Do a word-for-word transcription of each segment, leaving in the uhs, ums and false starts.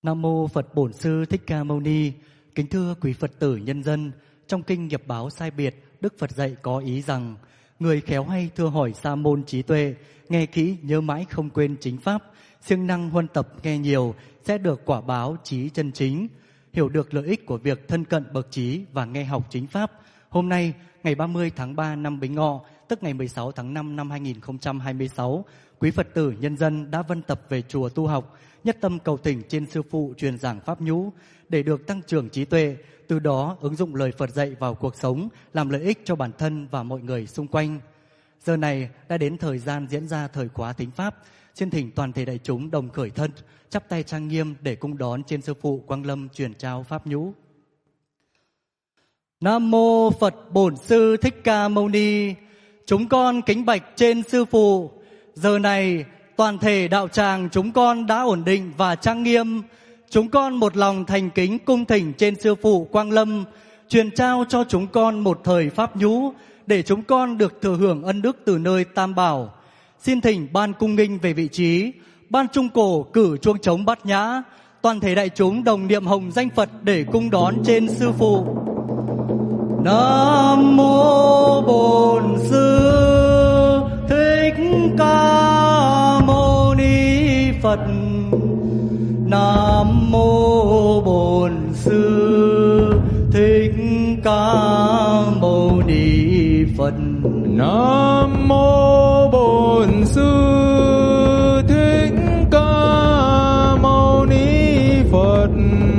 Nam mô Phật Bổn Sư Thích Ca Mâu Ni. Kính thưa quý Phật tử nhân dân, trong kinh Nghiệp Báo Sai Biệt, Đức Phật dạy có ý rằng: người khéo hay thưa hỏi sa môn trí tuệ, nghe kỹ nhớ mãi không quên chính pháp, siêng năng huân tập nghe nhiều sẽ được quả báo trí chân chính. Hiểu được lợi ích của việc thân cận bậc trí và nghe học chính pháp, hôm nay ngày ba mươi tháng ba năm Bính Ngọ, tức ngày mười sáu tháng năm năm hai nghìn không trăm hai mươi sáu, quý Phật tử nhân dân đã vân tập về chùa tu học, nhất tâm cầu thỉnh trên sư phụ truyền giảng pháp nhũ để được tăng trưởng trí tuệ, từ đó ứng dụng lời Phật dạy vào cuộc sống, làm lợi ích cho bản thân và mọi người xung quanh. Giờ này đã đến thời gian diễn ra thời khóa thính pháp, xin thỉnh toàn thể đại chúng đồng khởi thân, chắp tay trang nghiêm để cung đón trên sư phụ Quang Lâm truyền trao pháp nhũ. Nam mô Phật Bổn Sư Thích Ca Mâu Ni. Chúng con kính bạch trên sư phụ. Giờ này toàn thể đạo tràng chúng con đã ổn định và trang nghiêm. Chúng con một lòng thành kính cung thỉnh trên sư phụ Quang Lâm truyền trao cho chúng con một thời pháp nhũ để chúng con được thừa hưởng ân đức từ nơi Tam Bảo. Xin thỉnh ban cung nghinh về vị trí, ban trung cổ cử chuông trống bát nhã, toàn thể đại chúng đồng niệm hồng danh Phật để cung đón trên sư phụ. Nam mô Bổn Sư Thích Ca Mâu Ni Phật. Nam mô Bổn Sư Thích Ca Mâu Ni Phật. Nam mô Bổn Sư Thích Ca Mâu Ni Phật.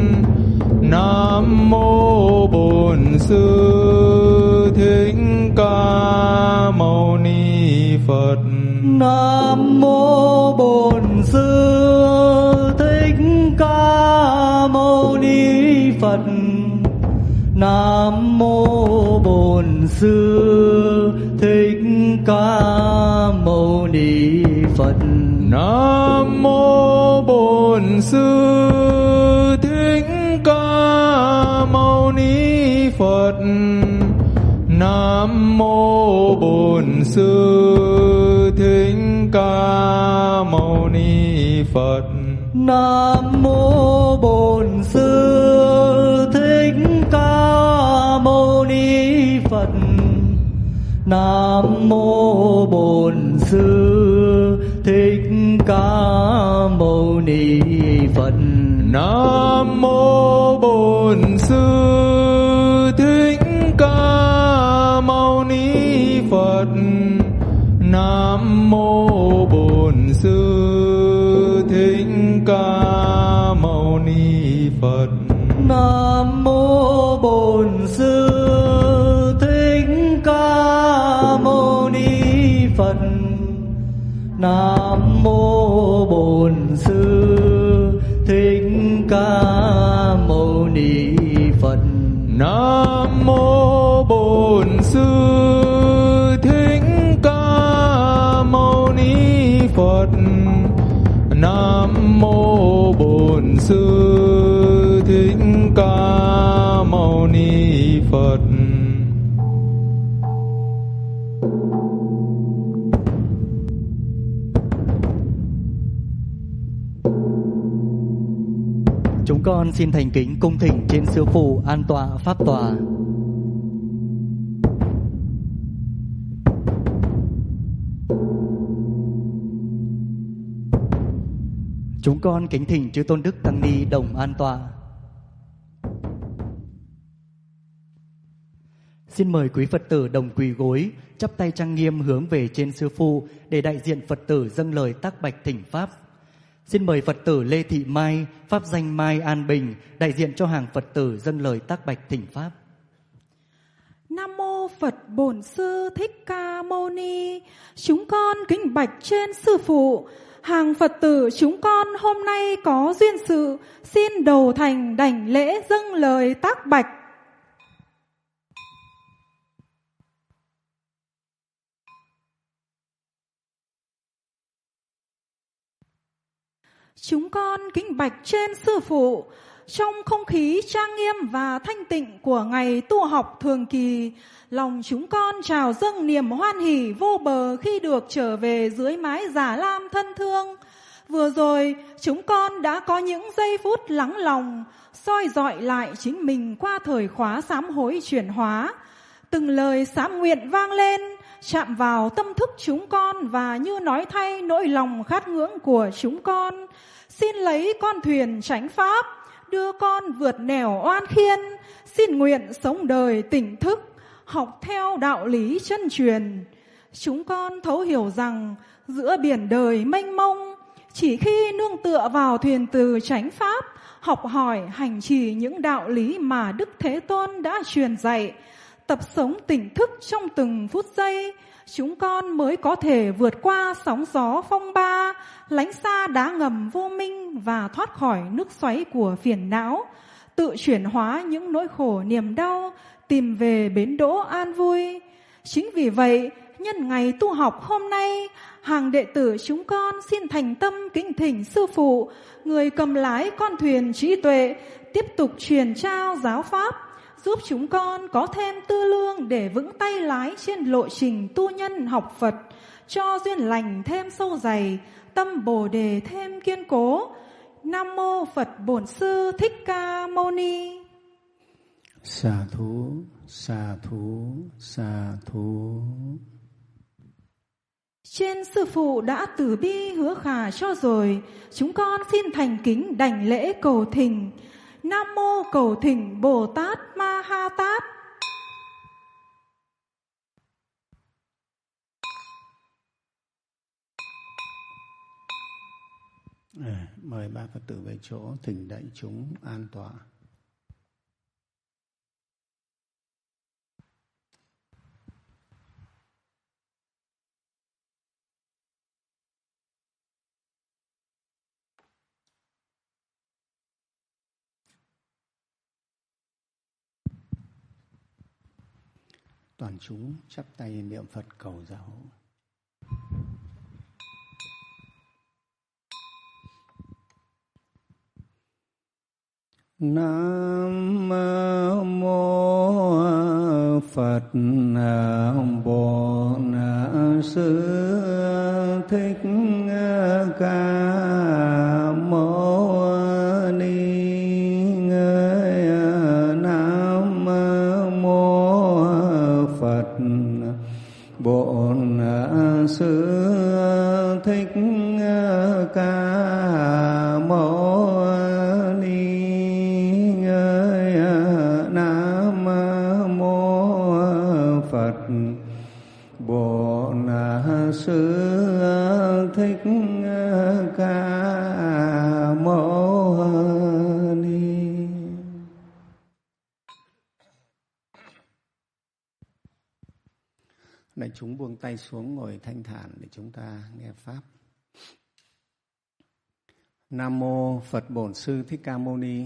Nam mô Bổn Sư Thích Ca Mâu Ni Phật. Nam mô Bổn Sư Thích Ca Mâu Ni Phật. Nam mô Bổn Sư Thích Ca Mâu Ni Phật. Nam mô Bổn Sư Thích Ca Mâu Ni Phật. Nam mô Bổn Sư Thích Ca Mâu Ni Phật. Nam mô Bổn Sư Thích Ca Mâu Ni Phật. Nam mô Bổn Sư Thích Ca Mâu Ni Phật. Nam mô Bổn Sư Thích Ca Mâu Ni Phật. Nam mô Bổn Sư Thích Ca Mâu Ni Phật. Nam mô Bổn Sư Thích Ca Mâu Ni Phật. Nam mô Bổn Sư Thích Ca Mâu Ni Phật. Nam mô Bổn Sư Thích Ca Mâu Ni Phật. Nam mô Bổn Sư Thích Ca Mâu Ni Phật. Chúng con xin thành kính cung thỉnh trên sư phụ an tọa pháp tòa. Chúng con kính thỉnh chư tôn đức tăng ni đồng an tọa. Xin mời quý Phật tử đồng quỳ gối, chắp tay trang nghiêm hướng về trên sư phụ để đại diện Phật tử dâng lời tác bạch thỉnh pháp. Xin mời Phật tử Lê Thị Mai, pháp danh Mai An Bình, đại diện cho hàng Phật tử dâng lời tác bạch thỉnh pháp. Nam mô Phật Bổn Sư Thích Ca Mâu Ni. Chúng con kính bạch trên sư phụ. Hàng Phật tử chúng con hôm nay có duyên sự, xin đầu thành đảnh lễ dâng lời tác bạch. Chúng con kính bạch trên sư phụ. Trong không khí trang nghiêm và thanh tịnh của ngày tu học thường kỳ, lòng chúng con trào dâng niềm hoan hỉ vô bờ khi được trở về dưới mái Già Lam thân thương. Vừa rồi chúng con đã có những giây phút lắng lòng, soi dọi lại chính mình qua thời khóa sám hối chuyển hóa. Từng lời sám nguyện vang lên, chạm vào tâm thức chúng con và như nói thay nỗi lòng khát ngưỡng của chúng con. Xin lấy con thuyền chánh pháp, đưa con vượt nẻo oan khiên. Xin nguyện sống đời tỉnh thức, học theo đạo lý chân truyền. Chúng con thấu hiểu rằng giữa biển đời mênh mông, chỉ khi nương tựa vào thuyền từ chánh pháp, học hỏi hành trì những đạo lý mà Đức Thế Tôn đã truyền dạy, tập sống tỉnh thức trong từng phút giây, chúng con mới có thể vượt qua sóng gió phong ba, lánh xa đá ngầm vô minh và thoát khỏi nước xoáy của phiền não, tự chuyển hóa những nỗi khổ niềm đau, tìm về bến đỗ an vui. Chính vì vậy, nhân ngày tu học hôm nay, hàng đệ tử chúng con xin thành tâm kính thỉnh Sư Phụ, người cầm lái con thuyền trí tuệ, tiếp tục truyền trao giáo pháp, giúp chúng con có thêm tư lương để vững tay lái trên lộ trình tu nhân học Phật, cho duyên lành thêm sâu dày, tâm Bồ Đề thêm kiên cố. Nam mô Phật Bổn Sư Thích Ca Mâu Ni. Sa thú, sa thú, sa thú. Trên Sư Phụ đã từ bi hứa khả cho rồi, chúng con xin thành kính đảnh lễ cầu thỉnh. Nam mô cầu thỉnh Bồ Tát Ma Ha Tát. À, mời ba Phật tử về chỗ, thỉnh đại chúng an tọa. Toàn chúng chắp tay niệm Phật cầu giáo. Nam mô Phật Bổn Sư Thích Ca Mâu Ni. Nam mô Phật Bổn Sư Thích Ca Mâu Ni. Nam mô Phật Bổn Sư Thích Ca Mâu Ni. Đại chúng buông tay xuống, ngồi thanh thản để chúng ta nghe pháp. Nam mô Phật Bổn Sư Thích Ca Mâu Ni.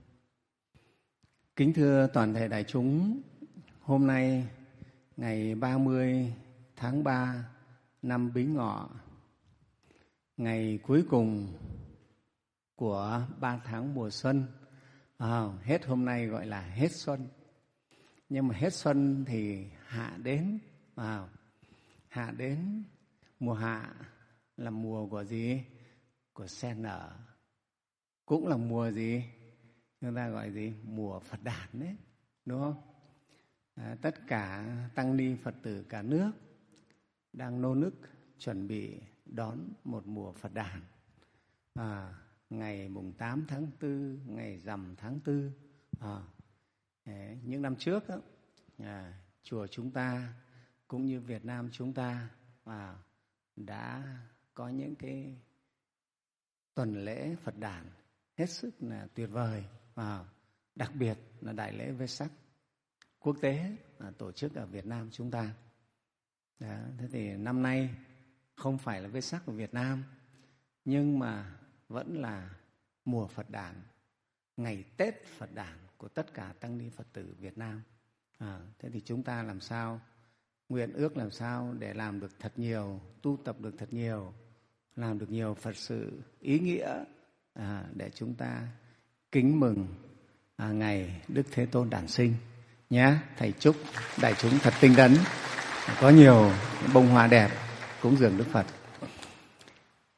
Kính thưa toàn thể đại chúng, hôm nay ngày ba mươi tháng ba năm Bính Ngọ, ngày cuối cùng của ba tháng mùa xuân. À, hết hôm nay gọi là hết xuân. Nhưng mà hết xuân thì hạ đến. À, hạ đến, mùa hạ là mùa của gì? Của sen nở. Cũng là mùa gì? Chúng ta gọi gì? Mùa Phật đản đấy, đúng không? À, tất cả tăng ni Phật tử cả nước đang nô nức chuẩn bị đón một mùa Phật đản. À, ngày mùng tám tháng tư, ngày rằm tháng tư. À, những năm trước đó, à, chùa chúng ta cũng như Việt Nam chúng ta à, đã có những cái tuần lễ Phật đản hết sức là tuyệt vời. À, đặc biệt là đại lễ Vesak quốc tế à, tổ chức ở Việt Nam chúng ta. Đó, thế thì năm nay không phải là Vesak của Việt Nam, nhưng mà vẫn là mùa Phật đản, ngày Tết Phật đản của tất cả tăng ni Phật tử Việt Nam. À, thế thì chúng ta làm sao, nguyện ước làm sao để làm được thật nhiều, tu tập được thật nhiều, làm được nhiều Phật sự ý nghĩa à, để chúng ta kính mừng à, ngày Đức Thế Tôn đản sinh nhé. Thầy chúc đại chúng thật tinh tấn, có nhiều bông hoa đẹp cúng dường Đức Phật.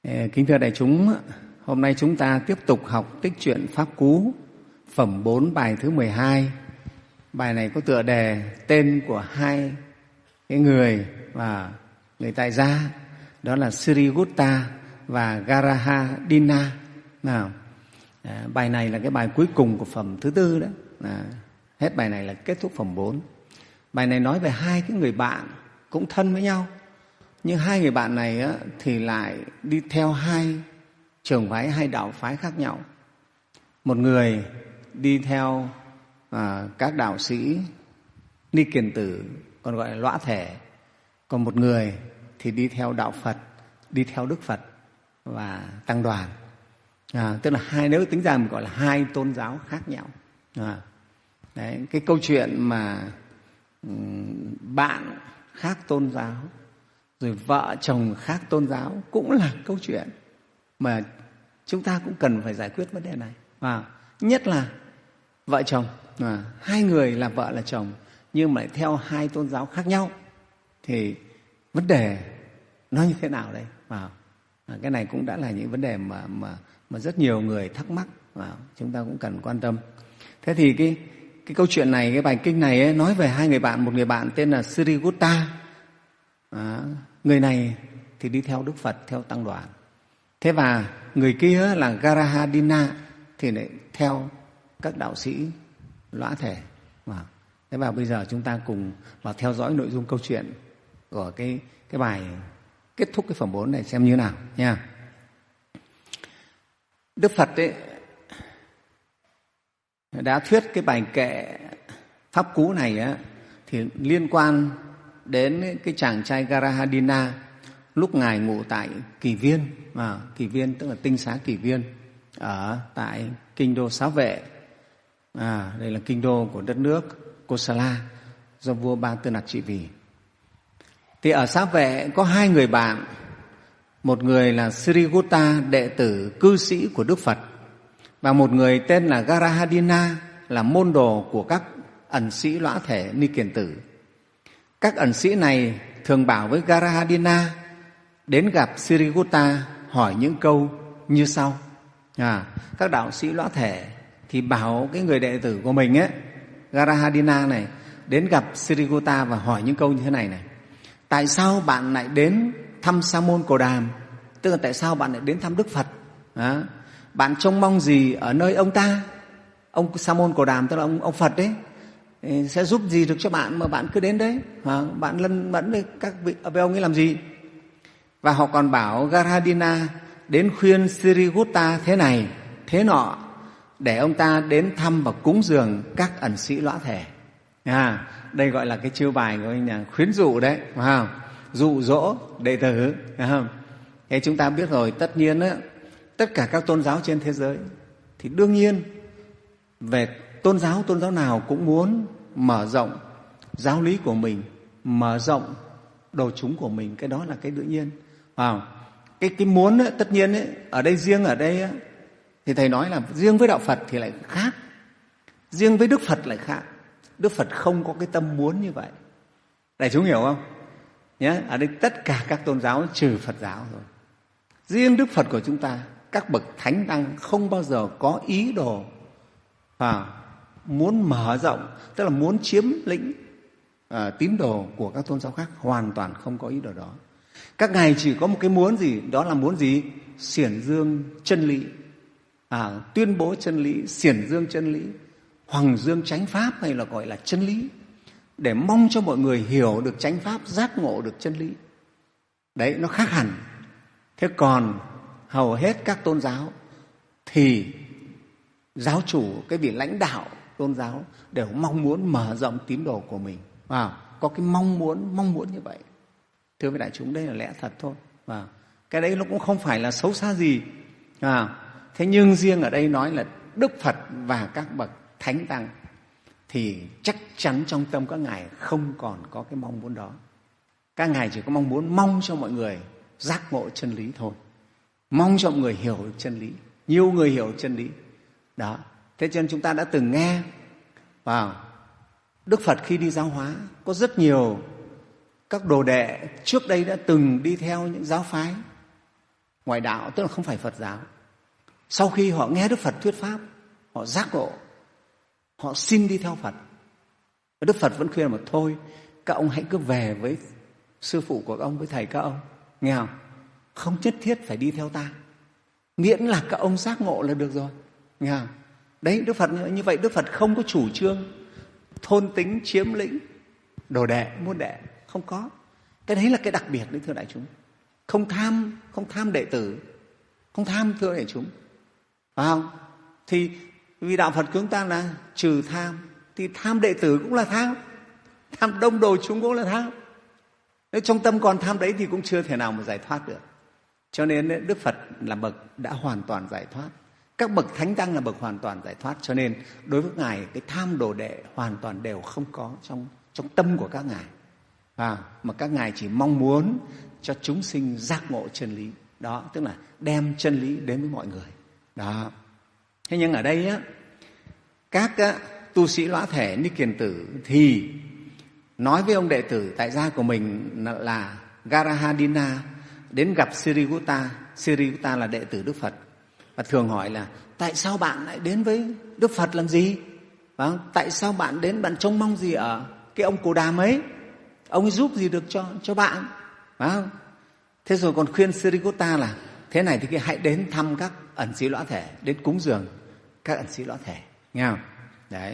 Kính thưa đại chúng, hôm nay chúng ta tiếp tục học tích truyện Pháp Cú, phẩm bốn, bài thứ mười hai. Bài này có tựa đề tên của hai cái người và người tại gia, đó là Srigutta và Garahadina. Nào, à, bài này là cái bài cuối cùng của phẩm thứ tư đó. À, hết bài này là kết thúc phẩm bốn. Bài này nói về hai cái người bạn cũng thân với nhau, nhưng hai người bạn này á, thì lại đi theo hai trường phái, hai đạo phái khác nhau. Một người đi theo à, các đạo sĩ Ni Kiền Tử, còn gọi là Lõa Thể. Còn một người thì đi theo đạo Phật, đi theo Đức Phật và Tăng Đoàn. À, tức là hai, nếu tính ra mình gọi là hai tôn giáo khác nhau. À, đấy, cái câu chuyện mà um, bạn khác tôn giáo, rồi vợ chồng khác tôn giáo cũng là câu chuyện mà chúng ta cũng cần phải giải quyết vấn đề này. À, nhất là vợ chồng, à, hai người là vợ là chồng nhưng mà lại theo hai tôn giáo khác nhau thì vấn đề nó như thế nào đây? À, cái này cũng đã là những vấn đề mà mà mà rất nhiều người thắc mắc và chúng ta cũng cần quan tâm. Thế thì cái cái câu chuyện này, cái bài kinh này ấy, nói về hai người bạn. Một người bạn tên là Srigutta, à, người này thì đi theo Đức Phật, theo Tăng Đoàn. Thế và người kia là Garahadina thì lại theo các đạo sĩ Lõa Thể. À, thế và bây giờ chúng ta cùng vào theo dõi nội dung câu chuyện của cái cái bài kết thúc cái phẩm bốn này xem như thế nào nha. Đức Phật ấy đã thuyết cái bài kệ Pháp Cú này á, thì liên quan đến cái chàng trai Garahadina lúc ngài ngụ tại Kỳ Viên. À, Kỳ Viên tức là tinh xá Kỳ Viên ở tại kinh đô Xá Vệ. À, đây là kinh đô của đất nước Kosala do vua Ba Tư Nặc trị vì. Thì ở Xá Vệ có hai người bạn, một người là Srigutta, đệ tử cư sĩ của Đức Phật, và một người tên là Garahadina, là môn đồ của các ẩn sĩ Lõa Thể Ni Kiền Tử. Các ẩn sĩ này thường bảo với Garahadina đến gặp Srigutta hỏi những câu như sau. À, các đạo sĩ Lõa Thể thì bảo cái người đệ tử của mình ấy, Garahadina này, đến gặp Srigutta và hỏi những câu như thế này này. Tại sao bạn lại đến thăm Sa môn Cồ Đàm? Tức là tại sao bạn lại đến thăm Đức Phật? À, bạn trông mong gì ở nơi ông ta? Ông Sa môn Cồ Đàm tức là ông, ông Phật đấy, sẽ giúp gì được cho bạn mà bạn cứ đến đấy? À, bạn lân mẫn với các vị với ông ấy làm gì? Và họ còn bảo Garahadina đến khuyên Srigutta thế này thế nọ để ông ta đến thăm và cúng dường các ẩn sĩ Lõa Thể. À, đây gọi là cái chiêu bài của anh là khuyến dụ đấy, phải không? Dụ dỗ đệ tử, phải không? Thế chúng ta biết rồi, tất nhiên á, tất cả các tôn giáo trên thế giới thì đương nhiên về tôn giáo tôn giáo nào cũng muốn mở rộng giáo lý của mình, mở rộng đồ chúng của mình, cái đó là cái tự nhiên. À, cái cái muốn ấy, tất nhiên ấy, ở đây riêng ở đây ấy, thì thầy nói là riêng với đạo Phật thì lại khác, riêng với Đức Phật lại khác. Đức Phật không có cái tâm muốn như vậy. Đại chúng hiểu không? Nhé, ở đây tất cả các tôn giáo trừ Phật giáo rồi. Riêng Đức Phật của chúng ta, các bậc thánh tăng không bao giờ có ý đồ và muốn mở rộng, tức là muốn chiếm lĩnh à, tín đồ của các tôn giáo khác, hoàn toàn không có ý đồ đó. Các ngài chỉ có một cái muốn gì, đó là muốn gì? Xiển dương chân lý, à, tuyên bố chân lý, xiển dương chân lý, hoằng dương chánh pháp hay là gọi là chân lý, để mong cho mọi người hiểu được chánh pháp, giác ngộ được chân lý. Đấy, nó khác hẳn. Thế còn hầu hết các tôn giáo thì giáo chủ, cái vị lãnh đạo tôn giáo đều mong muốn mở rộng tín đồ của mình. À, có cái mong muốn, mong muốn như vậy. Thưa với đại chúng, đây là lẽ thật thôi. À, cái đấy nó cũng không phải là xấu xa gì. À, thế nhưng riêng ở đây nói là Đức Phật và các bậc thánh tăng thì chắc chắn trong tâm các ngài không còn có cái mong muốn đó. Các ngài chỉ có mong muốn mong cho mọi người giác ngộ chân lý thôi, mong cho mọi người hiểu được chân lý, nhiều người hiểu được chân lý đó. Thế cho nên chúng ta đã từng nghe vào Đức Phật khi đi giáo hóa, có rất nhiều các đồ đệ trước đây đã từng đi theo những giáo phái ngoại đạo, tức là không phải Phật giáo. Sau khi họ nghe Đức Phật thuyết pháp, họ giác ngộ, họ xin đi theo Phật. Đức Phật vẫn khuyên mà thôi, các ông hãy cứ về với sư phụ của các ông, với thầy các ông, nghe không? Không nhất thiết phải đi theo ta, miễn là các ông giác ngộ là được rồi, nghe không? Đấy, Đức Phật như vậy. Đức Phật không có chủ trương thôn tính, chiếm lĩnh, đồ đệ, môn đệ, không có. Cái đấy là cái đặc biệt đấy, thưa đại chúng. Không tham, không tham đệ tử, không tham, thưa đại chúng, phải không? Thì vì đạo Phật của chúng ta là trừ tham, thì tham đệ tử cũng là tham, tham đông đồ chúng cũng là tham. Nếu trong tâm còn tham đấy thì cũng chưa thể nào mà giải thoát được. Cho nên Đức Phật là bậc đã hoàn toàn giải thoát, các bậc thánh tăng là bậc hoàn toàn giải thoát. Cho nên đối với Ngài, cái tham đồ đệ hoàn toàn đều không có trong, trong tâm của các Ngài, à, mà các Ngài chỉ mong muốn cho chúng sinh giác ngộ chân lý. Đó, tức là đem chân lý đến với mọi người. Đó. Thế nhưng ở đây á, các á, tu sĩ lõa thể như Kiền Tử thì nói với ông đệ tử tại gia của mình là Garahadina đến gặp Siriguta. Siriguta là đệ tử Đức Phật, và thường hỏi là tại sao bạn lại đến với Đức Phật làm gì? Và tại sao bạn đến, bạn trông mong gì ở cái ông Cồ Đàm ấy? Ông ấy giúp gì được cho, cho bạn? Phải không? Thế rồi còn khuyên Siriguta là thế này thì kia, hãy đến thăm các ẩn sĩ lõa thể, đến cúng dường các ẩn sĩ lõa thể, nghe không? Đấy.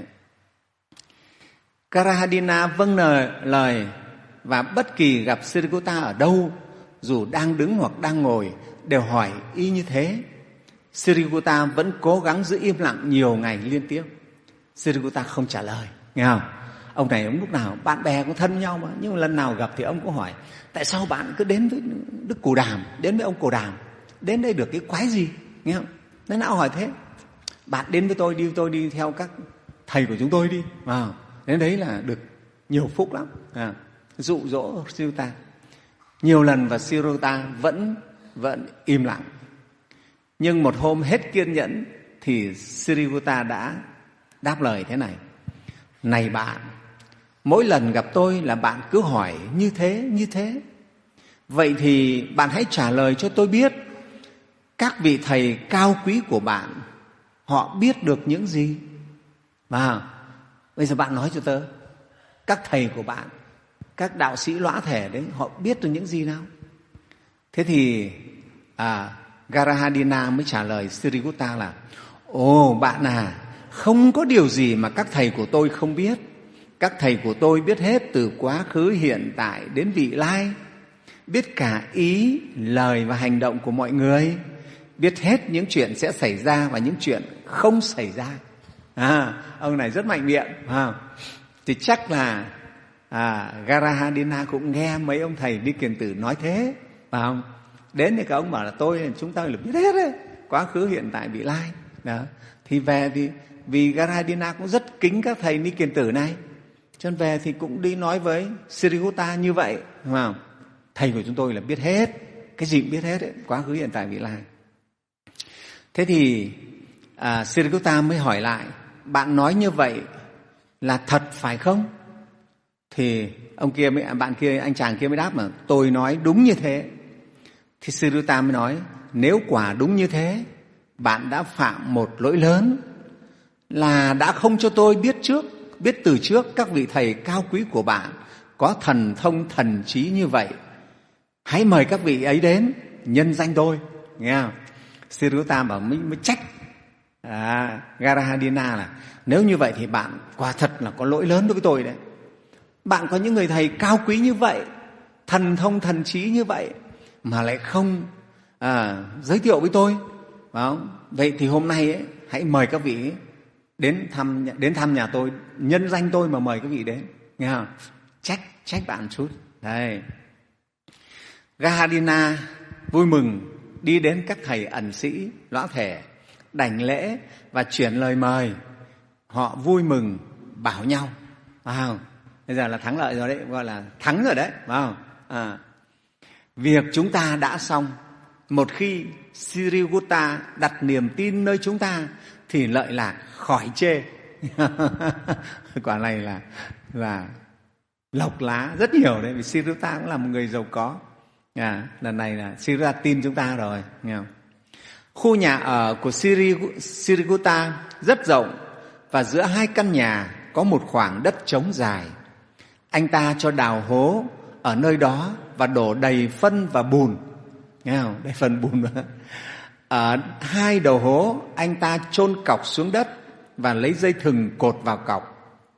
Garahadina vâng lời, và bất kỳ gặp Siriguta ở đâu, dù đang đứng hoặc đang ngồi, đều hỏi y như thế. Siriguta vẫn cố gắng giữ im lặng nhiều ngày liên tiếp. Siriguta không trả lời, nghe không? Ông này ông lúc nào bạn bè cũng thân nhau mà, nhưng mà lần nào gặp thì ông cũng hỏi tại sao bạn cứ đến với Đức Cồ Đàm, đến với ông Cồ Đàm, đến đây được cái quái gì, nghe không? Nên nào hỏi thế, bạn đến với tôi, đi với tôi, đi theo các thầy của chúng tôi đi, à, đến đấy là được nhiều phúc lắm. À, dụ dỗ Siriguta nhiều lần và Siriguta vẫn vẫn im lặng. Nhưng một hôm hết kiên nhẫn thì Siriguta đã đáp lời thế này: này bạn, mỗi lần gặp tôi là bạn cứ hỏi như thế như thế, vậy thì bạn hãy trả lời cho tôi biết, các vị thầy cao quý của bạn họ biết được những gì? Và bây giờ bạn nói cho tớ, các thầy của bạn, các đạo sĩ lõa thể đấy, họ biết được những gì nào? Thế thì à, Garahadina mới trả lời Siriguta là: ồ bạn à, không có điều gì mà các thầy của tôi không biết. Các thầy của tôi biết hết từ quá khứ, hiện tại đến vị lai, biết cả ý, lời và hành động của mọi người, biết hết những chuyện sẽ xảy ra và những chuyện không xảy ra. À, ông này rất mạnh miệng. À, thì chắc là à, Garahadina cũng nghe mấy ông thầy Ni Kiền Tử nói thế, phải không? Đến thì các ông bảo là tôi, chúng ta là biết hết đấy, quá khứ, hiện tại, vị lai. Đó. Thì về thì vì Garahadina cũng rất kính các thầy Ni Kiền Tử này, cho nên về thì cũng đi nói với Siriguta như vậy, phải không? Thầy của chúng tôi là biết hết, cái gì cũng biết hết đấy, quá khứ, hiện tại, vị lai. Thế thì à, Siriguta mới hỏi lại: bạn nói như vậy là thật phải không? Thì ông kia mới, bạn kia, anh chàng kia mới đáp mà tôi nói đúng như thế. Thì Siriguta mới nói: nếu quả đúng như thế, bạn đã phạm một lỗi lớn, là đã không cho tôi biết trước, biết từ trước các vị thầy cao quý của bạn có thần thông thần trí như vậy. Hãy mời các vị ấy đến nhân danh tôi, nghe không? Siriguta bảo mới, mới trách à, Garahadina là nếu như vậy thì bạn quả thật là có lỗi lớn đối với tôi đấy. Bạn có những người thầy cao quý như vậy, thần thông thần trí như vậy, mà lại không à, giới thiệu với tôi, phải không? Vậy thì hôm nay ấy, hãy mời các vị ấy đến thăm, đến thăm nhà tôi, nhân danh tôi mà mời các vị đến, nghe không? Trách, trách bạn một chút. Đây. Garahadina vui mừng đi đến các thầy ẩn sĩ lõa thể, đảnh lễ và chuyển lời mời. Họ vui mừng bảo nhau, phải không? Bây giờ là thắng lợi rồi đấy, gọi là thắng rồi đấy, phải không? À, việc chúng ta đã xong. Một khi Siriguta đặt niềm tin nơi chúng ta thì lợi lạc khỏi chê. Quả này là là lộc lá rất nhiều đấy, vì Siriguta cũng là một người giàu có. À, lần này là Siddhartha tin chúng ta rồi, nghe không? Khu nhà ở của Siriguta rất rộng và giữa hai căn nhà có một khoảng đất trống dài. Anh ta cho đào hố ở nơi đó và đổ đầy phân và bùn, nghe không? Đầy phân bùn nữa. Ở hai đầu hố anh ta chôn cọc xuống đất và lấy dây thừng cột vào cọc.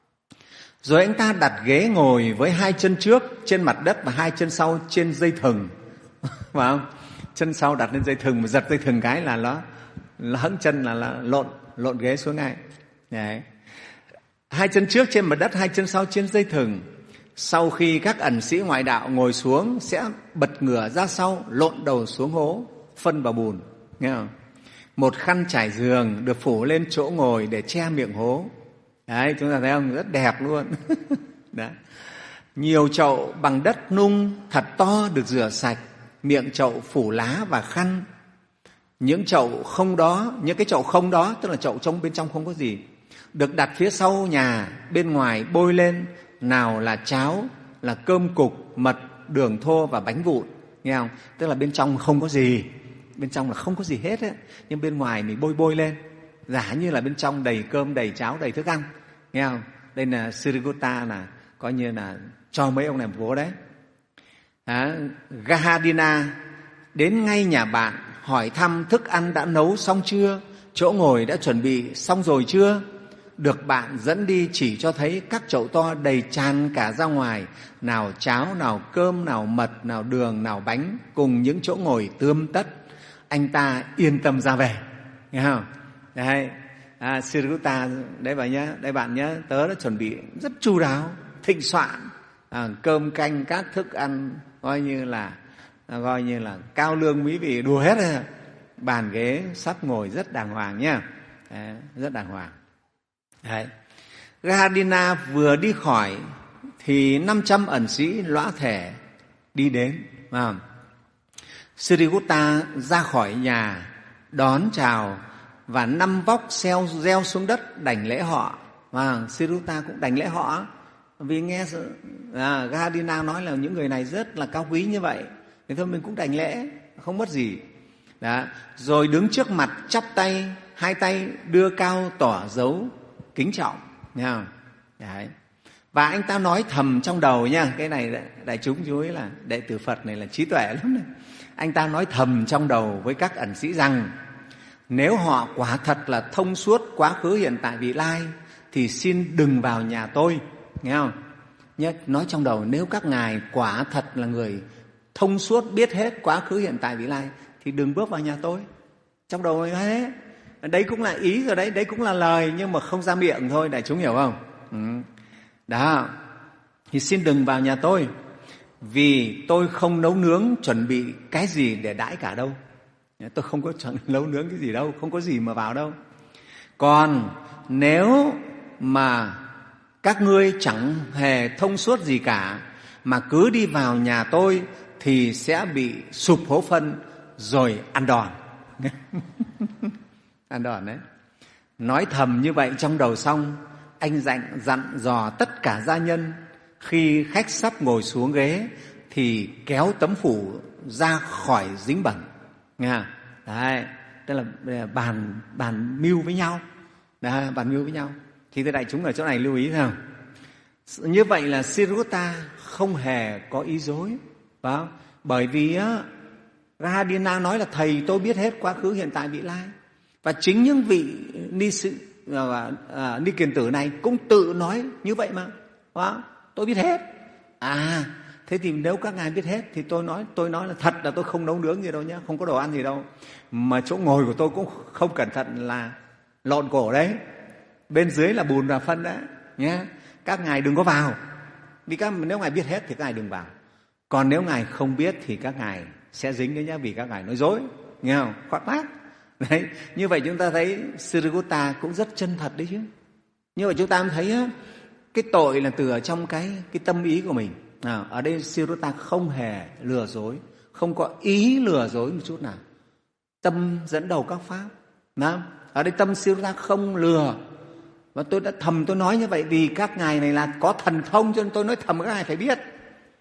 Rồi anh ta đặt ghế ngồi với hai chân trước trên mặt đất và hai chân sau trên dây thừng. Phải không? Chân sau đặt lên dây thừng, mà giật dây thừng cái là nó hững chân là, là lộn lộn ghế xuống ngay. Đấy. Hai chân trước trên mặt đất, hai chân sau trên dây thừng. Sau khi các ẩn sĩ ngoại đạo ngồi xuống sẽ bật ngửa ra sau, lộn đầu xuống hố, phân vào bùn. Nghe không? Một khăn trải giường được phủ lên chỗ ngồi để che miệng hố. Đấy, chúng ta thấy không? Rất đẹp luôn. Đấy. Nhiều chậu bằng đất nung thật to được rửa sạch, miệng chậu phủ lá và khăn. Những chậu không đó, những cái chậu không đó, tức là chậu trong bên trong không có gì, được đặt phía sau nhà, bên ngoài bôi lên, nào là cháo, là cơm cục, mật, đường thô và bánh vụn. Nghe không? Tức là bên trong không có gì, bên trong là không có gì hết ấy. Nhưng bên ngoài mình bôi bôi lên, giả như là bên trong đầy cơm, đầy cháo, đầy thức ăn. Nghe không? Đây là Siriguta, là coi như là cho mấy ông này một vố đấy. À, Gahadina đến ngay nhà bạn hỏi thăm thức ăn đã nấu xong chưa, chỗ ngồi đã chuẩn bị xong rồi chưa. Được bạn dẫn đi chỉ cho thấy các chậu to đầy tràn cả ra ngoài, nào cháo, nào cơm, nào mật, nào đường, nào bánh, cùng những chỗ ngồi tươm tất. Anh ta yên tâm ra về, nghe không? Đấy, à, Siriguta, đấy bạn nhé, đây bạn nhé, tớ đã chuẩn bị rất chu đáo, thịnh soạn, à, cơm canh các thức ăn coi như là coi như là cao lương mỹ vị đùa hết rồi. Bàn ghế sắp ngồi rất đàng hoàng nhá, đấy, rất đàng hoàng. Đấy. Gahadina vừa đi khỏi thì năm trăm ẩn sĩ lõa thể đi đến. À, Siriguta ra khỏi nhà đón chào và năm vóc xeo gieo xuống đất đảnh lễ họ. À, Siriguta cũng đảnh lễ họ vì nghe à, Gahadina nói là những người này rất là cao quý như vậy, thì thôi mình cũng đảnh lễ, không mất gì. Đó. Rồi đứng trước mặt chắp tay, hai tay đưa cao tỏ dấu kính trọng, nghe không? Đấy. Và anh ta nói thầm trong đầu nha, cái này đại chúng chú ý là đệ tử Phật này là trí tuệ lắm này. Anh ta nói thầm trong đầu với các ẩn sĩ rằng nếu họ quả thật là thông suốt quá khứ hiện tại vị lai thì xin đừng vào nhà tôi, nghe không? Nhớ, nói trong đầu nếu các ngài quả thật là người thông suốt biết hết quá khứ hiện tại vị lai thì đừng bước vào nhà tôi. Trong đầu nói thế. Đấy cũng là ý rồi đấy, đấy cũng là lời nhưng mà không ra miệng thôi, đại chúng hiểu không? Ừ. Đó, thì xin đừng vào nhà tôi vì tôi không nấu nướng chuẩn bị cái gì để đãi cả đâu. Tôi không có chuẩn nấu nướng cái gì đâu, không có gì mà vào đâu. Còn nếu mà các ngươi chẳng hề thông suốt gì cả mà cứ đi vào nhà tôi thì sẽ bị sụp hố phân rồi ăn đòn. Ăn đòn đấy. Nói thầm như vậy trong đầu xong, anh dặn dặn dò tất cả gia nhân khi khách sắp ngồi xuống ghế thì kéo tấm phủ ra khỏi dính bẩn. Nghe? Đấy, tức là bàn bàn mưu với nhau. Đấy, bàn mưu với nhau. Thì thưa đại chúng ở chỗ này lưu ý không? Như vậy là Siriguta không hề có ý dối, phải không? Bởi vì á, Gahadina nói là thầy tôi biết hết quá khứ hiện tại vị lai, và chính những vị ni sự à, à, ni kiền tử này cũng tự nói như vậy mà, phải không? Tôi biết hết. À, thế thì nếu các ngài biết hết thì tôi nói tôi nói là thật là tôi không nấu nướng gì đâu nhé, không có đồ ăn gì đâu, mà chỗ ngồi của tôi cũng không cẩn thận là lộn cổ đấy, bên dưới là bùn và phân đấy nhé. Các ngài đừng có vào, vì các nếu ngài biết hết thì các ngài đừng vào. Còn nếu ngài không biết thì các ngài sẽ dính đấy nhá, vì các ngài nói dối, nghe không? Khoác lác. Đấy, như vậy chúng ta thấy Siriguta cũng rất chân thật đấy chứ. Như vậy chúng ta mới thấy á, cái tội là từ ở trong cái cái tâm ý của mình. À, ở đây Siriguta không hề lừa dối, không có ý lừa dối một chút nào. Tâm dẫn đầu các pháp. Đó. Ở đây tâm Siriguta không lừa. Và tôi đã thầm tôi nói như vậy vì các ngài này là có thần thông, cho nên tôi nói thầm các ngài phải biết.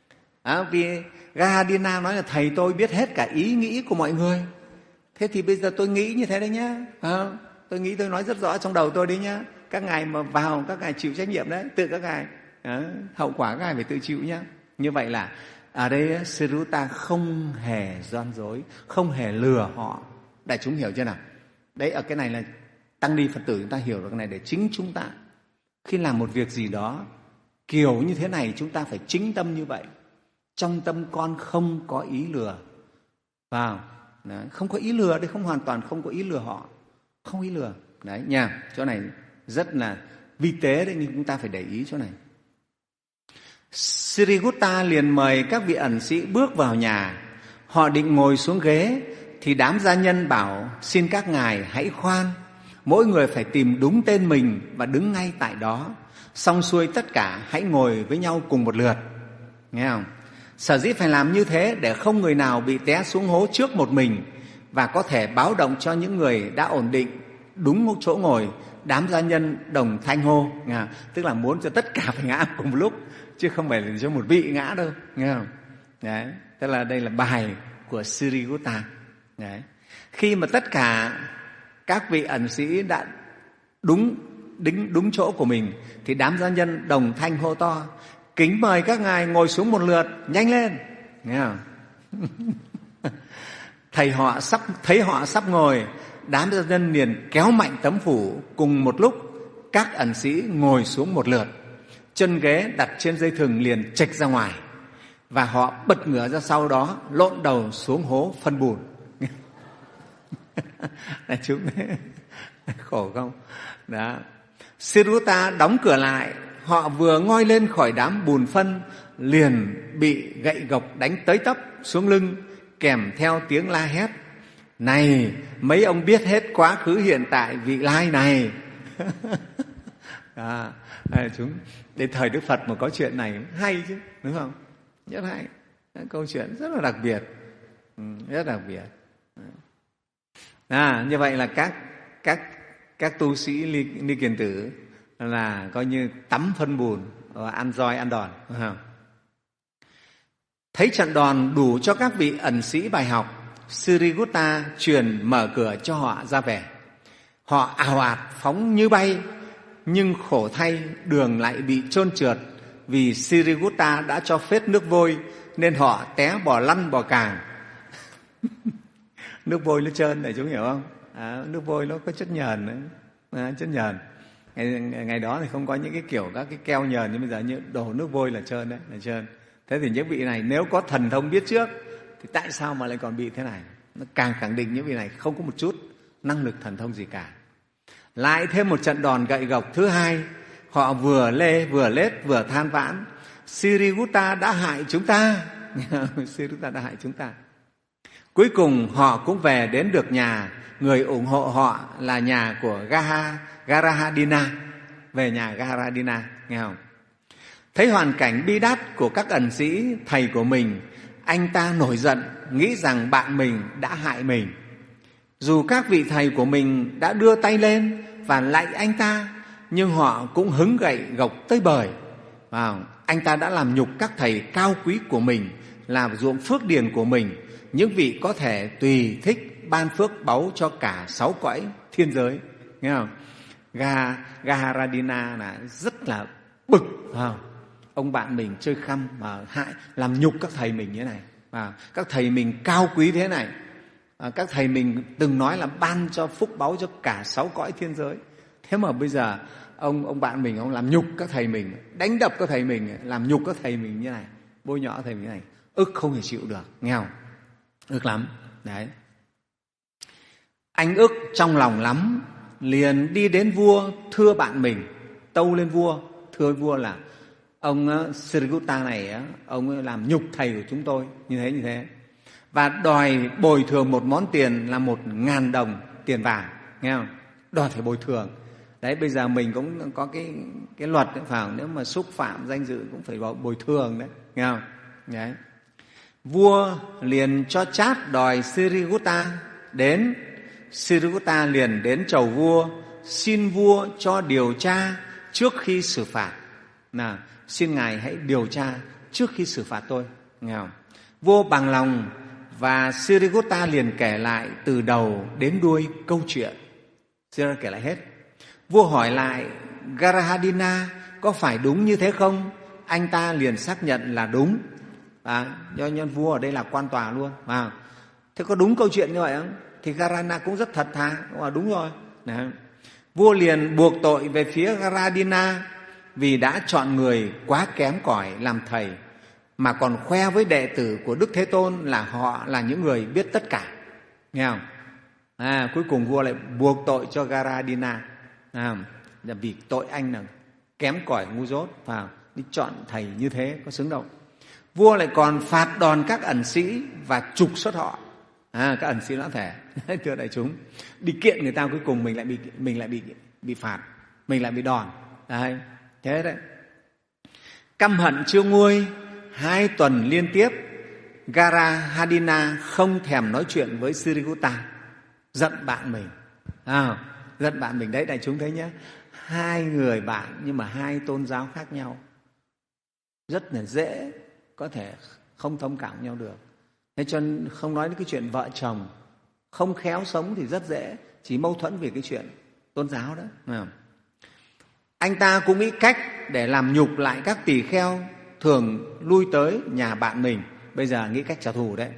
À, vì Gahadina nói là thầy tôi biết hết cả ý nghĩ của mọi người. Thế thì bây giờ tôi nghĩ như thế đấy nhá. À, tôi nghĩ tôi nói rất rõ trong đầu tôi đấy nhá. Các ngài mà vào, các ngài chịu trách nhiệm đấy, tự các ngài. À, hậu quả các ngài phải tự chịu nhá. Như vậy là ở đây Sriruta không hề gian dối, không hề lừa họ. Đại chúng hiểu chưa nào? Đấy, ở cái này là tăng ni Phật tử chúng ta hiểu được cái này, để chính chúng ta khi làm một việc gì đó kiểu như thế này chúng ta phải chính tâm như vậy. Trong tâm con không có ý lừa. Vào, đấy, không có ý lừa, đây không hoàn toàn không có ý lừa họ, không ý lừa. Đấy nha, chỗ này rất là vi tế đấy, nhưng chúng ta phải để ý chỗ này. Srigutta liền mời các vị ẩn sĩ bước vào nhà. Họ định ngồi xuống ghế thì đám gia nhân bảo xin các ngài hãy khoan, mỗi người phải tìm đúng tên mình và đứng ngay tại đó. Xong xuôi tất cả hãy ngồi với nhau cùng một lượt. Nghe không? Sở dĩ phải làm như thế để không người nào bị té xuống hố trước một mình, và có thể báo động cho những người đã ổn định đúng một chỗ ngồi. Đám gia nhân đồng thanh hô, nghe không? Tức là muốn cho tất cả phải ngã cùng một lúc, chứ không phải là cho một vị ngã đâu. Nghe không? Đấy, tức là đây là bài của Srigutta. Đấy. Khi mà tất cả các vị ẩn sĩ đã đúng đính đúng chỗ của mình thì đám gia nhân đồng thanh hô to, kính mời các ngài ngồi xuống một lượt, nhanh lên. Nghe không? Thầy họ sắp thấy họ sắp ngồi, đám gia nhân liền kéo mạnh tấm phủ, cùng một lúc các ẩn sĩ ngồi xuống một lượt. Chân ghế đặt trên dây thừng liền chệch ra ngoài, và họ bật ngửa ra sau đó, lộn đầu xuống hố phân bùn. Đại chúng khổ không? Đó. Srigutta đóng cửa lại. Họ vừa ngoi lên khỏi đám bùn phân liền bị gậy gộc đánh tới tấp xuống lưng, kèm theo tiếng la hét: này, mấy ông biết hết quá khứ hiện tại vị lai này. À, chúng đến thời Đức Phật mà có chuyện này hay chứ, đúng không? Rất hay, câu chuyện rất là đặc biệt, rất đặc biệt. À, như vậy là các các các tu sĩ Ni, Ni Kiền Tử là coi như tắm phân bùn và ăn roi ăn đòn, đúng không? Thấy trận đòn đủ cho các vị ẩn sĩ bài học, Srigutta truyền mở cửa cho họ ra về. Họ ào ạt phóng như bay, nhưng khổ thay đường lại bị trơn trượt, vì Srigutta đã cho phết nước vôi nên họ té bò lăn bò càng. Nước vôi nó trơn này, chúng hiểu không? À, nước vôi nó có chất nhờn đấy. À, chất nhờn. Ngày, ngày đó thì không có những cái kiểu các cái keo nhờn, nhưng bây giờ như đổ nước vôi là trơn đấy, là trơn. Thế thì những vị này nếu có thần thông biết trước thì tại sao mà lại còn bị thế này? Nó càng khẳng định những vị này không có một chút năng lực thần thông gì cả. Lại thêm một trận đòn gậy gộc thứ hai, họ vừa lê vừa lết vừa than vãn: Srigutta đã hại chúng ta. Srigutta đã hại chúng ta. Cuối cùng họ cũng về đến được nhà. Người ủng hộ họ là nhà của Gaha, Garahadina. Về nhà Garahadina, nghe không? Thấy hoàn cảnh bi đát của các ẩn sĩ thầy của mình, anh ta nổi giận, nghĩ rằng bạn mình đã hại mình. Dù các vị thầy của mình đã đưa tay lên và lạy anh ta, nhưng họ cũng hứng gậy gộc tới bời. Wow. Anh ta đã làm nhục các thầy cao quý của mình, làm ruộng phước điền của mình, những vị có thể tùy thích ban phước báu cho cả sáu cõi thiên giới. Nghe không? Gaharadina là rất là bực. Không? Ông bạn mình chơi khăm mà hại, làm nhục các thầy mình như thế này. À, các thầy mình cao quý thế này. À, các thầy mình từng nói là ban cho phúc báu cho cả sáu cõi thiên giới. Thế mà bây giờ ông ông bạn mình ông làm nhục các thầy mình, đánh đập các thầy mình, làm nhục các thầy mình như này, bôi nhọ thầy mình như này, ức không thể chịu được, nghe không? Ức lắm. Đấy. Anh ức trong lòng lắm, liền đi đến vua thưa bạn mình, tâu lên vua, thưa vua là ông Srigutta này, ông làm nhục thầy của chúng tôi như thế như thế, và đòi bồi thường một món tiền là một ngàn đồng tiền vàng, nghe không? Đòi phải bồi thường. Đấy, bây giờ mình cũng có cái cái luật đấy, phải không? Nếu mà xúc phạm danh dự cũng phải bồi thường đấy, nghe không? Đấy. Vua liền cho chát đòi Srigutta đến. Srigutta liền đến chầu vua, xin vua cho điều tra trước khi xử phạt. Nào, xin ngài hãy điều tra trước khi xử phạt tôi. Nghe không? Vua bằng lòng và Sirigutta liền kể lại từ đầu đến đuôi câu chuyện. Sirigutta kể lại hết. Vua hỏi lại Garahadina có phải đúng như thế không? Anh ta liền xác nhận là đúng. À, do nhân vua ở đây là quan tòa luôn. À, thế có đúng câu chuyện như vậy không? Thì Garahadina cũng rất thật thà. À, đúng rồi. Đấy. Vua liền buộc tội về phía Garahadina vì đã chọn người quá kém cỏi làm thầy, mà còn khoe với đệ tử của Đức Thế Tôn là họ là những người biết tất cả. Nghe không? À, cuối cùng vua lại buộc tội cho Garahadina. À, là vì tội anh là kém cỏi ngu dốt, và đi chọn thầy như thế có xứng đâu. Vua lại còn phạt đòn các ẩn sĩ và trục xuất họ. À, các ẩn sĩ lão thể, thưa đại chúng, đi kiện người ta cuối cùng mình lại bị mình lại bị bị phạt, mình lại bị đòn. Đấy, thế đấy. Căm hận chưa nguôi, hai tuần liên tiếp Garahadina không thèm nói chuyện với Sirigutta, giận bạn mình. À, giận bạn mình đấy, đại chúng thấy nhé. Hai người bạn nhưng mà hai tôn giáo khác nhau, rất là dễ có thể không thông cảm nhau được. Thế cho nên không nói đến cái chuyện vợ chồng không khéo sống thì rất dễ, chỉ mâu thuẫn về cái chuyện tôn giáo đó. Anh ta cũng nghĩ cách để làm nhục lại các tỳ kheo thường lui tới nhà bạn mình. Bây giờ nghĩ cách trả thù đấy.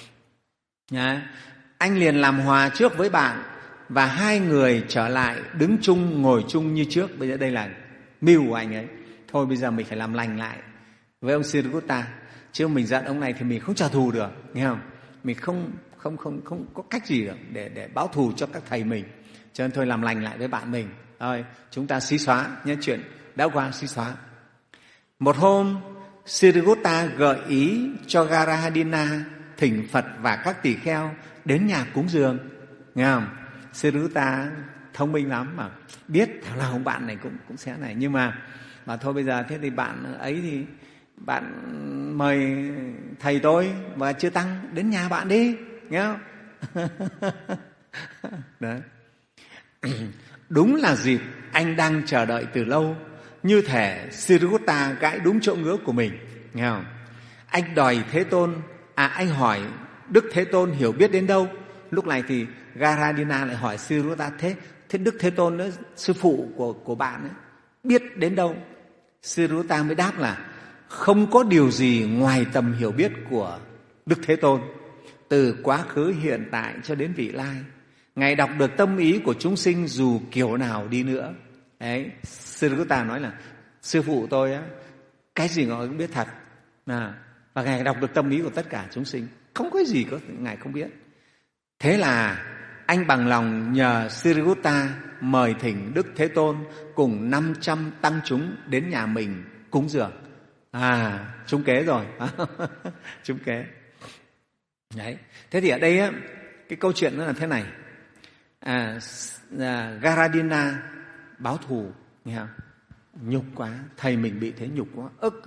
Nhá. Anh liền làm hòa trước với bạn và hai người trở lại đứng chung, ngồi chung như trước. Bây giờ đây là mưu của anh ấy. Thôi bây giờ mình phải làm lành lại với ông Sirigutta, chứ mình giận ông này thì mình không trả thù được, nghe không? Mình không không không không có cách gì được để để báo thù cho các thầy mình. Cho nên thôi làm lành lại với bạn mình. Thôi chúng ta xí xóa nhé, chuyện đã qua xí xóa. Một hôm Sirigutta gợi ý cho Garahadina thỉnh Phật và các tỳ kheo đến nhà cúng dường, nghe không? Sirigutta thông minh lắm mà biết thằng nào bạn này cũng cũng sẽ này, nhưng mà mà thôi bây giờ thế thì bạn ấy thì bạn mời thầy tôi và chư tăng đến nhà bạn đi, nghe không? Đấy. Đúng là dịp anh đang chờ đợi từ lâu, như thể Sirigutta gãi đúng chỗ ngứa của mình, nghe không? Anh đòi Thế Tôn, à anh hỏi Đức Thế Tôn hiểu biết đến đâu. Lúc này thì Garahadina lại hỏi Sirigutta, thế thế Đức Thế Tôn đó, sư phụ của của bạn ấy, biết đến đâu? Sirigutta mới đáp là không có điều gì ngoài tầm hiểu biết của Đức Thế Tôn, từ quá khứ hiện tại cho đến vị lai. Ngài đọc được tâm ý của chúng sinh dù kiểu nào đi nữa. Đấy, Sirigutta nói là sư phụ tôi á, cái gì Ngài cũng biết thật. À, và Ngài đọc được tâm ý của tất cả chúng sinh, không có gì có Ngài không biết. Thế là anh bằng lòng nhờ Sirigutta mời thỉnh Đức Thế Tôn cùng năm trăm tăng chúng đến nhà mình cúng dường. À, trúng kế rồi. Trúng kế. Đấy. Thế thì ở đây á, cái câu chuyện nó là thế này. À, à, Garahadina báo thù, nghe không? Nhục quá, thầy mình bị thế nhục quá, ức,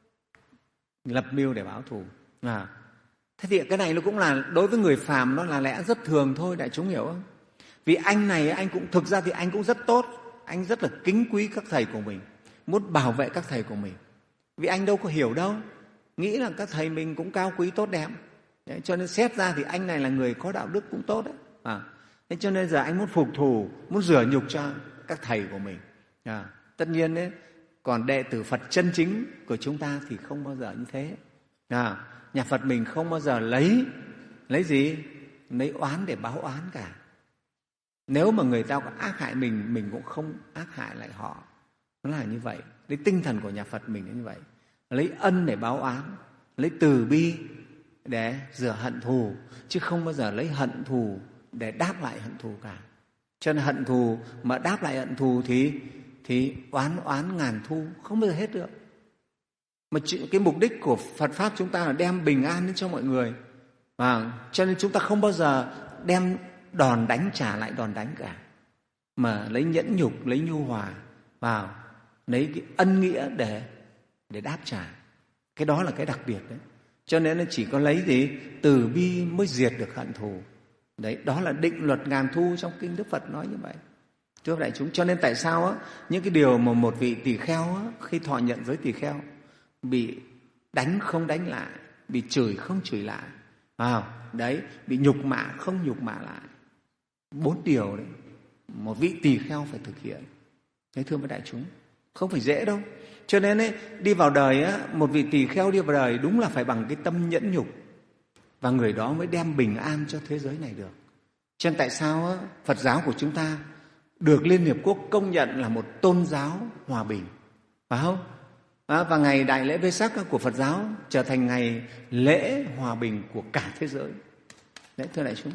lập mưu để báo thù. À, thế thì cái này nó cũng là đối với người phàm nó là lẽ rất thường thôi, đại chúng hiểu không? Vì anh này anh cũng thực ra thì anh cũng rất tốt, anh rất là kính quý các thầy của mình, muốn bảo vệ các thầy của mình. Vì anh đâu có hiểu đâu, nghĩ là các thầy mình cũng cao quý tốt đẹp. Đấy, cho nên xét ra thì anh này là người có đạo đức cũng tốt đấy. À, thế cho nên giờ anh muốn phục thù, muốn rửa nhục cho các thầy của mình. À, tất nhiên đấy, còn đệ tử Phật chân chính của chúng ta thì không bao giờ như thế. À, nhà Phật mình không bao giờ lấy lấy gì? Lấy oán để báo oán cả. Nếu mà người ta có ác hại mình, mình cũng không ác hại lại họ. Nó là như vậy. Cái tinh thần của nhà Phật mình là như vậy. Lấy ân để báo oán, lấy từ bi để rửa hận thù, chứ không bao giờ lấy hận thù để đáp lại hận thù cả. Cho nên hận thù mà đáp lại hận thù thì thì oán oán ngàn thu, không bao giờ hết được. Mà cái mục đích của Phật Pháp chúng ta là đem bình an đến cho mọi người. À, cho nên chúng ta không bao giờ đem đòn đánh trả lại đòn đánh cả, mà lấy nhẫn nhục, lấy nhu hòa vào, lấy cái ân nghĩa để để đáp trả. Cái đó là cái đặc biệt đấy. Cho nên nó chỉ có lấy gì? Từ bi mới diệt được hận thù. Đấy, đó là định luật ngàn thu trong kinh Đức Phật nói như vậy. Thưa đại chúng, cho nên tại sao á, những cái điều mà một vị tỳ kheo á, khi thọ nhận giới tỳ kheo bị đánh không đánh lại, bị chửi không chửi lại, à, đấy, bị nhục mạ không nhục mạ lại. Bốn điều đấy, một vị tỳ kheo phải thực hiện. Thế thưa với đại chúng, không phải dễ đâu. Cho nên ấy, đi vào đời á, một vị tỳ kheo đi vào đời đúng là phải bằng cái tâm nhẫn nhục, và người đó mới đem bình an cho thế giới này được. Cho nên tại sao á, Phật giáo của chúng ta được Liên Hiệp Quốc công nhận là một tôn giáo hòa bình, phải không? À, và ngày Đại lễ Vê Sắc của Phật giáo trở thành ngày lễ hòa bình của cả thế giới. Đấy, thưa đại chúng.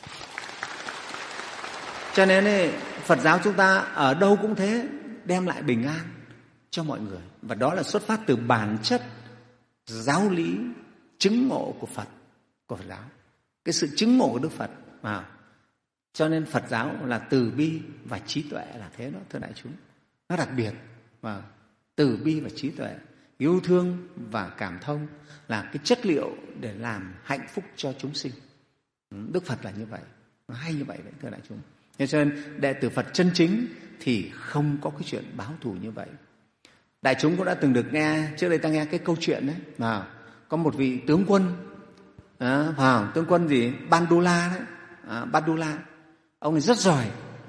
Cho nên ấy, Phật giáo chúng ta ở đâu cũng thế, đem lại bình an cho mọi người. Và đó là xuất phát từ bản chất giáo lý chứng ngộ của Phật, của Phật giáo. Cái sự chứng ngộ của Đức Phật. À, cho nên Phật giáo là từ bi và trí tuệ là thế đó, thưa đại chúng. Nó đặc biệt. Và từ bi và trí tuệ, yêu thương và cảm thông là cái chất liệu để làm hạnh phúc cho chúng sinh. Đức Phật là như vậy, nó hay như vậy đấy, thưa đại chúng. Cho nên đệ tử Phật chân chính thì không có cái chuyện báo thù như vậy. Đại chúng cũng đã từng được nghe, trước đây ta nghe cái câu chuyện đấy, mà có một vị tướng quân, à, à, tướng quân gì, Bandula đấy, à, Bandula, ông ấy rất giỏi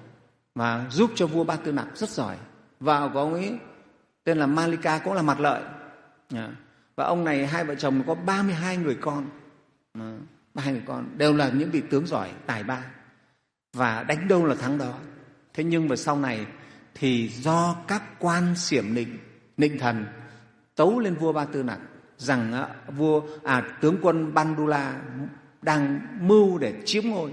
và giúp cho vua Ba Tư Nặc rất giỏi. Vợ của ông ấy tên là Malika cũng là mặt lợi, à, và ông này hai vợ chồng có ba mươi hai người con, à, ba mươi hai người con đều là những vị tướng giỏi, tài ba, và đánh đâu là thắng đó. Thế nhưng mà sau này thì do các quan xiểm nịnh, nịnh thần tấu lên vua Ba Tư Nặc rằng à, vua à tướng quân Bandula đang mưu để chiếm ngôi.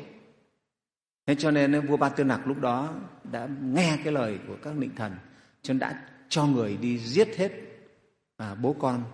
Thế cho nên vua Ba Tư Nặc lúc đó đã nghe cái lời của các nịnh thần, cho nên đã cho người đi giết hết à, bố con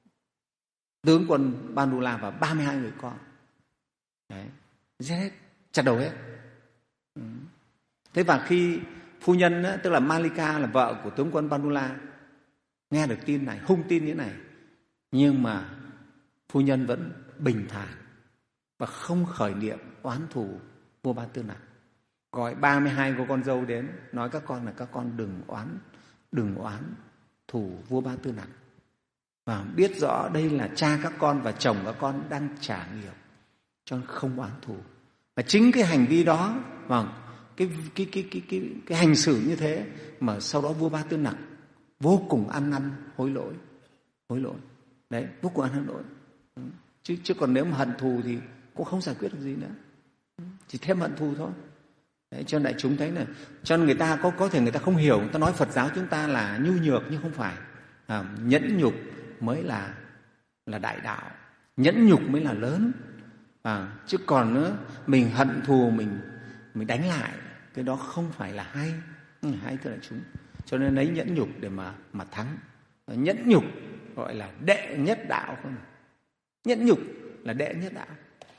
tướng quân Bandula và ba mươi hai người con. Đấy, giết hết, chặt đầu hết. Ừ. Thế và khi phu nhân, tức là Malika là vợ của tướng quân Bandula, nghe được tin này, hung tin như thế này, nhưng mà phu nhân vẫn bình thản và không khởi niệm oán thù vua Ba Tư Nặc. Gọi ba mươi hai cô con dâu đến, nói các con là các con đừng oán, đừng oán thù vua Ba Tư Nặc, và biết rõ đây là cha các con và chồng các con đang trả nghiệp, cho nên không oán thù. Và chính cái hành vi đó, và cái cái cái cái cái cái hành xử như thế mà sau đó vua Ba Tư Nặc vô cùng ăn năn hối lỗi, hối lỗi. Đấy, vô cùng ăn năn lỗi. Chứ chứ còn nếu mà hận thù thì cũng không giải quyết được gì nữa, chỉ thêm hận thù thôi. Đấy, cho nên đại chúng thấy là, cho nên người ta có có thể người ta không hiểu, người ta nói Phật giáo chúng ta là nhu nhược, nhưng không phải. À, nhẫn nhục mới là là đại đạo, nhẫn nhục mới là lớn. À, chứ còn nữa mình hận thù, mình mình đánh lại, cái đó không phải là hay, không phải hay, thưa đại chúng. Cho nên lấy nhẫn nhục để mà mà thắng. Nhẫn nhục gọi là đệ nhất đạo không? Nhẫn nhục là đệ nhất đạo.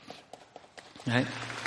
Đấy.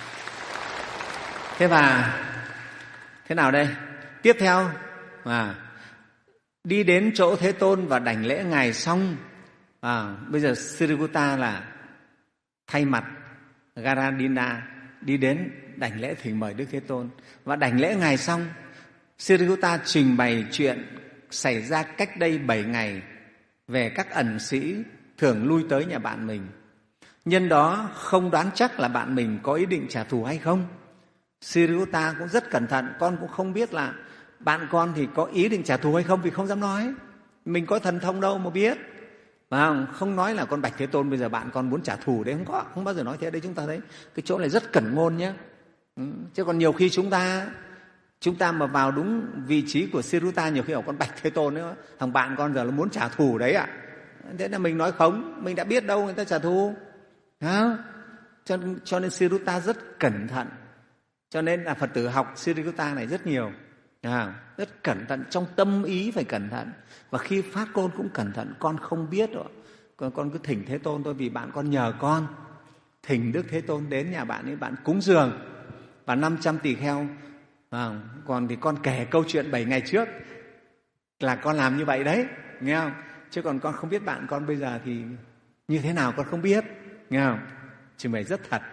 Thế và thế nào đây? Tiếp theo à, đi đến chỗ Thế Tôn và đảnh lễ ngài xong, à, bây giờ Siriguta là thay mặt Garadina đi đến đảnh lễ thỉnh mời Đức Thế Tôn. Và đảnh lễ ngài xong, Siriguta trình bày chuyện xảy ra cách đây bảy ngày về các ẩn sĩ thường lui tới nhà bạn mình. Nhân đó không đoán chắc là bạn mình có ý định trả thù hay không. Siriguta cũng rất cẩn thận, con cũng không biết là bạn con thì có ý định trả thù hay không, vì không dám nói. Mình có thần thông đâu mà biết. Và không nói là con bạch Thế Tôn bây giờ bạn con muốn trả thù đấy, không có, không bao giờ nói thế. Đấy, chúng ta thấy cái chỗ này rất cẩn ngôn nhé. Ừ. Chứ còn nhiều khi chúng ta chúng ta mà vào đúng vị trí của Siriguta, nhiều khi bảo con bạch Thế Tôn ấy, thằng bạn con giờ nó muốn trả thù đấy ạ. À. Thế là mình nói khống, mình đã biết đâu người ta trả thù. À. Cho, cho nên Siriguta rất cẩn thận. Cho nên là Phật tử học Siriguta này rất nhiều. À, rất cẩn thận, trong tâm ý phải cẩn thận. Và khi phát ngôn cũng cẩn thận. Con không biết rồi, con, con cứ thỉnh Thế Tôn thôi, vì bạn con nhờ con thỉnh Đức Thế Tôn đến nhà bạn ấy, bạn cúng dường và năm trăm tỳ kheo. À, còn thì con kể câu chuyện bảy ngày trước là con làm như vậy đấy, nghe không? Chứ còn con không biết bạn con bây giờ thì như thế nào con không biết, nghe không? Trình bày rất thật.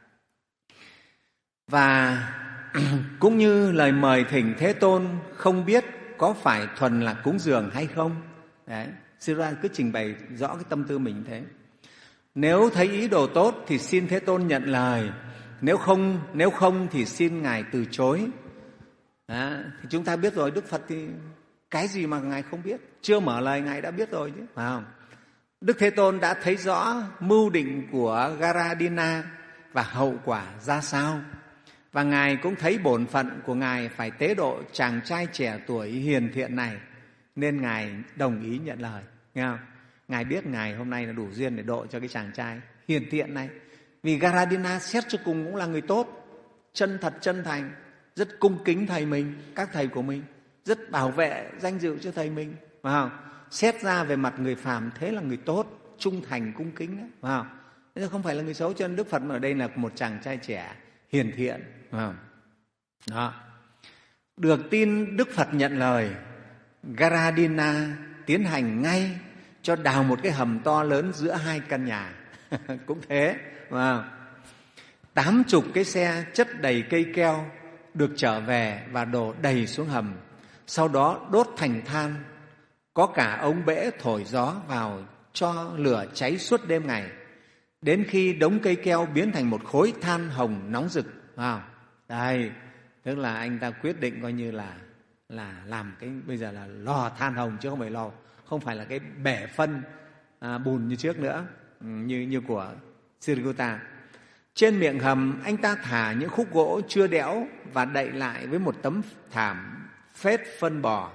Và cũng như lời mời thỉnh Thế Tôn không biết có phải thuần là cúng dường hay không. Đấy, Siriguta cứ trình bày rõ cái tâm tư mình thế. Nếu thấy ý đồ tốt thì xin Thế Tôn nhận lời, nếu không nếu không thì xin Ngài từ chối. Đó, thì chúng ta biết rồi, Đức Phật thì cái gì mà Ngài không biết, chưa mở lời Ngài đã biết rồi chứ, phải không? Đức Thế Tôn đã thấy rõ mưu định của Garadina và hậu quả ra sao, và Ngài cũng thấy bổn phận của Ngài phải tế độ chàng trai trẻ tuổi hiền thiện này, nên Ngài đồng ý nhận lời. Nghe không? Ngài biết Ngài hôm nay là đủ duyên để độ cho cái chàng trai hiền thiện này. Vì Garadina xét cho cùng cũng là người tốt, chân thật chân thành, rất cung kính thầy mình, các thầy của mình, rất bảo vệ danh dự cho thầy mình, phải không? Xét ra về mặt người phàm thế là người tốt, trung thành, cung kính đấy, phải không? Thế không phải là người xấu. Cho nên Đức Phật ở đây là một chàng trai trẻ hiền thiện, phải không? Đó. Được tin Đức Phật nhận lời, Garadina tiến hành ngay cho đào một cái hầm to lớn giữa hai căn nhà. Cũng thế, phải không? Tám chục cái xe chất đầy cây keo được trở về và đổ đầy xuống hầm, sau đó đốt thành than, có cả ống bể thổi gió vào cho lửa cháy suốt đêm ngày, đến khi đống cây keo biến thành một khối than hồng nóng rực. Wow. Đây, tức là anh ta quyết định coi như là là làm cái bây giờ là lò than hồng, chứ không phải lò, không phải là cái bể phân à, bùn như trước nữa, như như của Siriguta. Trên miệng hầm, anh ta thả những khúc gỗ chưa đẽo và đậy lại với một tấm thảm phết phân bò.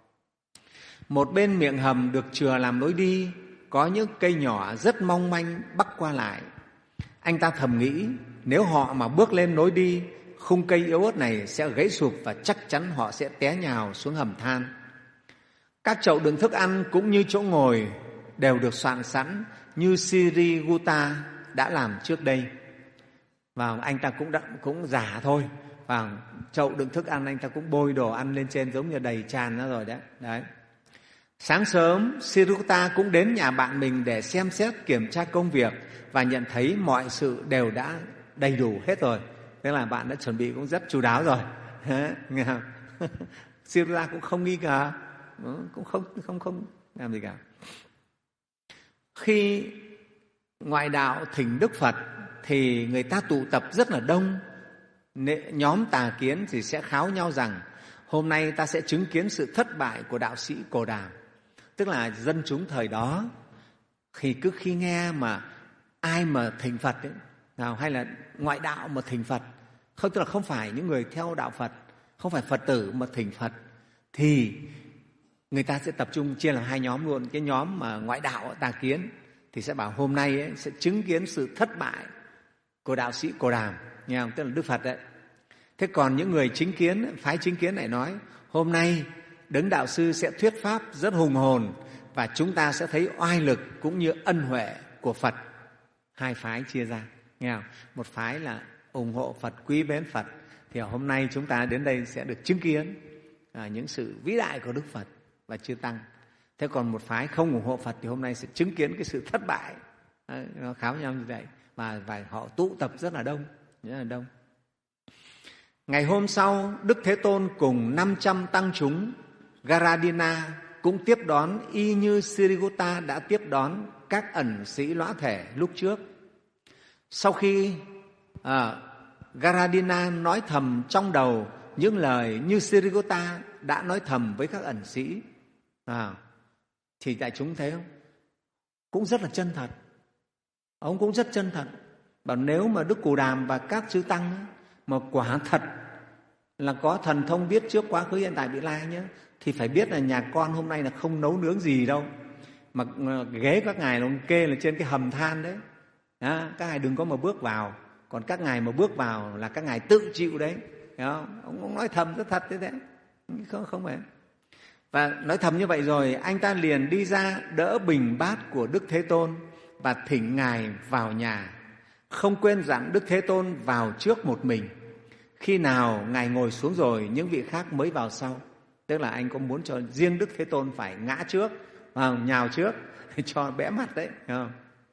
Một bên miệng hầm được chừa làm lối đi, có những cây nhỏ rất mong manh bắc qua lại. Anh ta thầm nghĩ, nếu họ mà bước lên lối đi, khung cây yếu ớt này sẽ gãy sụp và chắc chắn họ sẽ té nhào xuống hầm than. Các chậu đựng thức ăn cũng như chỗ ngồi đều được soạn sẵn như Siriguta đã làm trước đây. Và anh ta cũng đã, cũng giả thôi. Và chậu đựng thức ăn anh ta cũng bôi đồ ăn lên trên giống như đầy tràn ra rồi đấy. Đấy. Sáng sớm, Siriguta cũng đến nhà bạn mình để xem xét kiểm tra công việc và nhận thấy mọi sự đều đã đầy đủ hết rồi. Tức là bạn đã chuẩn bị cũng rất chu đáo rồi. Nghe không? Siriguta cũng không nghi ngờ, cũng không không không làm gì cả. Khi ngoại đạo thỉnh Đức Phật thì người ta tụ tập rất là đông. Nhóm tà kiến thì sẽ kháo nhau rằng hôm nay ta sẽ chứng kiến sự thất bại của đạo sĩ Cồ Đàm. Tức là dân chúng thời đó thì cứ khi nghe mà ai mà thỉnh Phật ấy, nào hay là ngoại đạo mà thỉnh Phật, không, tức là không phải những người theo đạo Phật, không phải Phật tử mà thỉnh Phật, thì người ta sẽ tập trung chia làm hai nhóm luôn. Cái nhóm mà ngoại đạo tà kiến thì sẽ bảo hôm nay ấy, sẽ chứng kiến sự thất bại của đạo sĩ Cồ Đàm, nghe không? Tức là Đức Phật đấy. Thế còn những người chính kiến, phái chính kiến lại nói hôm nay Đấng Đạo Sư sẽ thuyết pháp rất hùng hồn và chúng ta sẽ thấy oai lực cũng như ân huệ của Phật. Hai phái chia ra, nghe không? Một phái là ủng hộ Phật, quý mến Phật, thì hôm nay chúng ta đến đây sẽ được chứng kiến à, những sự vĩ đại của Đức Phật và chư Tăng. Thế còn một phái không ủng hộ Phật thì hôm nay sẽ chứng kiến cái sự thất bại. À, nó kháo nhau như vậy. Và, và họ tụ tập rất là đông, rất là đông. Ngày hôm sau, Đức Thế Tôn cùng năm trăm tăng chúng Garadina cũng tiếp đón y như Siriguta đã tiếp đón các ẩn sĩ lõa thể lúc trước. Sau khi à, Garadina nói thầm trong đầu những lời như Siriguta đã nói thầm với các ẩn sĩ, à, thì đại chúng thấy không? Cũng rất là chân thật. Ông cũng rất chân thật. Bảo nếu mà Đức Cù Đàm và các chư Tăng mà quả thật là có thần thông biết trước quá khứ hiện tại vị lai nhé, thì phải biết là nhà con hôm nay là không nấu nướng gì đâu, mà ghế các ngài là ông kê là trên cái hầm than đấy. Đó, các ngài đừng có mà bước vào, còn các ngài mà bước vào là các ngài tự chịu đấy. Ông, ông nói thầm rất thật thế đấy, không, không phải. Và nói thầm như vậy rồi, anh ta liền đi ra đỡ bình bát của Đức Thế Tôn và thỉnh ngài vào nhà, không quên dặn Đức Thế Tôn vào trước một mình. Khi nào ngài ngồi xuống rồi, những vị khác mới vào sau. Tức là anh có muốn cho riêng Đức Thế Tôn phải ngã trước, nhào trước cho bẽ mặt đấy, không?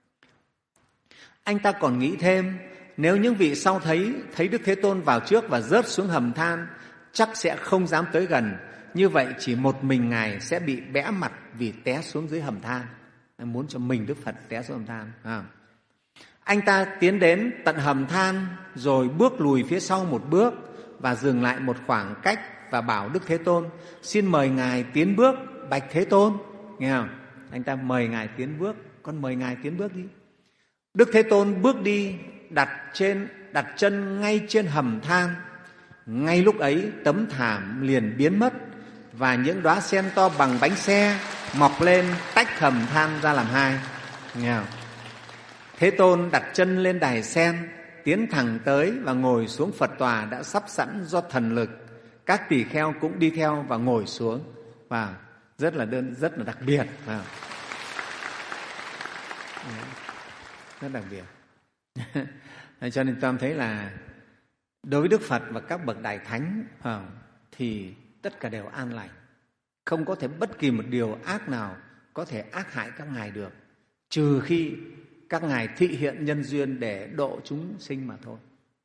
Anh ta còn nghĩ thêm, nếu những vị sau thấy thấy Đức Thế Tôn vào trước và rớt xuống hầm than, chắc sẽ không dám tới gần. Như vậy chỉ một mình ngài sẽ bị bẽ mặt vì té xuống dưới hầm than. Anh muốn cho mình Đức Phật té xuống hầm than. À. Anh ta tiến đến tận hầm than rồi bước lùi phía sau một bước và dừng lại một khoảng cách và bảo Đức Thế Tôn: xin mời Ngài tiến bước, bạch Thế Tôn. Nghe không? Anh ta mời Ngài tiến bước, con mời Ngài tiến bước đi. Đức Thế Tôn bước đi, đặt trên đặt chân ngay trên hầm than. Ngay lúc ấy tấm thảm liền biến mất và những đóa sen to bằng bánh xe mọc lên tách hầm than ra làm hai. Nghe không? Thế Tôn đặt chân lên đài sen, tiến thẳng tới và ngồi xuống Phật tòa đã sắp sẵn do thần lực. Các tỳ kheo cũng đi theo và ngồi xuống. Và rất là đơn rất là đặc biệt. Và rất đặc biệt. Cho nên tôi thấy là đối với Đức Phật và các bậc đại thánh thì tất cả đều an lành, không có thể bất kỳ một điều ác nào có thể ác hại các ngài được, trừ khi các ngài thị hiện nhân duyên để độ chúng sinh mà thôi.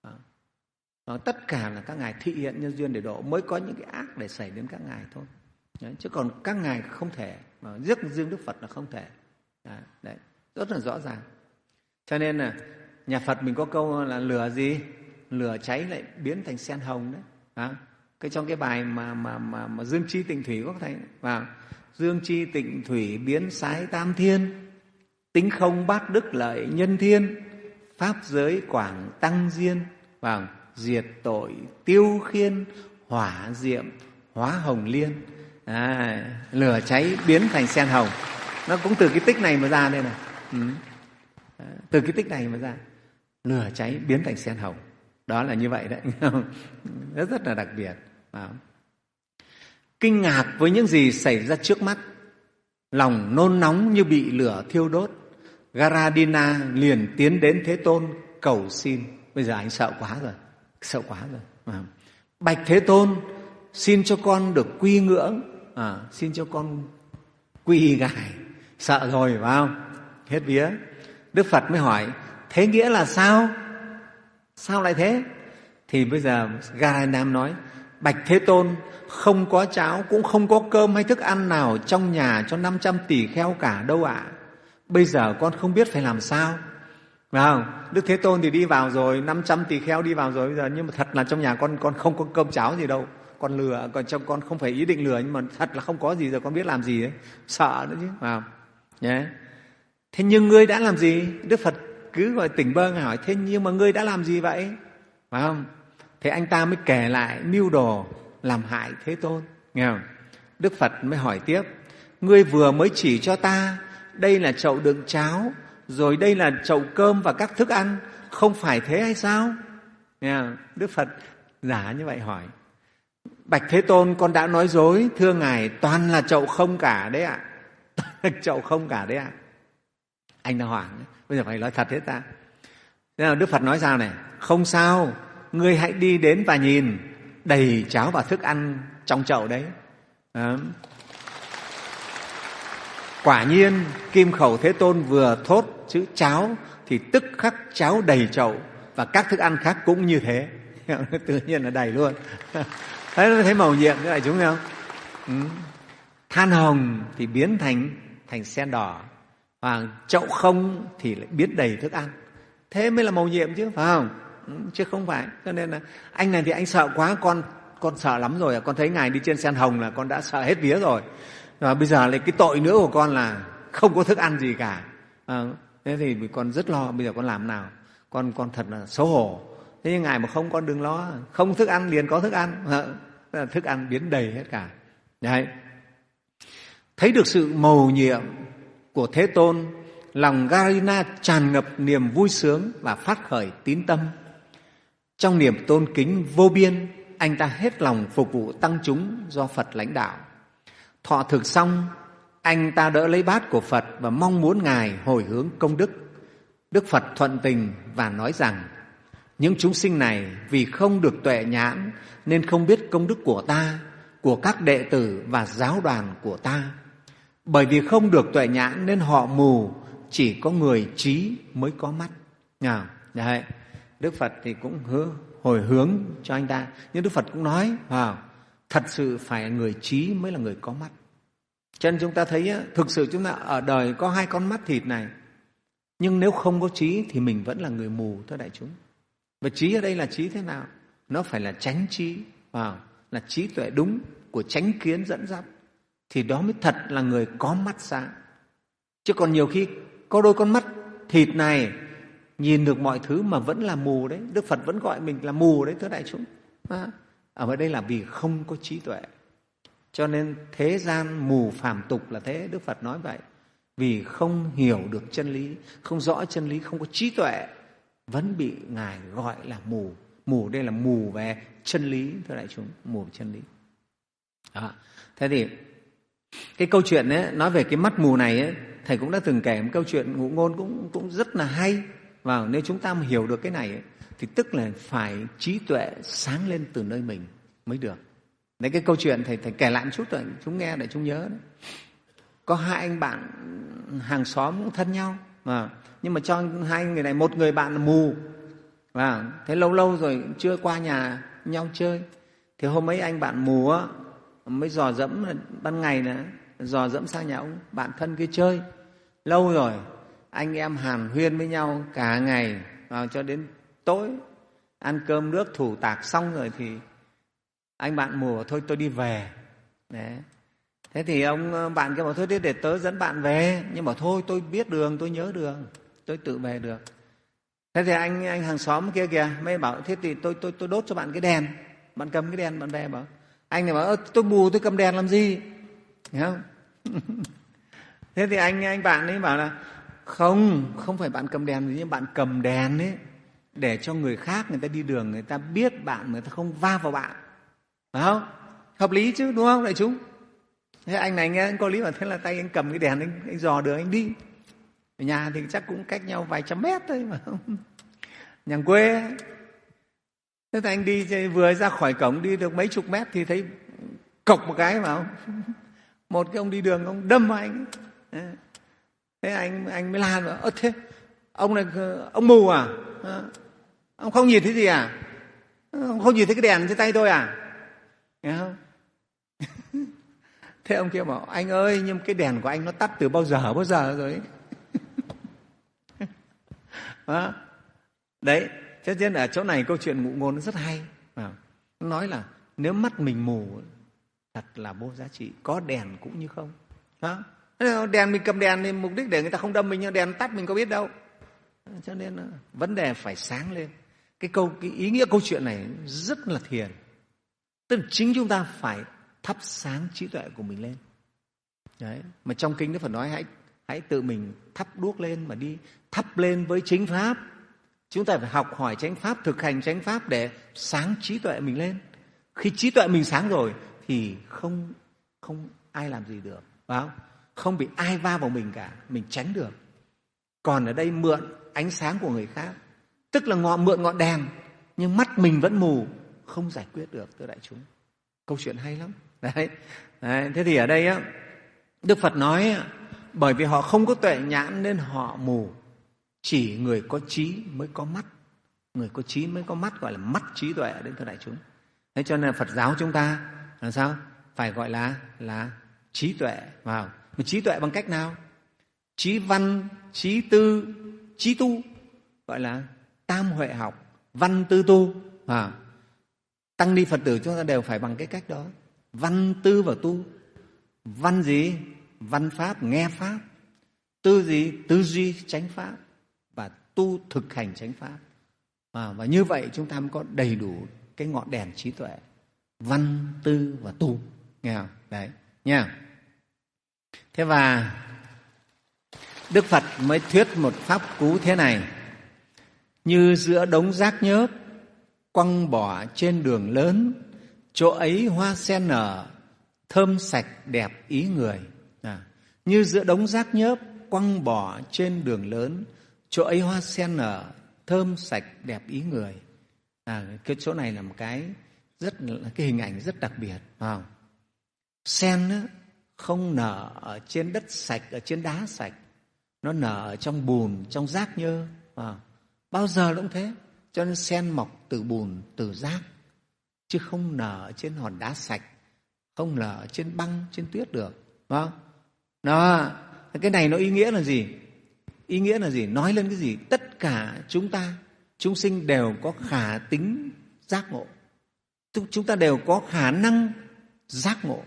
Đó, tất cả là các ngài thị hiện nhân duyên để độ mới có những cái ác để xảy đến các ngài thôi. Đấy, chứ còn các ngài không thể, mà riêng riêng Đức Phật là không thể. Đấy, đấy, rất là rõ ràng. Cho nên là nhà Phật mình có câu là lửa gì? Lửa cháy lại biến thành sen hồng đấy. À, cái trong cái bài mà mà mà, mà Dương Chi Tịnh Thủy có thấy và Dương Chi Tịnh Thủy biến sái tam thiên, tính không bát đức lợi nhân thiên, pháp giới quảng tăng diên, và diệt tội tiêu khiên, hỏa diệm hóa hồng liên. À, lửa cháy biến thành sen hồng, nó cũng từ cái tích này mà ra đây này. Ừ. À, từ cái tích này mà ra, lửa cháy biến thành sen hồng, đó là như vậy đấy. rất rất là đặc biệt. À. Kinh ngạc với những gì xảy ra trước mắt, lòng nôn nóng như bị lửa thiêu đốt, Garadina liền tiến đến Thế Tôn cầu xin. Bây giờ anh sợ quá rồi, sợ quá rồi. À. Bạch Thế Tôn, xin cho con được quy ngưỡng, à, xin cho con quy gài. Sợ rồi phải không? Hết vía. Đức Phật mới hỏi: thế nghĩa là sao? Sao lại thế? Thì bây giờ Garadina nói: bạch Thế Tôn, không có cháo cũng không có cơm hay thức ăn nào trong nhà cho năm trăm tỷ kheo cả đâu ạ. À. Bây giờ con không biết phải làm sao. Phải không? Đức Thế Tôn thì đi vào rồi, năm trăm tỷ kheo đi vào rồi bây giờ, nhưng mà thật là trong nhà con con không có cơm cháo gì đâu. Con lừa, còn trong con không phải ý định lừa, nhưng mà thật là không có gì rồi, con biết làm gì đấy. Sợ nữa chứ. Phải không? Yeah. Thế nhưng ngươi đã làm gì? Đức Phật cứ gọi tỉnh bơ hỏi: thế nhưng mà ngươi đã làm gì vậy? Phải không? Thế anh ta mới kể lại mưu đồ làm hại Thế Tôn. Nghe không? Đức Phật mới hỏi tiếp: ngươi vừa mới chỉ cho ta đây là chậu đựng cháo, rồi đây là chậu cơm và các thức ăn, không phải thế hay sao? Nghe không? Đức Phật giả như vậy hỏi: bạch Thế Tôn, con đã nói dối, thưa ngài, toàn là chậu không cả đấy ạ. À. Chậu không cả đấy ạ. À. Anh đã hoảng, bây giờ phải nói thật hết ta. Thế nào Đức Phật nói sao này? Không sao, ngươi hãy đi đến và nhìn, đầy cháo và thức ăn trong chậu đấy. À. Quả nhiên Kim Khẩu Thế Tôn vừa thốt chữ cháo thì tức khắc cháo đầy chậu, và các thức ăn khác cũng như thế. Tự nhiên là đầy luôn. Thấy thấy màu nhiệm thế này chúng không? Ừ. Than hồng thì biến thành thành sen đỏ, và chậu không thì lại biến đầy thức ăn. Thế mới là màu nhiệm chứ, phải không? Ừ, chứ không phải. Cho nên là anh này thì anh sợ quá, con con sợ lắm rồi. Con thấy ngài đi trên sen hồng là con đã sợ hết vía rồi. Và bây giờ lại cái tội nữa của con là không có thức ăn gì cả. À, thế thì con rất lo, bây giờ con làm nào? Con con thật là xấu hổ. Thế nhưng ngài mà không, con đừng lo, không thức ăn liền có thức ăn. À, thức ăn biến đầy hết cả. Đấy. Thấy được sự mầu nhiệm của Thế Tôn, lòng Garadina tràn ngập niềm vui sướng và phát khởi tín tâm. Trong niềm tôn kính vô biên, anh ta hết lòng phục vụ tăng chúng do Phật lãnh đạo. Thọ thực xong, anh ta đỡ lấy bát của Phật và mong muốn ngài hồi hướng công đức. Đức Phật thuận tình và nói rằng: những chúng sinh này vì không được tuệ nhãn nên không biết công đức của ta, của các đệ tử và giáo đoàn của ta. Bởi vì không được tuệ nhãn nên họ mù, chỉ có người trí mới có mắt. Đấy. Đức Phật thì cũng hứa, hồi hướng cho anh ta. Nhưng Đức Phật cũng nói, wow, thật sự phải người trí mới là người có mắt. Cho nên chúng ta thấy thực sự chúng ta ở đời có hai con mắt thịt này. Nhưng nếu không có trí thì mình vẫn là người mù, thưa đại chúng. Và trí ở đây là trí thế nào? Nó phải là chánh trí, à, là trí tuệ đúng của chánh kiến dẫn dắt. Thì đó mới thật là người có mắt sáng. Chứ còn nhiều khi có đôi con mắt thịt này nhìn được mọi thứ mà vẫn là mù đấy. Đức Phật vẫn gọi mình là mù đấy, thưa đại chúng. À, ở đây là vì không có trí tuệ. Cho nên thế gian mù phàm tục là thế, Đức Phật nói vậy. Vì không hiểu được chân lý, không rõ chân lý, không có trí tuệ, vẫn bị Ngài gọi là mù. Mù đây là mù về chân lý, thưa đại chúng, mù về chân lý. Đó. Thế thì cái câu chuyện ấy, nói về cái mắt mù này ấy, Thầy cũng đã từng kể một câu chuyện ngụ ngôn cũng, cũng rất là hay. Và nếu chúng ta mà hiểu được cái này ấy, thì tức là phải trí tuệ sáng lên từ nơi mình mới được. Đấy, cái câu chuyện Thầy, thầy kể lại một chút rồi chúng nghe để chúng nhớ đấy. Có hai anh bạn hàng xóm cũng thân nhau, mà nhưng mà cho hai người này, một người bạn là mù, và thế lâu lâu rồi chưa qua nhà nhau chơi. Thì hôm ấy anh bạn mù á mới dò dẫm, ban ngày này dò dẫm sang nhà ông bạn thân kia chơi. Lâu rồi anh em hàn huyên với nhau cả ngày, vào cho đến tối ăn cơm nước thủ tạc xong rồi thì anh bạn mù bảo thôi tôi đi về. Đấy. Thế thì ông bạn kia bảo thôi để tớ dẫn bạn về, nhưng mà thôi tôi biết đường, tôi nhớ đường, tôi tự về được. Thế thì anh anh hàng xóm kia kìa mới bảo thế thì tôi tôi tôi đốt cho bạn cái đèn, bạn cầm cái đèn bạn về. Bảo anh này bảo tôi mù tôi cầm đèn làm gì, hiểu không? Thế thì anh anh bạn ấy bảo là không không phải bạn cầm đèn gì, nhưng bạn cầm đèn ấy để cho người khác người ta đi đường người ta biết bạn, người ta không va vào bạn, phải không? Hợp lý chứ, đúng không đại chúng? Thế anh này nghe anh có lý, mà thế là tay anh cầm cái đèn anh, anh dò đường anh đi. Ở nhà thì chắc cũng cách nhau vài trăm mét thôi mà không, nhà quê. Thế thì anh đi vừa ra khỏi cổng đi được mấy chục mét thì thấy cộc một cái mà không, một cái ông đi đường ông đâm vào anh. Thế anh anh mới la rồi, ơ thế ông này ông mù à? Ông không nhìn thấy gì à? Ông không nhìn thấy cái đèn trên tay tôi à? Nghe không? Thế ông kia bảo anh ơi, nhưng cái đèn của anh nó tắt từ bao giờ bao giờ rồi ấy. Đó. Đấy, cho nên ở chỗ này câu chuyện ngụ ngôn nó rất hay. Nó nói là nếu mắt mình mù thật là vô giá trị, có đèn cũng như không. Đó. Đèn mình cầm đèn thì mục đích để người ta không đâm mình, nhưng đèn tắt mình có biết đâu. Cho nên vấn đề phải sáng lên. Cái câu cái ý nghĩa câu chuyện này rất là thiền. Tức là chính chúng ta phải thắp sáng trí tuệ của mình lên. Đấy. Mà trong kinh Đức Phật nói hãy hãy tự mình thắp đuốc lên mà đi thắp lên với chánh pháp. Chúng ta phải học hỏi chánh pháp, thực hành chánh pháp để sáng trí tuệ mình lên. Khi trí tuệ mình sáng rồi thì không không ai làm gì được, phải không? Không bị ai va vào mình cả, mình tránh được. Còn ở đây mượn ánh sáng của người khác, tức là ngọn mượn ngọn đèn, nhưng mắt mình vẫn mù, không giải quyết được, thưa đại chúng. Câu chuyện hay lắm. Đấy. Đấy. Thế thì ở đây á, Đức Phật nói bởi vì họ không có tuệ nhãn nên họ mù. Chỉ người có trí mới có mắt, người có trí mới có mắt, gọi là mắt trí tuệ đến, thưa đại chúng. Thế cho nên Phật giáo chúng ta là sao? Phải gọi là là trí tuệ vào. Mà trí tuệ bằng cách nào? Trí văn, trí tư, trí tu, gọi là tam huệ học, văn tư tu. À, tăng ni Phật tử chúng ta đều phải bằng cái cách đó. Văn, tư và tu. Văn gì? Văn pháp, nghe pháp. Tư gì? Tư duy, chánh pháp. Và tu, thực hành chánh pháp. À, và như vậy chúng ta mới có đầy đủ cái ngọn đèn trí tuệ. Văn, tư và tu. Nghe không? Đấy, nha. Thế và Đức Phật mới thuyết một pháp cú thế này: như giữa đống rác nhớp quăng bỏ trên đường lớn, chỗ ấy hoa sen nở, thơm sạch đẹp ý người. À, như giữa đống rác nhớp quăng bỏ trên đường lớn, chỗ ấy hoa sen nở, thơm sạch đẹp ý người. À, cái chỗ này là một cái rất cái hình ảnh rất đặc biệt, phải không? Sen đó, không nở ở trên đất sạch, ở trên đá sạch, nó nở ở trong bùn, trong rác nhơ. À, bao giờ cũng thế. Cho nên sen mọc từ bùn, từ rác, chứ không nở trên hòn đá sạch, không nở trên băng, trên tuyết được, phải không? Đó, cái này nó ý nghĩa là gì? Ý nghĩa là gì? Nói lên cái gì? Tất cả chúng ta, chúng sinh đều có khả tính giác ngộ. Chúng ta đều có khả năng giác ngộ.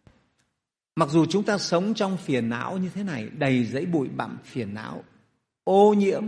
Mặc dù chúng ta sống trong phiền não như thế này, đầy dẫy bụi bặm phiền não, ô nhiễm,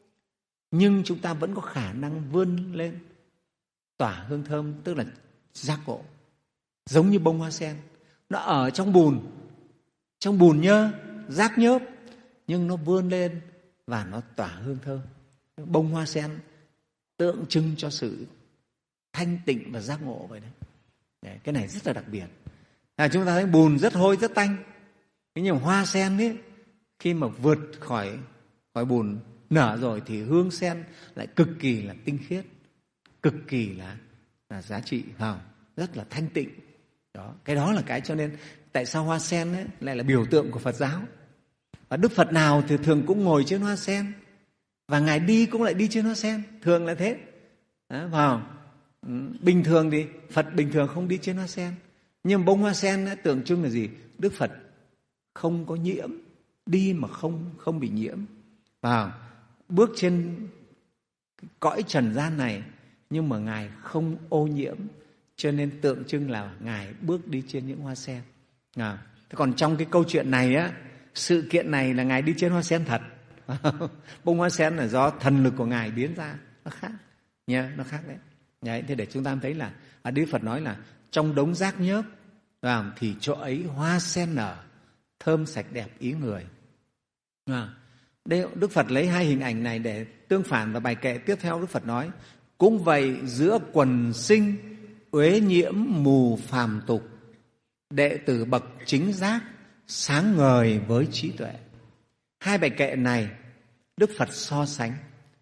nhưng chúng ta vẫn có khả năng vươn lên, tỏa hương thơm, tức là giác ngộ. Giống như bông hoa sen, nó ở trong bùn, trong bùn nhơ, rác nhớp, nhưng nó vươn lên và nó tỏa hương thơm. Bông hoa sen tượng trưng cho sự thanh tịnh và giác ngộ vậy đấy. Đấy, cái này rất là đặc biệt. À, chúng ta thấy bùn rất hôi, rất tanh. Thế nhưng hoa sen ấy, khi mà vượt khỏi, khỏi bùn nở rồi thì hương sen lại cực kỳ là tinh khiết, cực kỳ là, là giá trị, không? Rất là thanh tịnh. Đó, cái đó là cái cho nên tại sao hoa sen ấy lại là biểu tượng của Phật giáo. Và Đức Phật nào thì thường cũng ngồi trên hoa sen, và Ngài đi cũng lại đi trên hoa sen, thường là thế. Đó, vào bình thường thì Phật bình thường không đi trên hoa sen, nhưng bông hoa sen ấy, tượng trưng là gì? Đức Phật không có nhiễm, đi mà không không bị nhiễm. Vào bước trên cõi trần gian này, nhưng mà Ngài không ô nhiễm, cho nên tượng trưng là Ngài bước đi trên những hoa sen. À, thế còn trong cái câu chuyện này á, sự kiện này là Ngài đi trên hoa sen thật. Bông hoa sen là do thần lực của Ngài biến ra, nó khác nha, nó khác đấy. Đấy, thế để chúng ta thấy là à, Đức Phật nói là trong đống rác nhớp à, thì chỗ ấy hoa sen nở, thơm sạch đẹp ý người. À, đây, Đức Phật lấy hai hình ảnh này để tương phản, và bài kệ tiếp theo Đức Phật nói: cũng vậy giữa quần sinh uế nhiễm mù phàm tục, đệ tử bậc chính giác sáng ngời với trí tuệ. Hai bài kệ này Đức Phật so sánh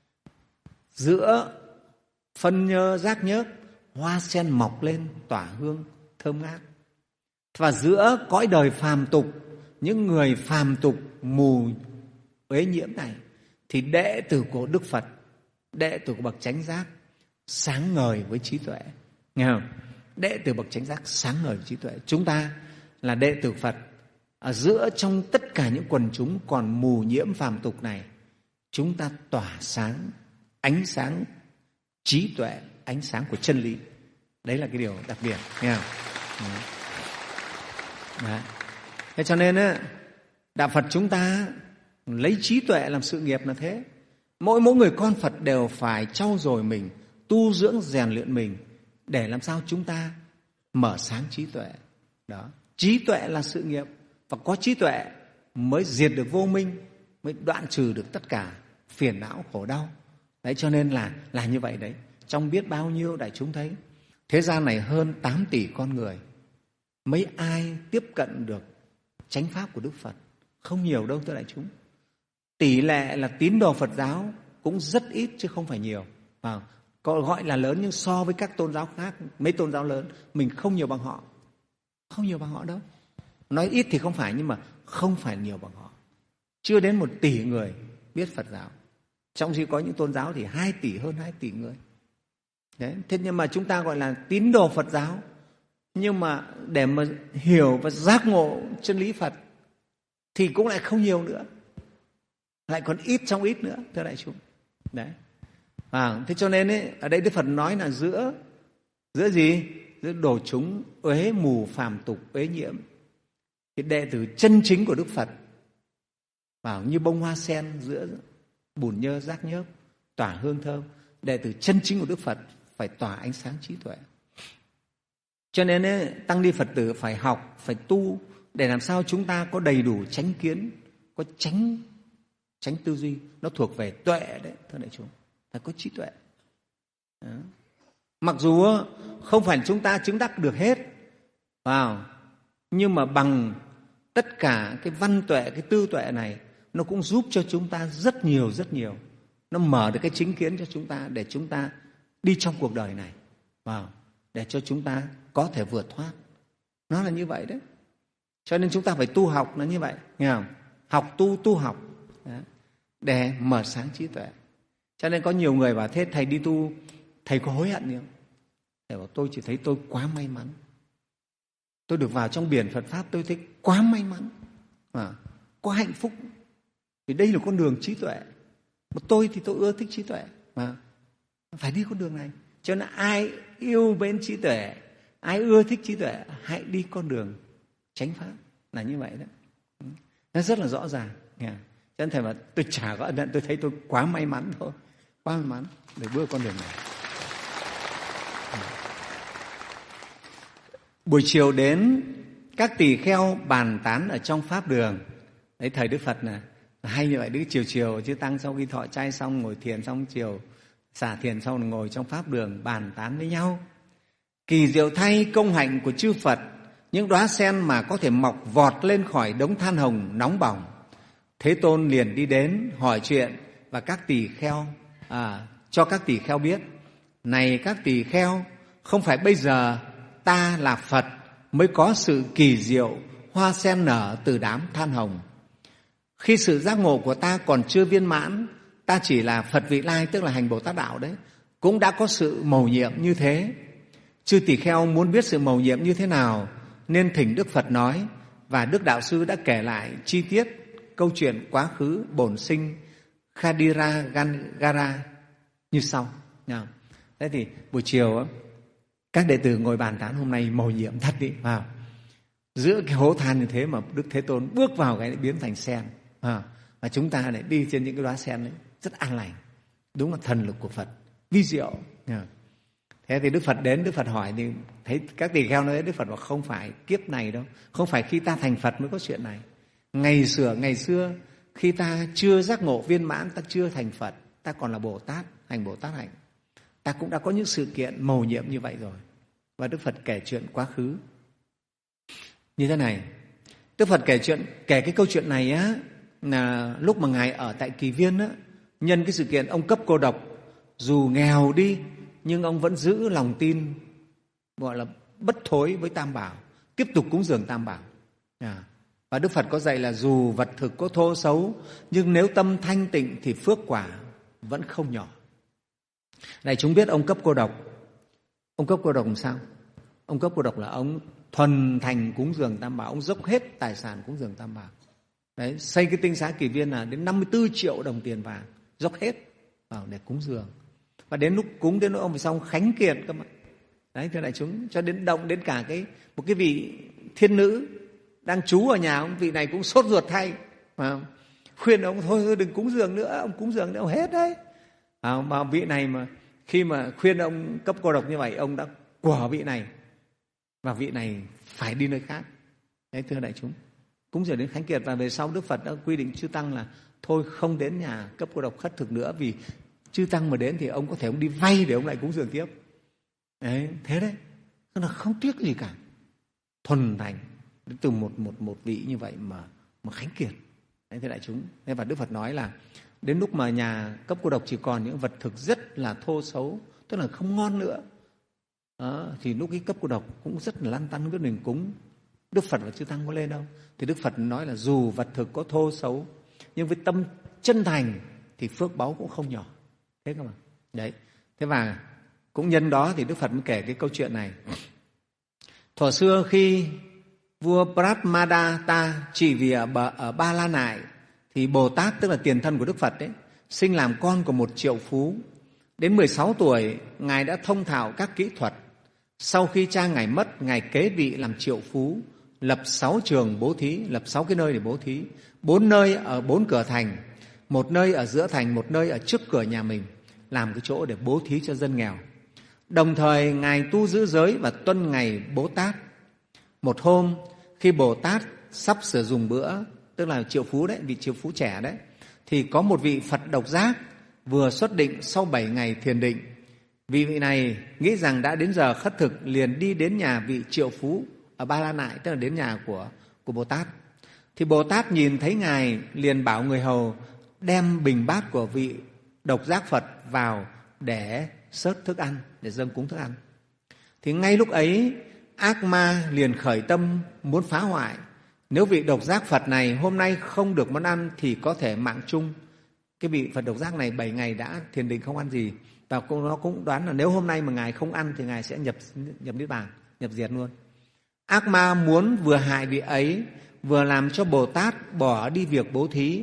giữa phân nhơ rác nhớp, hoa sen mọc lên tỏa hương thơm ngát, và giữa cõi đời phàm tục, những người phàm tục mù uế nhiễm này, thì đệ tử của Đức Phật, đệ tử của bậc chánh giác sáng ngời với trí tuệ. Nghe không? Đệ tử bậc chánh giác sáng ngời với trí tuệ. Chúng ta là đệ tử Phật, ở giữa trong tất cả những quần chúng còn mù nhiễm phàm tục này, chúng ta tỏa sáng ánh sáng trí tuệ, ánh sáng của chân lý. Đấy là cái điều đặc biệt, nghe không? Đấy. Thế cho nên á, đạo Phật chúng ta lấy trí tuệ làm sự nghiệp là thế. Mỗi mỗi người con Phật đều phải trau dồi mình, tu dưỡng rèn luyện mình, để làm sao chúng ta mở sáng trí tuệ. Đó, trí tuệ là sự nghiệp, và có trí tuệ mới diệt được vô minh, mới đoạn trừ được tất cả phiền não khổ đau. Đấy, cho nên là là như vậy đấy. Trong biết bao nhiêu đại chúng thấy, thế gian này hơn tám tỷ con người, mấy ai tiếp cận được chánh pháp của Đức Phật? Không nhiều đâu thưa đại chúng. Tỷ lệ là tín đồ Phật giáo cũng rất ít chứ không phải nhiều. À, có gọi là lớn, nhưng so với các tôn giáo khác, mấy tôn giáo lớn, mình không nhiều bằng họ. Không nhiều bằng họ đâu. Nói ít thì không phải, nhưng mà không phải nhiều bằng họ. Chưa đến một tỷ người biết Phật giáo. Trong khi có những tôn giáo thì hai tỷ, hơn hai tỷ người. Đấy. Thế nhưng mà chúng ta gọi là tín đồ Phật giáo, nhưng mà để mà hiểu và giác ngộ chân lý Phật thì cũng lại không nhiều nữa, lại còn ít trong ít nữa, thưa đại chúng. Đấy. À, thế cho nên ấy, ở đây Đức Phật nói là giữa giữa gì? Giữa đồ chúng uế mù phàm tục uế nhiễm, thì đệ tử chân chính của Đức Phật bảo như bông hoa sen giữa bùn nhơ rác nhớp, tỏa hương thơm. Đệ tử chân chính của Đức Phật phải tỏa ánh sáng trí tuệ. Cho nên ấy, tăng ni Phật tử phải học, phải tu, để làm sao chúng ta có đầy đủ chánh kiến, có chánh chánh tư duy. Nó thuộc về tuệ đấy, thưa đại chúng, phải có trí tuệ. Đó. Mặc dù không phải chúng ta chứng đắc được hết, vào, nhưng mà bằng tất cả cái văn tuệ, cái tư tuệ này, nó cũng giúp cho chúng ta rất nhiều, rất nhiều. Nó mở được cái chính kiến cho chúng ta, để chúng ta đi trong cuộc đời này, vào, để cho chúng ta có thể vượt thoát. Nó là như vậy đấy. Cho nên chúng ta phải tu học nó như vậy, nghe không? Học tu, tu học đấy, để mở sáng trí tuệ. Cho nên có nhiều người bảo thế thầy đi tu, thầy có hối hận gì không? Thầy bảo tôi chỉ thấy tôi quá may mắn. Tôi được vào trong biển Phật Pháp, tôi thấy quá may mắn, à, quá hạnh phúc. Vì đây là con đường trí tuệ. Mà tôi thì tôi ưa thích trí tuệ, mà phải đi con đường này. Cho nên ai yêu mến trí tuệ, ai ưa thích trí tuệ, hãy đi con đường chánh pháp, là như vậy đó. Nó rất là rõ ràng. Cho nên thầy mà tôi chả có ân hận, tôi thấy tôi quá may mắn thôi, quá may mắn để bước con đường này. Buổi chiều đến, các tỳ kheo bàn tán ở trong pháp đường. Đấy, thời Đức Phật này hay như vậy. Đức chiều chiều chư tăng sau khi thọ trai xong, ngồi thiền xong, chiều xả thiền xong, ngồi trong pháp đường bàn tán với nhau. Kỳ diệu thay, công hạnh của chư Phật, những đóa sen mà có thể mọc vọt lên khỏi đống than hồng nóng bỏng. Thế Tôn liền đi đến hỏi chuyện và các tỳ kheo à, cho các tỳ kheo biết: này các tỳ kheo, không phải bây giờ ta là Phật mới có sự kỳ diệu hoa sen nở từ đám than hồng. Khi sự giác ngộ của ta còn chưa viên mãn, ta chỉ là Phật vị lai, tức là hành Bồ Tát đạo đấy, cũng đã có sự mầu nhiệm như thế. Chư tỳ kheo muốn biết sự mầu nhiệm như thế nào nên thỉnh Đức Phật nói, và Đức Đạo Sư đã kể lại chi tiết câu chuyện quá khứ bổn sinh Khadira Gara như sau. Thế thì buổi chiều các đệ tử ngồi bàn tán hôm nay mầu nhiệm thật đi. Vào giữa cái hố than như thế mà Đức Thế Tôn bước vào cái biến thành sen, à, và chúng ta lại đi trên những cái đóa sen ấy rất an lành. Đúng là thần lực của Phật vi diệu. À. Thế thì Đức Phật đến, Đức Phật hỏi thì thấy các tỳ kheo nói, Đức Phật bảo không phải kiếp này đâu, không phải khi ta thành Phật mới có chuyện này. Ngày xưa ngày xưa khi ta chưa giác ngộ viên mãn, ta chưa thành Phật, ta còn là Bồ Tát, hành Bồ Tát hạnh, ta cũng đã có những sự kiện mầu nhiệm như vậy rồi. Và Đức Phật kể chuyện quá khứ như thế này. Đức Phật kể chuyện kể cái câu chuyện này á, là lúc mà Ngài ở tại Kỳ Viên á, nhân cái sự kiện ông Cấp Cô Độc, dù nghèo đi nhưng ông vẫn giữ lòng tin gọi là bất thối với Tam Bảo, tiếp tục cúng dường Tam Bảo. À, và Đức Phật có dạy là dù vật thực có thô xấu, nhưng nếu tâm thanh tịnh thì phước quả vẫn không nhỏ. Này chúng biết ông Cấp Cô Độc, ông Cấp Cô Độc làm sao? Ông Cấp Cô Độc là ông thuần thành cúng dường Tam Bảo, ông dốc hết tài sản cúng dường Tam Bảo. Đấy, xây cái tinh xá Kỳ Viên là đến năm mươi tư triệu đồng tiền vàng, dốc hết vào để cúng dường. Và đến lúc cúng đến lúc ông phải xong khánh kiệt cơ mà. Đấy, thưa đại chúng, cho đến động đến cả cái một cái vị thiên nữ đang trú ở nhà ông, vị này cũng sốt ruột thay, mà khuyên ông thôi, thôi đừng cúng dường nữa, ông cúng dường nữa ông hết đấy. À, mà vị này mà khi mà khuyên ông Cấp Cô Độc như vậy, ông đã của vị này, và vị này phải đi nơi khác. Đấy, thưa đại chúng, cúng dường đến khánh kiệt. Và về sau Đức Phật đã quy định chư tăng là thôi không đến nhà Cấp Cô Độc khất thực nữa, vì chư tăng mà đến thì ông có thể ông đi vay để ông lại cúng dường tiếp. Đấy, thế đấy, tức là không tiếc gì cả, thuần thành từ một một một vị như vậy mà mà khánh kiệt. Đấy, thưa đại chúng. Thế và Đức Phật nói là đến lúc mà nhà Cấp Cô Độc chỉ còn những vật thực rất là thô xấu, tức là không ngon nữa, đó, thì lúc cái Cấp Cô Độc cũng rất là lăn tăn với mình cúng. Đức Phật và chư tăng có lên đâu? Thì Đức Phật nói là dù vật thực có thô xấu, nhưng với tâm chân thành thì phước báu cũng không nhỏ. Thế cơ mà. Đấy. Thế và cũng nhân đó thì Đức Phật mới kể cái câu chuyện này. Thuở xưa khi vua Pratmadatta trị vì ở, ở Ba La Nại, thì Bồ Tát, tức là tiền thân của Đức Phật đấy, sinh làm con của một triệu phú. Đến mười sáu tuổi, Ngài đã thông thạo các kỹ thuật. Sau khi cha Ngài mất, Ngài kế vị làm triệu phú, lập sáu trường bố thí, lập sáu cái nơi để bố thí. Bốn nơi ở bốn cửa thành, một nơi ở giữa thành, một nơi ở trước cửa nhà mình, làm cái chỗ để bố thí cho dân nghèo. Đồng thời Ngài tu giữ giới và tuân ngày Bố Tát. Một hôm, khi Bồ Tát sắp sửa dùng bữa, tức là triệu phú đấy, vị triệu phú trẻ đấy, thì có một vị Phật độc giác vừa xuất định sau bảy ngày thiền định. Vị vị này nghĩ rằng đã đến giờ khất thực, liền đi đến nhà vị triệu phú ở Ba La Nại, tức là đến nhà của, của Bồ Tát. Thì Bồ Tát nhìn thấy Ngài liền bảo người hầu đem bình bát của vị độc giác Phật vào để xớt thức ăn, để dâng cúng thức ăn. Thì ngay lúc ấy ác ma liền khởi tâm muốn phá hoại. Nếu vị độc giác Phật này hôm nay không được món ăn thì có thể mạng chung. Cái vị Phật độc giác này bảy ngày đã thiền định không ăn gì, và nó cũng đoán là nếu hôm nay mà Ngài không ăn thì Ngài sẽ nhập, nhập Niết Bàn, nhập diệt luôn. Ác ma muốn vừa hại vị ấy, vừa làm cho Bồ Tát bỏ đi việc bố thí,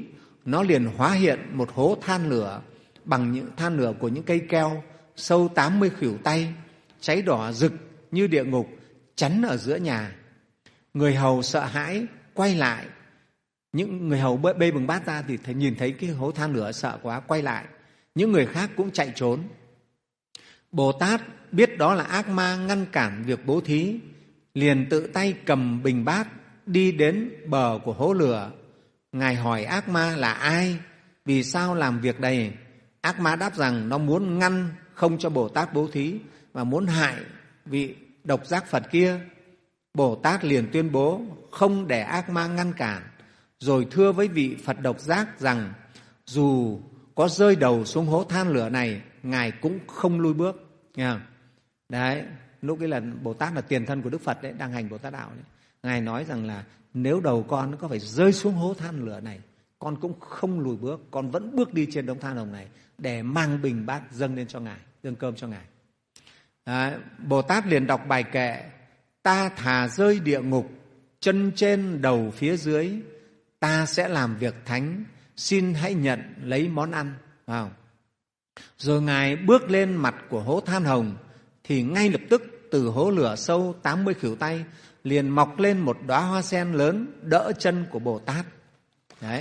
nó liền hóa hiện một hố than lửa bằng những than lửa của những cây keo sâu tám mươi khuỷu tay, cháy đỏ rực như địa ngục, chắn ở giữa nhà. Người hầu sợ hãi quay lại. Những người hầu bê bừng bát ra thì nhìn thấy cái hố than lửa sợ quá quay lại. Những người khác cũng chạy trốn. Bồ Tát biết đó là ác ma ngăn cản việc bố thí, liền tự tay cầm bình bát đi đến bờ của hố lửa. Ngài hỏi ác ma là ai, vì sao làm việc này. Ác ma đáp rằng nó muốn ngăn không cho Bồ Tát bố thí và muốn hại vị độc giác Phật kia. Bồ Tát liền tuyên bố không để ác ma ngăn cản, rồi thưa với vị Phật độc giác rằng dù có rơi đầu xuống hố than lửa này, Ngài cũng không lui bước. Nghe không? Đấy, lúc ấy là Bồ Tát là tiền thân của Đức Phật đấy, đang hành Bồ Tát đạo đấy. Ngài nói rằng là nếu đầu con nó có phải rơi xuống hố than lửa này, con cũng không lùi bước, con vẫn bước đi trên đống than hồng này để mang bình bát dâng lên cho Ngài, dâng cơm cho Ngài. Đấy, Bồ Tát liền đọc bài kệ: ta thà rơi địa ngục, chân trên đầu phía dưới, ta sẽ làm việc thánh, xin hãy nhận lấy món ăn. Wow. Rồi Ngài bước lên mặt của hố than hồng, thì ngay lập tức từ hố lửa sâu tám mươi khuỷu tay liền mọc lên một đóa hoa sen lớn đỡ chân của Bồ Tát. Đấy.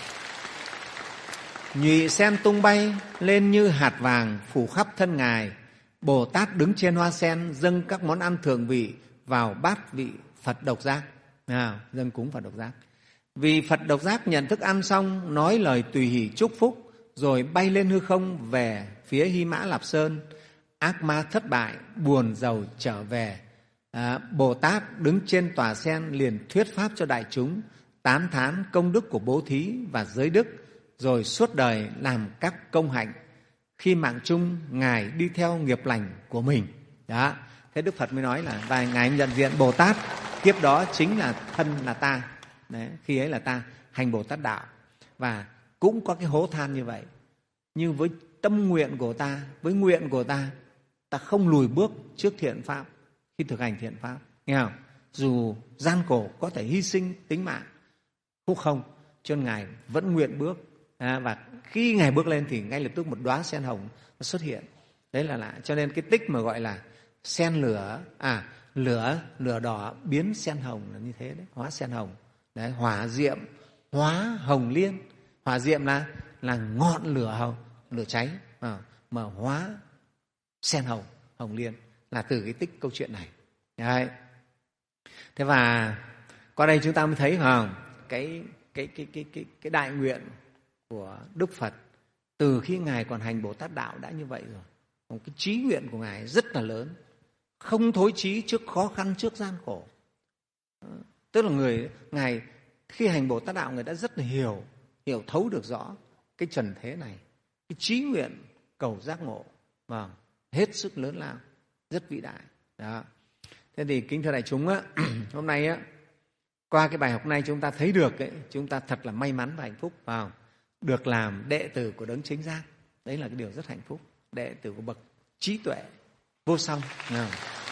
Nhụy sen tung bay lên như hạt vàng phủ khắp thân Ngài. Bồ Tát đứng trên hoa sen dâng các món ăn thượng vị vào bát vị Phật độc giác. À, dâng cúng Phật độc giác. Vì Phật độc giác nhận thức ăn xong, nói lời tùy hỷ chúc phúc, rồi bay lên hư không về phía Hy Mã Lạp Sơn. Ác ma thất bại, buồn rầu trở về. À, Bồ Tát đứng trên tòa sen liền thuyết pháp cho đại chúng, tán thán công đức của bố thí và giới đức, rồi suốt đời làm các công hạnh. Khi mạng chung, Ngài đi theo nghiệp lành của mình. Đó. Thế Đức Phật mới nói là và Ngài nhận diện Bồ Tát kiếp đó chính là thân là ta. Đấy, khi ấy là ta hành Bồ Tát đạo. Và cũng có cái hố than như vậy. Nhưng với tâm nguyện của ta, với nguyện của ta, ta không lùi bước trước thiện pháp khi thực hành thiện pháp. Nghe không? Dù gian khổ có thể hy sinh tính mạng, cũng không. Cho nên Ngài vẫn nguyện bước. À, và khi Ngài bước lên thì ngay lập tức một đóa sen hồng nó xuất hiện. Đấy là lạ. Cho nên cái tích mà gọi là sen lửa, à lửa lửa đỏ biến sen hồng là như thế đấy, hóa sen hồng. Đấy, hỏa diệm hóa hồng liên. Hỏa diệm là là ngọn lửa hồng, lửa cháy, à, mà hóa sen hồng, hồng liên là từ cái tích câu chuyện này. Đấy. Thế và qua đây chúng ta mới thấy không, cái cái cái cái cái cái đại nguyện của Đức Phật từ khi Ngài còn hành Bồ Tát đạo đã như vậy rồi. Một cái chí nguyện của Ngài rất là lớn, không thối chí trước khó khăn, trước gian khổ. Tức là người Ngài khi hành Bồ Tát đạo, người đã rất là hiểu, hiểu thấu được rõ cái trần thế này, cái chí nguyện cầu giác ngộ, vâng, hết sức lớn lao, rất vĩ đại. Đó. Thế thì kính thưa đại chúng á, hôm nay á, qua cái bài học này chúng ta thấy được ấy, chúng ta thật là may mắn và hạnh phúc, vào được làm đệ tử của đấng chánh giác. Đấy là cái điều rất hạnh phúc, đệ tử của bậc trí tuệ vô song. Nào.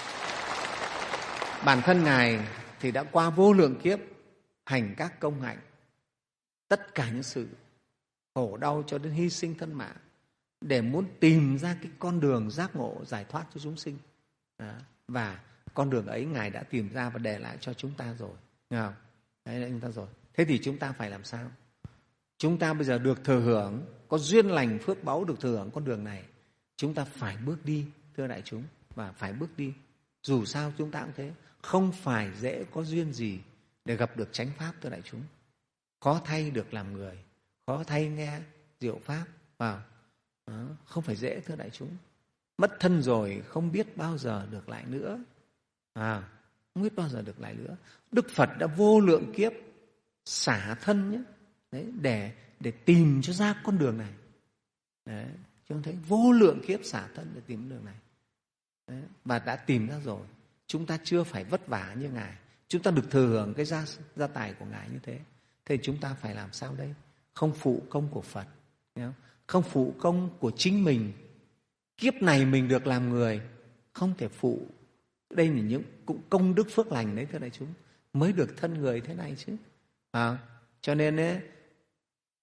Bản thân Ngài thì đã qua vô lượng kiếp hành các công hạnh, tất cả những sự khổ đau cho đến hy sinh thân mạng để muốn tìm ra cái con đường giác ngộ giải thoát cho chúng sinh. Đó. Và con đường ấy Ngài đã tìm ra và để lại cho chúng ta rồi. Nghe không? Đấy là chúng ta rồi. Thế thì chúng ta phải làm sao? Chúng ta bây giờ được thừa hưởng, có duyên lành phước báu được thừa hưởng con đường này, chúng ta phải bước đi, thưa đại chúng, và phải bước đi. Dù sao chúng ta cũng thế, không phải dễ có duyên gì để gặp được chánh pháp, thưa đại chúng. Khó thay được làm người, khó thay nghe diệu pháp, vào đó, không phải dễ, thưa đại chúng. Mất thân rồi không biết bao giờ được lại nữa, à, không biết bao giờ được lại nữa. Đức Phật đã vô lượng kiếp xả thân nhé, đấy, để để tìm cho ra con đường này. Đấy, chúng thấy vô lượng kiếp xả thân để tìm con đường này. Đấy, và đã tìm ra rồi. Chúng ta chưa phải vất vả như Ngài, chúng ta được thừa hưởng cái gia, gia tài của Ngài như thế. Thế chúng ta phải làm sao đây? Không phụ công của Phật, không? không phụ công của chính mình. Kiếp này mình được làm người, không thể phụ. Đây là những cũng công đức phước lành đấy, thưa đại chúng, mới được thân người thế này chứ. À, cho nên ấy,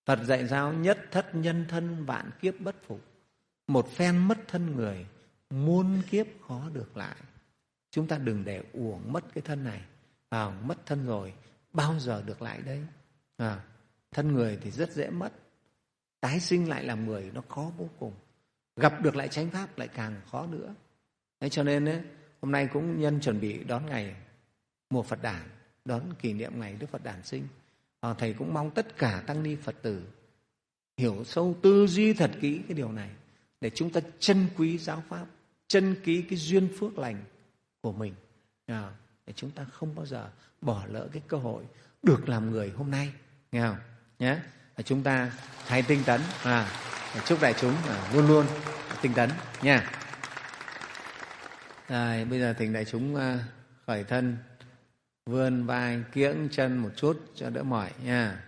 Phật dạy sao? Nhất thất nhân thân vạn kiếp bất phục. Một phen mất thân người, muôn kiếp khó được lại. Chúng ta đừng để uổng mất cái thân này. À, mất thân rồi, bao giờ được lại đây? À, thân người thì rất dễ mất. Tái sinh lại làm người nó khó vô cùng. Gặp được lại chánh pháp lại càng khó nữa. Thế cho nên ấy, hôm nay cũng nhân chuẩn bị đón ngày mùa Phật đản, đón kỷ niệm ngày Đức Phật đản sinh. À, Thầy cũng mong tất cả tăng ni Phật tử hiểu sâu, tư duy thật kỹ cái điều này để chúng ta trân quý giáo pháp, trân quý cái duyên phước lành của mình. À, để chúng ta không bao giờ bỏ lỡ cái cơ hội được làm người hôm nay. Nghe không? Nhé. Chúng ta hãy tinh tấn. À, chúc đại chúng à, luôn luôn tinh tấn nha. Rồi, bây giờ thỉnh đại chúng à, khởi thân, vươn vai, kiễng chân một chút cho đỡ mỏi nha.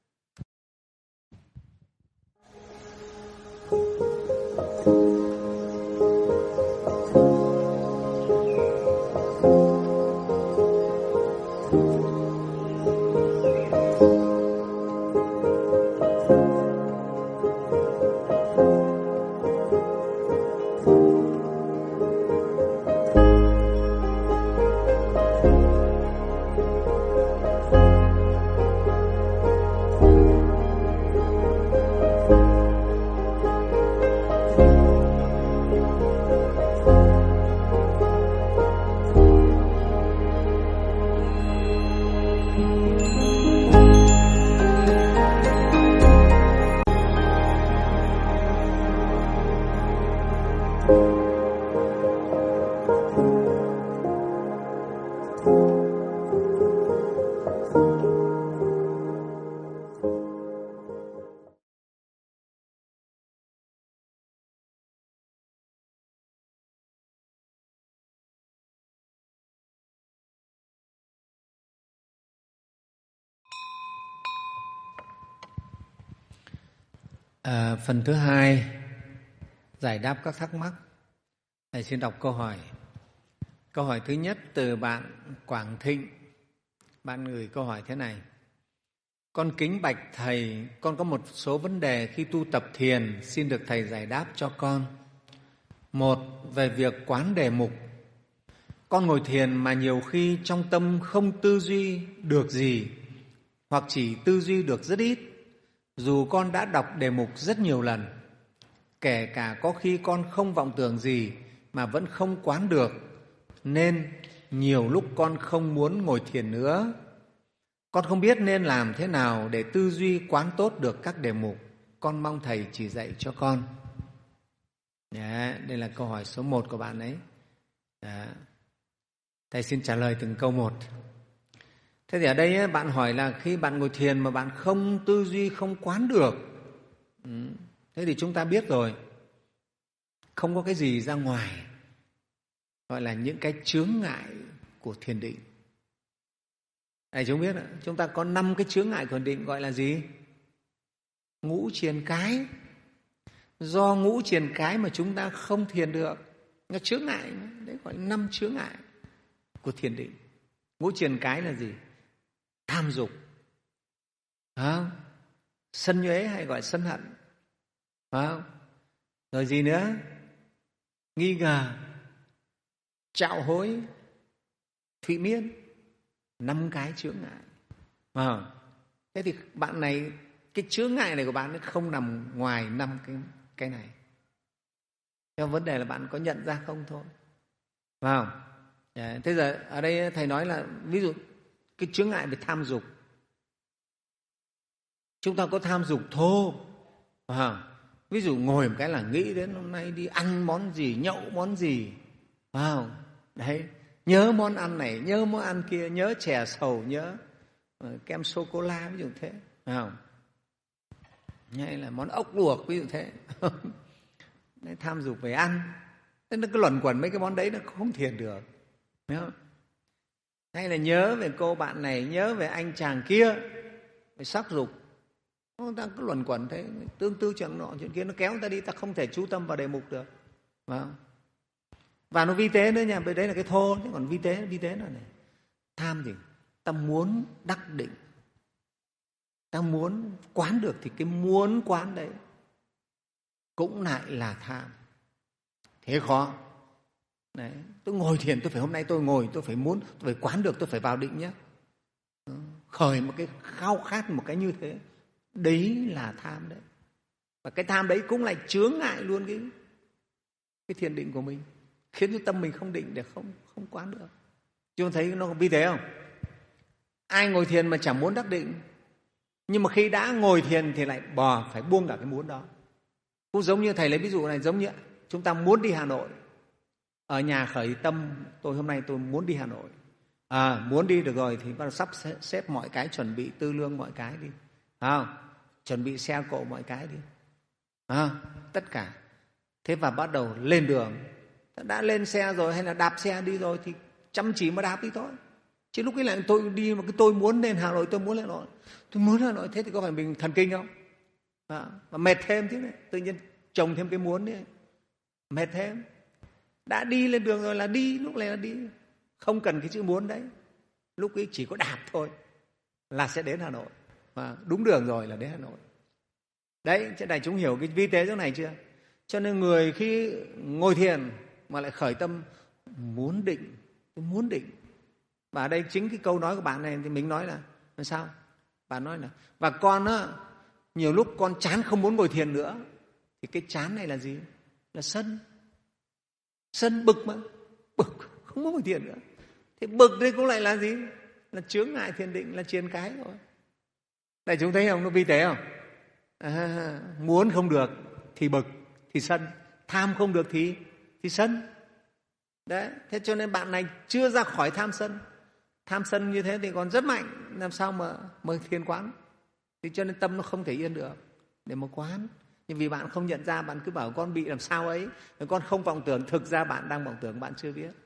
À, phần thứ hai, giải đáp các thắc mắc. Thầy xin đọc câu hỏi. Câu hỏi thứ nhất từ bạn Quảng Thịnh. Bạn gửi câu hỏi thế này: con kính bạch Thầy, con có một số vấn đề khi tu tập thiền, xin được Thầy giải đáp cho con. Một, về việc quán đề mục. Con ngồi thiền mà nhiều khi trong tâm không tư duy được gì, hoặc chỉ tư duy được rất ít, dù con đã đọc đề mục rất nhiều lần. Kể cả có khi con không vọng tưởng gì mà vẫn không quán được, nên nhiều lúc con không muốn ngồi thiền nữa. Con không biết nên làm thế nào để tư duy quán tốt được các đề mục. Con mong Thầy chỉ dạy cho con. Đấy, đây là câu hỏi số một của bạn ấy. Đấy. Thầy xin trả lời từng câu một. Thế thì ở đây bạn hỏi là khi bạn ngồi thiền mà bạn không tư duy, không quán được. Thế thì chúng ta biết rồi, không có cái gì ra ngoài, gọi là những cái chướng ngại của thiền định. Này chúng biết, chúng ta có năm cái chướng ngại của thiền định gọi là gì? Ngũ triền cái. Do ngũ triền cái mà chúng ta không thiền được. Nó chướng ngại, đấy gọi là năm chướng ngại của thiền định. Ngũ triền cái là gì? Tham dục, à, sân nhuế hay gọi sân hận, à, rồi gì nữa? Nghi ngờ, trạo hối, thụy miên. Năm cái chướng ngại. À, thế thì bạn này, cái chướng ngại này của bạn ấy không nằm ngoài năm cái, cái này. Thế vấn đề là bạn có nhận ra không thôi. Phải không? À, thế giờ ở đây Thầy nói là ví dụ cái chướng ngại về tham dục. Chúng ta có tham dục thô. À, ví dụ ngồi một cái là nghĩ đến hôm nay đi ăn món gì, nhậu món gì. À, đấy, nhớ món ăn này, nhớ món ăn kia, nhớ chè sầu, nhớ uh, kem sô-cô-la, ví dụ thế. À, hay là món ốc luộc, ví dụ thế. Đấy, tham dục về ăn. Thế nó cứ luẩn quẩn mấy cái món đấy nó không thiền được. Đúng không? Hay là nhớ về cô bạn này, nhớ về anh chàng kia, về sắc dục. Chúng ta cứ luẩn quẩn thế, tương tư chuyện nọ chuyện kia, nó kéo ta đi, ta không thể chú tâm vào đề mục được. Và, và nó vi tế nữa nha, bởi đấy là cái thô, chứ còn vi tế, vi tế là này. Tham gì? Ta muốn đắc định. ta muốn quán được thì cái muốn quán đấy cũng lại là tham. Thế khó. Đấy, tôi ngồi thiền, tôi phải hôm nay tôi ngồi, tôi phải muốn, tôi phải quán được, tôi phải vào định nhé. Khởi một cái khao khát một cái như thế, đấy là tham đấy. Và cái tham đấy cũng lại chướng ngại luôn cái cái thiền định của mình, khiến cho tâm mình không định để không không quán được. Chúng thấy nó vì thế không? Ai ngồi thiền mà chẳng muốn đắc định, nhưng mà khi đã ngồi thiền thì lại bò phải buông cả cái muốn đó. Cũng giống như thầy lấy ví dụ này, giống như chúng ta muốn đi Hà Nội, ở nhà khởi tâm tôi hôm nay tôi muốn đi Hà Nội, à, muốn đi được rồi thì bắt đầu sắp xếp mọi cái, chuẩn bị tư lương mọi cái đi, à, chuẩn bị xe cộ mọi cái đi, à, tất cả. Thế và bắt đầu lên đường. Đã lên xe rồi hay là đạp xe đi rồi thì chăm chỉ mà đạp đi thôi. Chứ lúc ấy lại tôi đi mà cái tôi muốn lên Hà Nội, tôi muốn lên Hà Nội, tôi muốn Hà Nội, thế thì có phải mình thần kinh không? À, và mệt thêm thế này, tự nhiên trồng thêm cái muốn ấy, mệt thêm. Đã đi lên đường rồi là đi, lúc này là đi, không cần cái chữ muốn đấy. Lúc ấy chỉ có đạp thôi là sẽ đến Hà Nội, và đúng đường rồi là đến Hà Nội. Đấy, trên này chúng hiểu cái vi tế chỗ này chưa? Cho nên người khi ngồi thiền mà lại khởi tâm muốn định, muốn định. Và ở đây chính cái câu nói của bạn này thì mình nói là làm sao? Bạn nói là và con á, nhiều lúc con chán không muốn ngồi thiền nữa. Thì cái chán này là gì? Là sân. Sân bực mà, bực không muốn ngồi thiền nữa. Thì bực đây cũng lại là gì? Là chướng ngại thiền định, là triền cái rồi. Đây chúng thấy không? Nó vi tế không? À, muốn không được thì bực, thì sân. Tham không được thì thì sân. Đấy, thế cho nên bạn này chưa ra khỏi tham sân. Tham sân như thế thì còn rất mạnh, làm sao mà mới thiền quán? Thì cho nên tâm nó không thể yên được để mà quán. Nhưng vì bạn không nhận ra, bạn cứ bảo con bị làm sao ấy, con không vọng tưởng, thực ra bạn đang vọng tưởng, bạn chưa biết.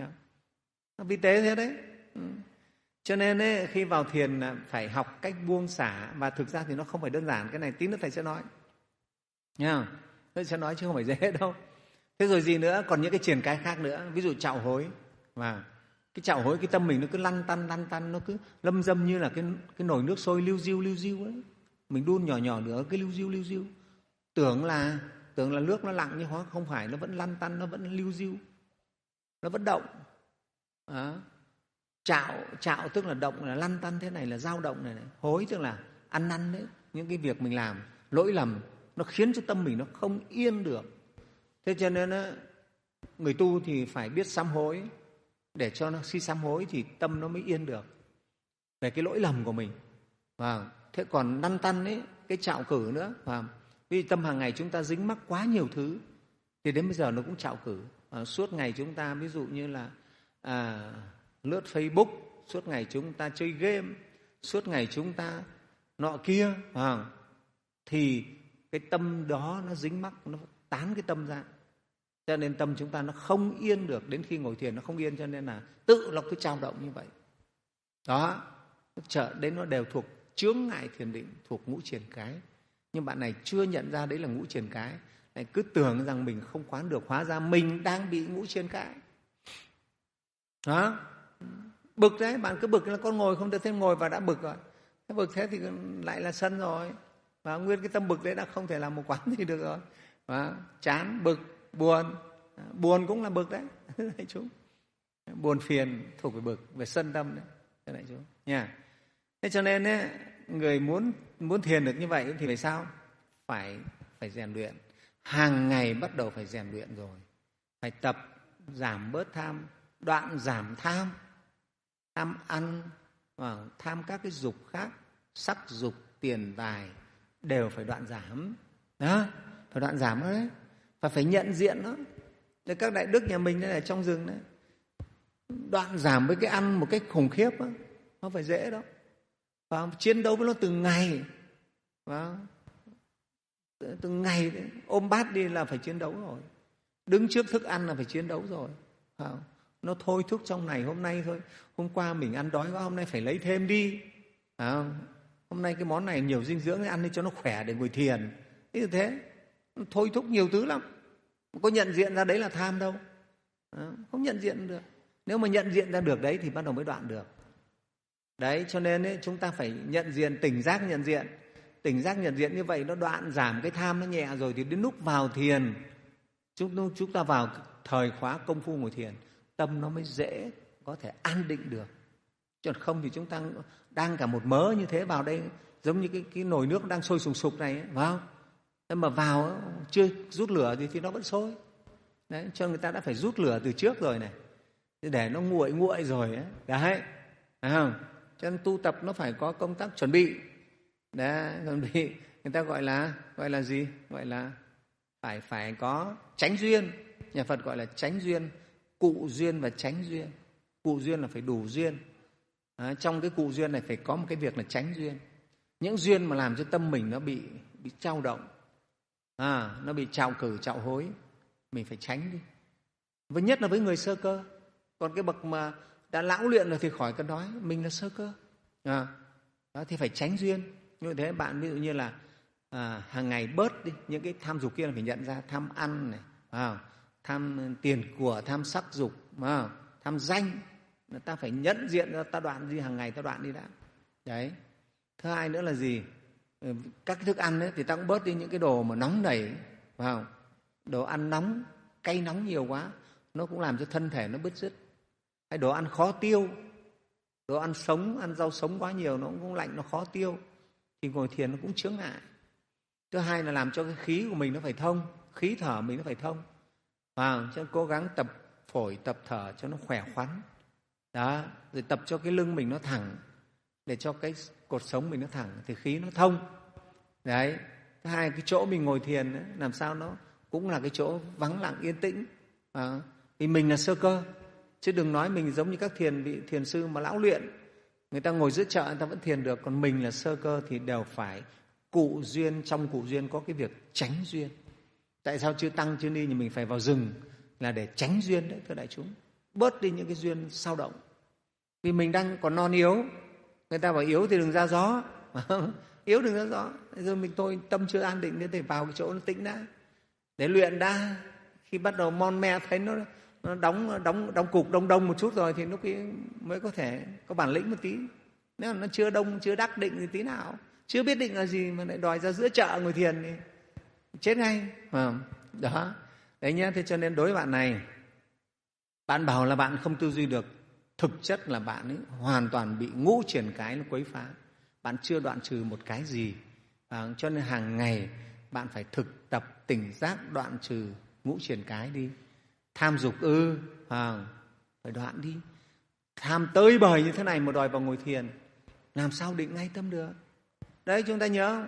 Nó vi tế thế đấy. Ừ. Cho nên ấy, khi vào thiền phải học cách buông xả, và thực ra thì nó không phải đơn giản. Cái này tí nữa thầy sẽ nói. Nghe không? Thầy sẽ nói chứ không phải dễ đâu. Thế rồi gì nữa? Còn những cái triển cái khác nữa. Ví dụ trạo hối. Và cái trạo hối, cái tâm mình nó cứ lăn tăn, lăn tăn, nó cứ lâm dâm như là cái, cái nồi nước sôi liu diu, liu diu ấy. Mình đun nhỏ nhỏ nữa, cái liu diu, liu diu. Tưởng là, tưởng là nước nó lặng, nhưng hóa không phải, nó vẫn lăn tăn, nó vẫn liu diu. Nó vẫn động. À. Trạo, trạo tức là động, là lăn tăn thế này, là dao động này, này. Hối tức là ăn năn đấy. Những cái việc mình làm, lỗi lầm, nó khiến cho tâm mình nó không yên được. Thế cho nên người tu thì phải biết sám hối, để cho nó khi sám hối thì tâm nó mới yên được về cái lỗi lầm của mình. Và thế còn lăn tăn ấy, cái trạo cử nữa. Và vì tâm hàng ngày chúng ta dính mắc quá nhiều thứ, thì đến bây giờ nó cũng trạo cử. À, suốt ngày chúng ta ví dụ như là à, lướt Facebook, suốt ngày chúng ta chơi game, suốt ngày chúng ta nọ kia, à, thì cái tâm đó nó dính mắc, nó tán cái tâm ra. Cho nên tâm chúng ta nó không yên được, đến khi ngồi thiền nó không yên, cho nên là tự nó cứ trao động như vậy. Đó, trở đến nó đều thuộc chướng ngại thiền định, thuộc ngũ triền cái. Nhưng bạn này chưa nhận ra đấy là ngũ triền cái, lại cứ tưởng rằng mình không quán được, hóa ra mình đang bị ngũ triền cái. Đó, bực đấy, bạn cứ bực là con ngồi không được, thế ngồi và đã bực rồi. Thế bực thế thì lại là sân rồi. Và nguyên cái tâm bực đấy đã không thể làm một quán gì được rồi. Và chán, bực, buồn, buồn cũng là bực đấy. Đại chúng, buồn phiền thuộc về bực, về sân tâm đấy. Đại chúng nha. Thế cho nên ấy, người muốn muốn thiền được như vậy thì phải sao? Phải phải rèn luyện. Hàng ngày bắt đầu phải rèn luyện rồi. Phải tập giảm bớt tham, đoạn giảm tham, tham ăn, tham các cái dục khác, sắc dục, tiền tài đều phải đoạn giảm. Đó, phải đoạn giảm đó đấy. Và phải nhận diện nó. Để các đại đức nhà mình đây ở trong rừng đấy, đoạn giảm với cái ăn một cách khủng khiếp đó, nó phải dễ đâu. Và chiến đấu với nó từng ngày. Và từng ngày đấy, ôm bát đi là phải chiến đấu rồi. Đứng trước thức ăn là phải chiến đấu rồi. Phải nó thôi thúc trong ngày hôm nay thôi. Hôm qua mình ăn đói quá, hôm nay phải lấy thêm đi. À, hôm nay cái món này nhiều dinh dưỡng, ăn đi cho nó khỏe để ngồi thiền. Thế như thế, thôi thúc nhiều thứ lắm. Có nhận diện ra đấy là tham đâu. À, không nhận diện được. Nếu mà nhận diện ra được đấy thì bắt đầu mới đoạn được. Đấy, cho nên ấy, chúng ta phải nhận diện, tỉnh giác nhận diện. Tỉnh giác nhận diện như vậy nó đoạn giảm cái tham nó nhẹ rồi, thì đến lúc vào thiền, chúng, chúng ta vào thời khóa công phu ngồi thiền, tâm nó mới dễ có thể an định được. Chứ không thì chúng ta đang cả một mớ như thế vào đây, giống như cái, cái nồi nước đang sôi sùng sục này ấy, phải không? Nhưng mà vào chưa rút lửa thì, thì nó vẫn sôi. Đấy, cho người ta đã phải rút lửa từ trước rồi này, để nó nguội nguội rồi ấy. Đấy, phải không? Cho nên tu tập nó phải có công tác chuẩn bị. Đấy, chuẩn bị người ta gọi là gọi là gì? Gọi là phải phải có chánh duyên. Nhà Phật gọi là chánh duyên, cụ duyên và chánh duyên. Cụ duyên là phải đủ duyên. À, trong cái cụ duyên này phải có một cái việc là chánh duyên. Những duyên mà làm cho tâm mình nó bị bị trao động, à, nó bị trạo cử, trạo hối, mình phải tránh đi. Và nhất là với người sơ cơ. Còn cái bậc mà đã lão luyện rồi thì khỏi cần nói, mình là sơ cơ. À, đó, thì phải tránh duyên. Như thế bạn ví dụ như là à, hàng ngày bớt đi những cái tham dục kia là phải nhận ra, tham ăn này, à, tham tiền của, tham sắc dục, à, tham danh. Ta phải nhận diện ra, ta đoạn gì hàng ngày ta đoạn đi đã. Đấy. Thứ hai nữa là gì? Các cái thức ăn ấy, thì ta cũng bớt đi những cái đồ mà nóng nảy, phải không? Đồ ăn nóng, cay nóng nhiều quá, nó cũng làm cho thân thể nó bứt rứt. Hay đồ ăn khó tiêu, đồ ăn sống, ăn rau sống quá nhiều nó cũng lạnh, nó khó tiêu, thì ngồi thiền nó cũng chướng ngại. Thứ hai là làm cho cái khí của mình nó phải thông, khí thở mình nó phải thông. À, cho nên cố gắng tập phổi, tập thở cho nó khỏe khoắn. Đó, rồi tập cho cái lưng mình nó thẳng, để cho cái cột sống mình nó thẳng thì khí nó thông. Đấy. Thứ hai, cái chỗ mình ngồi thiền ấy, làm sao nó cũng là cái chỗ vắng lặng yên tĩnh. À, vì mình là sơ cơ, chứ đừng nói mình giống như các thiền vị thiền sư mà lão luyện, người ta ngồi giữa chợ người ta vẫn thiền được. Còn mình là sơ cơ thì đều phải cụ duyên. Trong cụ duyên có cái việc tránh duyên. Tại sao chư tăng chư ni thì mình phải vào rừng là để tránh duyên đấy, thưa đại chúng, bớt đi những cái duyên sao động. Vì mình đang còn non yếu, người ta bảo yếu thì đừng ra gió, yếu đừng ra gió. Rồi mình tôi tâm chưa an định thì vào cái chỗ nó tĩnh đã, để luyện đã. Khi bắt đầu mon me thấy nó nó đóng đóng đóng cục đông đông một chút rồi thì lúc ấy mới có thể có bản lĩnh một tí. Nếu mà nó chưa đông, chưa đắc định thì tí nào, chưa biết định là gì mà lại đòi ra giữa chợ ngồi thiền thì chết ngay. À, đó đấy nhá. Thế cho nên đối với bạn này, bạn bảo là bạn không tư duy được, thực chất là bạn ấy hoàn toàn bị ngũ triển cái nó quấy phá. Bạn chưa đoạn trừ một cái gì. À, cho nên hàng ngày bạn phải thực tập tỉnh giác đoạn trừ ngũ triển cái đi. Tham dục ư, à, phải đoạn đi. Tham tơi bời như thế này mà đòi vào ngồi thiền, làm sao định ngay tâm được. Đấy, chúng ta nhớ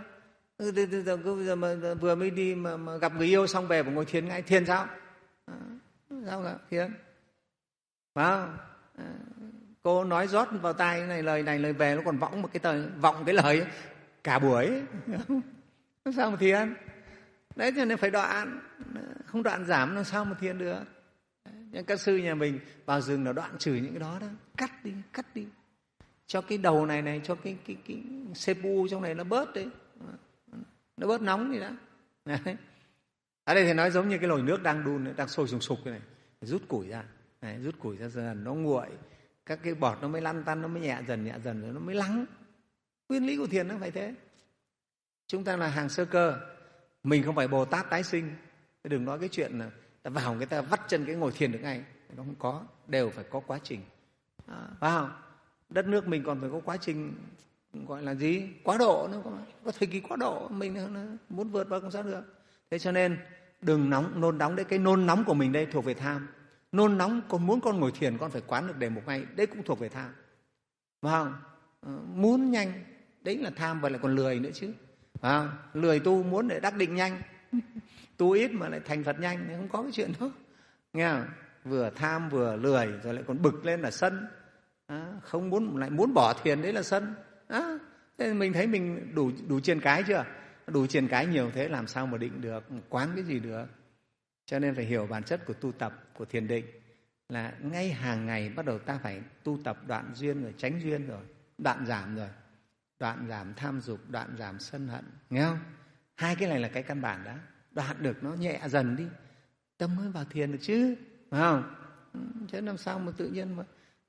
giờ mà vừa mới đi mà, mà gặp người yêu xong về vào ngồi thiền ngay. Thiền sao? À, sao cả thiền? Phải không? À, cô nói rót vào tai cái này, lời này lời về nó còn vọng một cái tờ, vọng cái lời cả buổi. Sao mà thiền? Đấy, cho nên phải đoạn. Không đoạn giảm làm sao mà thiền được. Nhưng các sư nhà mình vào rừng là đoạn trừ những cái đó đó, cắt đi, cắt đi, cho cái đầu này này, cho cái cái cái xê pê u trong này nó bớt đi, nó bớt nóng đi đã. Đấy. Ở đây thì nói giống như cái nồi nước đang đun, đang sôi sùng sục cái này, rút củi ra, đấy, rút củi ra dần nó nguội, các cái bọt nó mới lăn tăn, nó mới nhẹ dần nhẹ dần rồi nó mới lắng. Nguyên lý của thiền nó phải thế. Chúng ta là hàng sơ cơ, mình không phải Bồ Tát tái sinh. Đừng nói cái chuyện là ta vào người ta vắt chân cái ngồi thiền được ngay, nó không có, đều phải có quá trình. À, phải không? Đất nước mình còn phải có quá trình gọi là gì? Quá độ, nó có, có thời kỳ quá độ, mình muốn vượt vào không sao được. Thế cho nên đừng nóng, nôn nóng đấy. Cái nôn nóng của mình đây thuộc về tham. Nôn nóng, còn muốn con ngồi thiền con phải quán được đề mục ngay, đấy cũng thuộc về tham. Phải không? À, muốn nhanh, đấy là tham, và lại còn lười nữa chứ. À, lười tu, muốn để đắc định nhanh. Tu ít mà lại thành Phật nhanh, không có cái chuyện đó. Nghe không? Vừa tham vừa lười rồi lại còn bực lên là sân. À, không muốn, lại muốn bỏ thiền, đấy là sân. À, thế mình thấy mình đủ đủ triền cái chưa? Đủ triền cái nhiều thế làm sao mà định được, quán cái gì được. Cho nên phải hiểu bản chất của tu tập, của thiền định là ngay hàng ngày bắt đầu ta phải tu tập đoạn duyên rồi, tránh duyên rồi, đoạn giảm rồi, đoạn giảm tham dục, đoạn giảm sân hận. Nghe không? Hai cái này là cái căn bản đã. Đoạn được nó nhẹ dần đi, tâm mới vào thiền được chứ, phải không? Chứ làm sao mà tự nhiên mà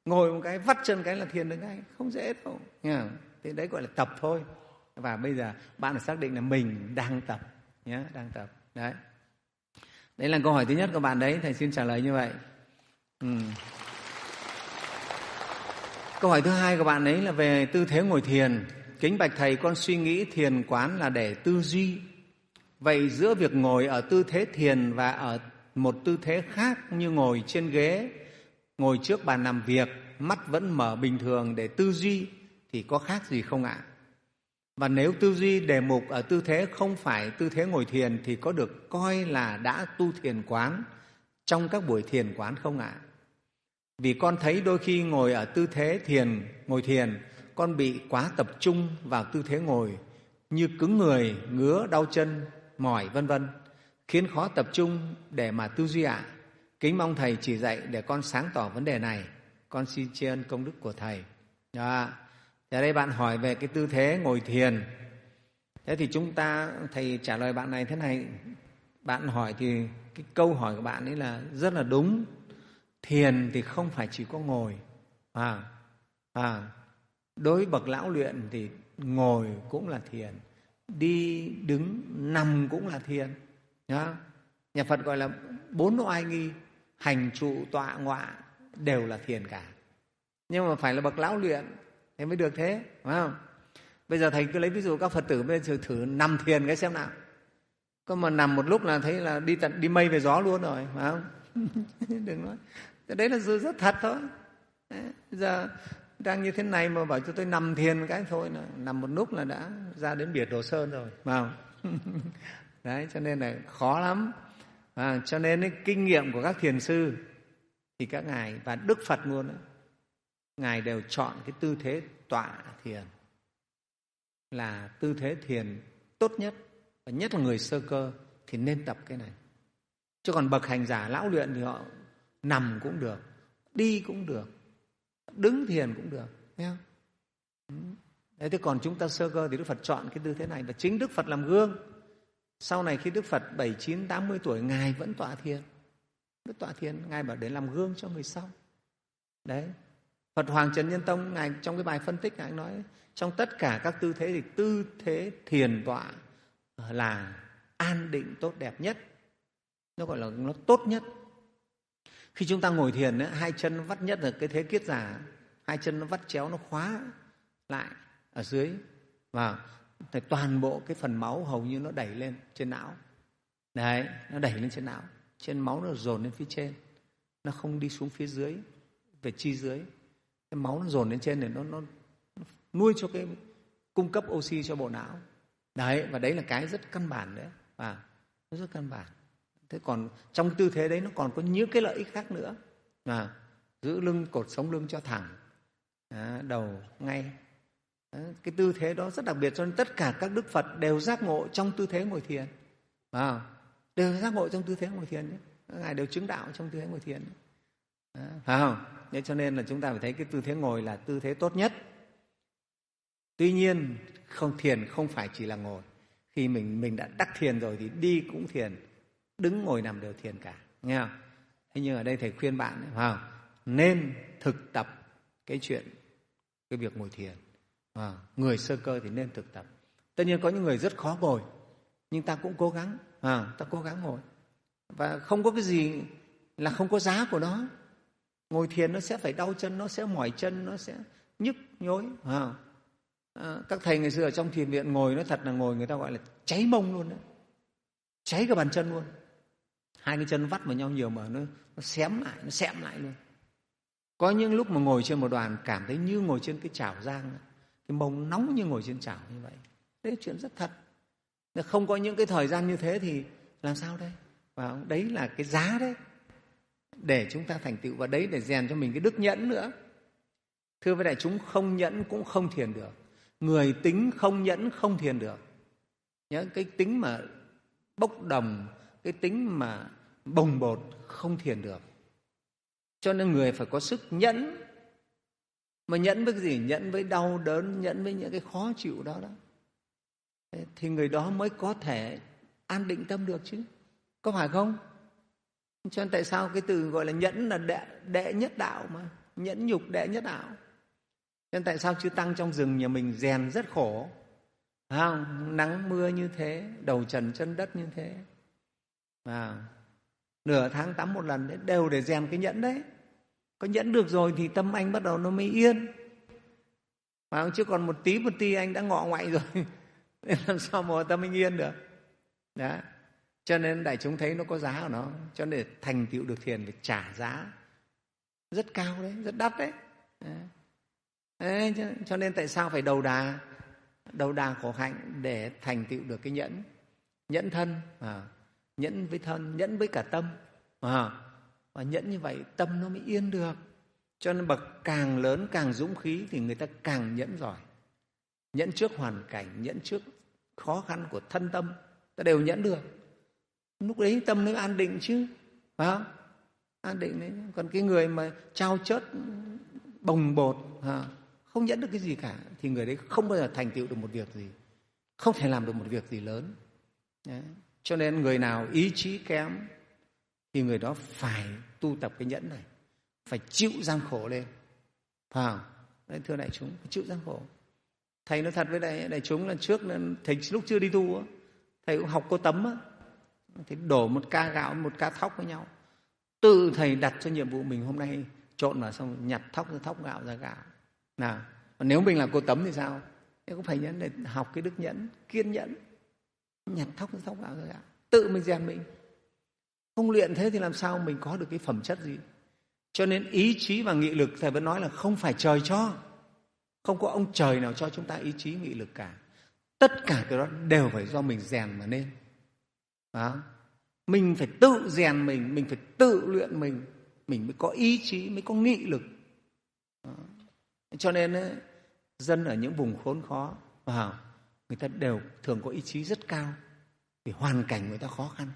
ngồi một cái vắt chân cái là thiền được ngay, không dễ đâu. Nghe không? Thì đấy gọi là tập thôi. Và bây giờ bạn phải xác định là mình đang tập nhé, đang tập. Đấy. Đấy là câu hỏi thứ nhất của bạn đấy, thầy xin trả lời như vậy. Ừ. Câu hỏi thứ hai của bạn ấy là về tư thế ngồi thiền. Kính bạch thầy, con suy nghĩ thiền quán là để tư duy. Vậy giữa việc ngồi ở tư thế thiền và ở một tư thế khác như ngồi trên ghế, ngồi trước bàn làm việc, mắt vẫn mở bình thường để tư duy thì có khác gì không ạ? Và nếu tư duy đề mục ở tư thế không phải tư thế ngồi thiền thì có được coi là đã tu thiền quán trong các buổi thiền quán không ạ? Vì con thấy đôi khi ngồi ở tư thế thiền, ngồi thiền, con bị quá tập trung vào tư thế ngồi như cứng người, ngứa, đau chân, mỏi vân vân, khiến khó tập trung để mà tư duy ạ. Kính mong thầy chỉ dạy để con sáng tỏ vấn đề này. Con xin tri ân công đức của thầy. Đó. Ở đây bạn hỏi về cái tư thế ngồi thiền. Thế thì chúng ta, thầy trả lời bạn này thế này. Bạn hỏi thì cái câu hỏi của bạn ấy là rất là đúng. Thiền thì không phải chỉ có ngồi. À, à, đối với bậc lão luyện thì ngồi cũng là thiền, đi, đứng, nằm cũng là thiền. Nhá. Nhà Phật gọi là bốn oai nghi, hành, trụ, tọa, ngọa đều là thiền cả. Nhưng mà phải là bậc lão luyện thì mới được thế, phải không? Bây giờ thầy cứ lấy ví dụ các Phật tử bây giờ thử nằm thiền cái xem nào. Có mà nằm một lúc là thấy là đi tận đi mây về gió luôn rồi, phải không? Đừng nói. Đấy là rất thật thôi. Đấy. Bây giờ đang như thế này mà bảo cho tôi nằm thiền cái thôi, là nằm một lúc là đã ra đến biệt Đồ Sơn rồi, phải không? Đấy, cho nên là khó lắm. À, cho nên ấy, kinh nghiệm của các thiền sư thì các ngài và Đức Phật luôn ấy, ngài đều chọn cái tư thế tọa thiền là tư thế thiền tốt nhất, và nhất là người sơ cơ thì nên tập cái này. Chứ còn bậc hành giả lão luyện thì họ nằm cũng được, đi cũng được, đứng thiền cũng được, nghe không? Đấy, thế còn chúng ta sơ cơ thì Đức Phật chọn cái tư thế này, và chính Đức Phật làm gương. Sau này khi Đức Phật bảy, chín, tám mươi tuổi, ngài vẫn tọa thiền. Đức tọa thiền, ngài bảo để làm gương cho người sau. Đấy. Phật Hoàng Trần Nhân Tông, ngài trong cái bài phân tích ngài nói trong tất cả các tư thế thì tư thế thiền tọa là an định tốt đẹp nhất. Nó gọi là nó tốt nhất. Khi chúng ta ngồi thiền ấy, hai chân nó vắt, nhất là cái thế kiết giả, hai chân nó vắt chéo, nó khóa lại ở dưới, và thì toàn bộ cái phần máu hầu như nó đẩy lên trên não. Đấy, nó đẩy lên trên não, trên máu nó dồn lên phía trên, nó không đi xuống phía dưới về chi dưới. Cái máu nó dồn lên trên để nó, nó, nó nuôi cho cái cung cấp oxy cho bộ não. Đấy, và đấy là cái rất căn bản đấy, và nó rất căn bản. Thế còn trong tư thế đấy nó còn có những cái lợi ích khác nữa. À, giữ lưng, cột sống lưng cho thẳng, à, đầu ngay. À, cái tư thế đó rất đặc biệt, cho nên tất cả các Đức Phật đều giác ngộ trong tư thế ngồi thiền. À, đều giác ngộ trong tư thế ngồi thiền nhé. Các ngài đều chứng đạo trong tư thế ngồi thiền. À, phải không? Thế cho nên là chúng ta phải thấy cái tư thế ngồi là tư thế tốt nhất. Tuy nhiên không, thiền không phải chỉ là ngồi. Khi mình mình đã đắc thiền rồi thì đi cũng thiền, đứng ngồi nằm đều thiền cả, nghe không? Thế nhưng ở đây thầy khuyên bạn phải không? Nên thực tập cái chuyện cái việc ngồi thiền. À, người sơ cơ thì nên thực tập. Tất nhiên có những người rất khó ngồi, nhưng ta cũng cố gắng, à, ta cố gắng ngồi. Và không có cái gì là không có giá của nó. Ngồi thiền nó sẽ phải đau chân, nó sẽ mỏi chân, nó sẽ nhức nhối. À, à, các thầy ngày xưa ở trong thiền viện ngồi, nói thật là ngồi người ta gọi là cháy mông luôn đấy, cháy cả bàn chân luôn. Hai cái chân vắt vào nhau nhiều mà nó, nó xém lại, nó xẹm lại luôn. Có những lúc mà ngồi trên một đoàn cảm thấy như ngồi trên cái chảo rang, cái mông nóng như ngồi trên chảo như vậy. Đấy là chuyện rất thật. Không có những cái thời gian như thế thì làm sao đây? Và đấy là cái giá đấy để chúng ta thành tựu, và đấy để rèn cho mình cái đức nhẫn nữa. Thưa với đại chúng, không nhẫn cũng không thiền được. Người tính không nhẫn không thiền được. Nhớ cái tính mà bốc đồng, cái tính mà bồng bột không thiền được. Cho nên người phải có sức nhẫn. Mà nhẫn với cái gì? Nhẫn với đau đớn, nhẫn với những cái khó chịu đó đó. Thì người đó mới có thể an định tâm được chứ. Có phải không? Cho nên tại sao cái từ gọi là nhẫn là đệ, đệ nhất đạo mà. nhẫn nhục đệ nhất đạo. Nên tại sao chư tăng trong rừng nhà mình rèn rất khổ, phải không? Nắng mưa như thế, đầu trần chân đất như thế, à, nửa tháng tắm một lần đấy, đều để rèn cái nhẫn đấy. Có nhẫn được rồi thì tâm anh bắt đầu nó mới yên, phải không? Chứ còn một tí một tí anh đã ngọ ngoại rồi nên làm sao mà tâm anh yên được. Đó. Cho nên đại chúng thấy nó có giá của nó. Cho nên để thành tựu được thiền phải trả giá rất cao đấy, rất đắt đấy. Đấy. Cho nên tại sao phải đầu đà đầu đà khổ hạnh để thành tựu được cái nhẫn. Nhẫn thân, à, nhẫn với thân, nhẫn với cả tâm, à, và nhẫn như vậy tâm nó mới yên được. Cho nên bậc càng lớn càng dũng khí thì người ta càng nhẫn giỏi. Nhẫn trước hoàn cảnh, nhẫn trước khó khăn của thân tâm, ta đều nhẫn được. Lúc đấy tâm nó an định chứ, phải không? An định đấy. Còn cái người mà trao chớt bồng bột, à, không nhẫn được cái gì cả thì người đấy không bao giờ thành tựu được một việc gì, không thể làm được một việc gì lớn. Đấy. Cho nên người nào ý chí kém thì người đó phải tu tập cái nhẫn này, phải chịu gian khổ lên, phải không? Đấy, thưa đại chúng, phải chịu gian khổ. Thầy nói thật với đại, đại chúng là trước thầy lúc chưa đi tu, thầy cũng học cô Tấm, thì đổ một ca gạo một ca thóc với nhau, tự thầy đặt cho nhiệm vụ mình hôm nay trộn vào xong nhặt thóc ra thóc, gạo ra gạo. Nào, còn nếu mình là cô Tấm thì sao? Thế cũng phải nhẫn để học cái đức nhẫn, kiên nhẫn, nhặt thóc ra thóc, gạo ra gạo, tự mình rèn mình. Không luyện thế thì làm sao mình có được cái phẩm chất gì? Cho nên ý chí và nghị lực thầy vẫn nói là không phải trời cho, không có ông trời nào cho chúng ta ý chí nghị lực cả. Tất cả cái đó đều phải do mình rèn mà nên. Đó. Mình phải tự rèn mình, mình phải tự luyện mình, mình mới có ý chí, mới có nghị lực. Đó. Cho nên ấy, dân ở những vùng khốn khó, wow, người ta đều thường có ý chí rất cao vì hoàn cảnh người ta khó khăn.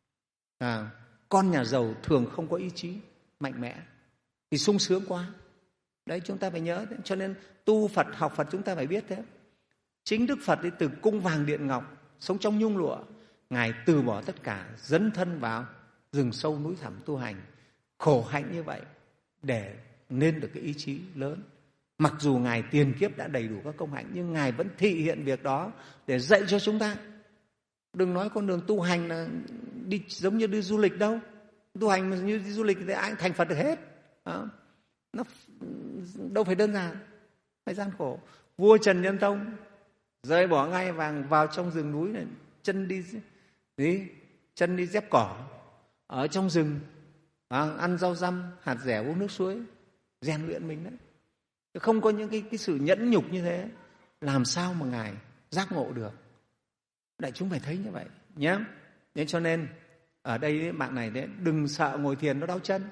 À, con nhà giàu thường không có ý chí mạnh mẽ thì sung sướng quá. Đấy, chúng ta phải nhớ. Cho nên tu Phật, học Phật chúng ta phải biết thế. Chính Đức Phật ấy, từ cung vàng điện ngọc, sống trong nhung lụa, Ngài từ bỏ tất cả, dấn thân vào rừng sâu núi thẳm tu hành, khổ hạnh như vậy để nên được cái ý chí lớn. Mặc dù Ngài tiền kiếp đã đầy đủ các công hạnh, nhưng Ngài vẫn thị hiện việc đó để dạy cho chúng ta. Đừng nói con đường tu hành là đi giống như đi du lịch đâu. Tu hành mà như đi du lịch thì ai cũng thành Phật được hết. Đó. Nó đâu phải đơn giản, phải gian khổ. Vua Trần Nhân Tông rời bỏ ngai vàng vào trong rừng núi này, chân đi gì? chân đi dép cỏ ở trong rừng, à, ăn rau răm, hạt rẻ, uống nước suối, rèn luyện mình đấy. Không có những cái, cái sự nhẫn nhục như thế, làm sao mà Ngài giác ngộ được? Đại chúng phải thấy như vậy nhé. Nên cho nên ở đây bạn này đấy, đừng sợ ngồi thiền nó đau chân.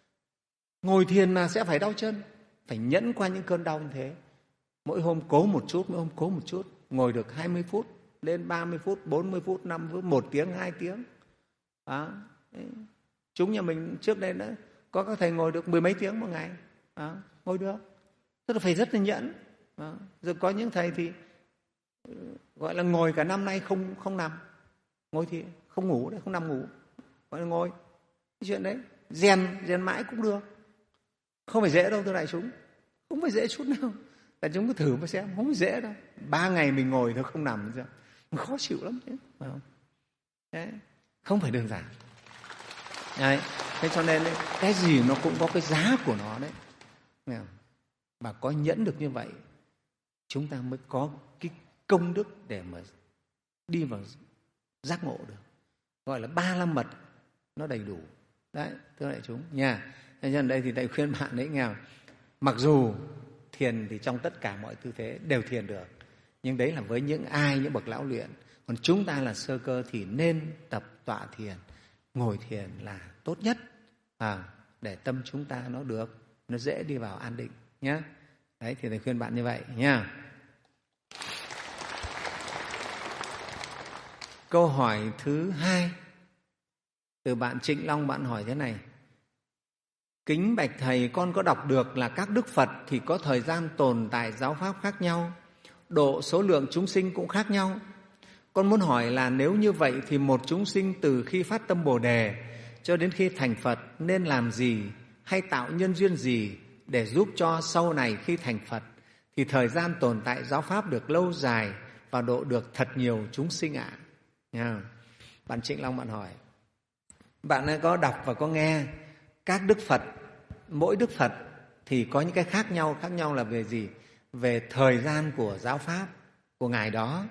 Ngồi thiền là sẽ phải đau chân, phải nhẫn qua những cơn đau như thế. Mỗi hôm cố một chút, mỗi hôm cố một chút, ngồi được hai mươi phút, lên ba mươi phút, bốn mươi phút, năm phút, một tiếng, hai tiếng. Đó. Chúng nhà mình trước đây đã có các thầy ngồi được mười mấy tiếng một ngày. Đó. Ngồi được. Tức là phải rất là nhẫn. Đó. Rồi có những thầy thì gọi là ngồi cả năm nay không không nằm. Ngồi thì không ngủ đấy, không nằm ngủ. Gọi là ngồi. Cái chuyện đấy, rèn, rèn mãi cũng được. Không phải dễ đâu thưa đại chúng. Không phải dễ chút nào. Đại chúng cứ thử mà xem, không phải dễ đâu. Ba ngày mình ngồi thôi không nằm sao? Khó chịu lắm chứ. Phải không? Đấy. Không phải đơn giản. Đấy. Thế cho nên đấy, cái gì nó cũng có cái giá của nó đấy. Mà có nhẫn được như vậy, chúng ta mới có cái công đức để mà đi vào giác ngộ được. Gọi là ba la mật nó đầy đủ. Đấy, thưa đại chúng nha. Thế nên đây thì thầy khuyên bạn đấy nghe, mặc dù thiền thì trong tất cả mọi tư thế đều thiền được, nhưng đấy là với những ai, những bậc lão luyện. Còn chúng ta là sơ cơ thì nên tập tọa thiền, ngồi thiền là tốt nhất, à, để tâm chúng ta nó được, nó dễ đi vào an định nhé. Đấy thì thầy khuyên bạn như vậy nha. Câu hỏi thứ hai từ bạn Trịnh Long, bạn hỏi thế này: kính bạch thầy, con có đọc được là các đức Phật thì có thời gian tồn tại giáo pháp khác nhau, độ số lượng chúng sinh cũng khác nhau. Con muốn hỏi là nếu như vậy thì một chúng sinh từ khi phát tâm Bồ Đề cho đến khi thành Phật nên làm gì hay tạo nhân duyên gì để giúp cho sau này khi thành Phật thì thời gian tồn tại giáo pháp được lâu dài và độ được thật nhiều chúng sinh ạ. À. Bạn Trịnh Long bạn hỏi, bạn có đọc và có nghe các Đức Phật, mỗi Đức Phật thì có những cái khác nhau. Khác nhau là về gì? Về thời gian của giáo pháp của Ngài đó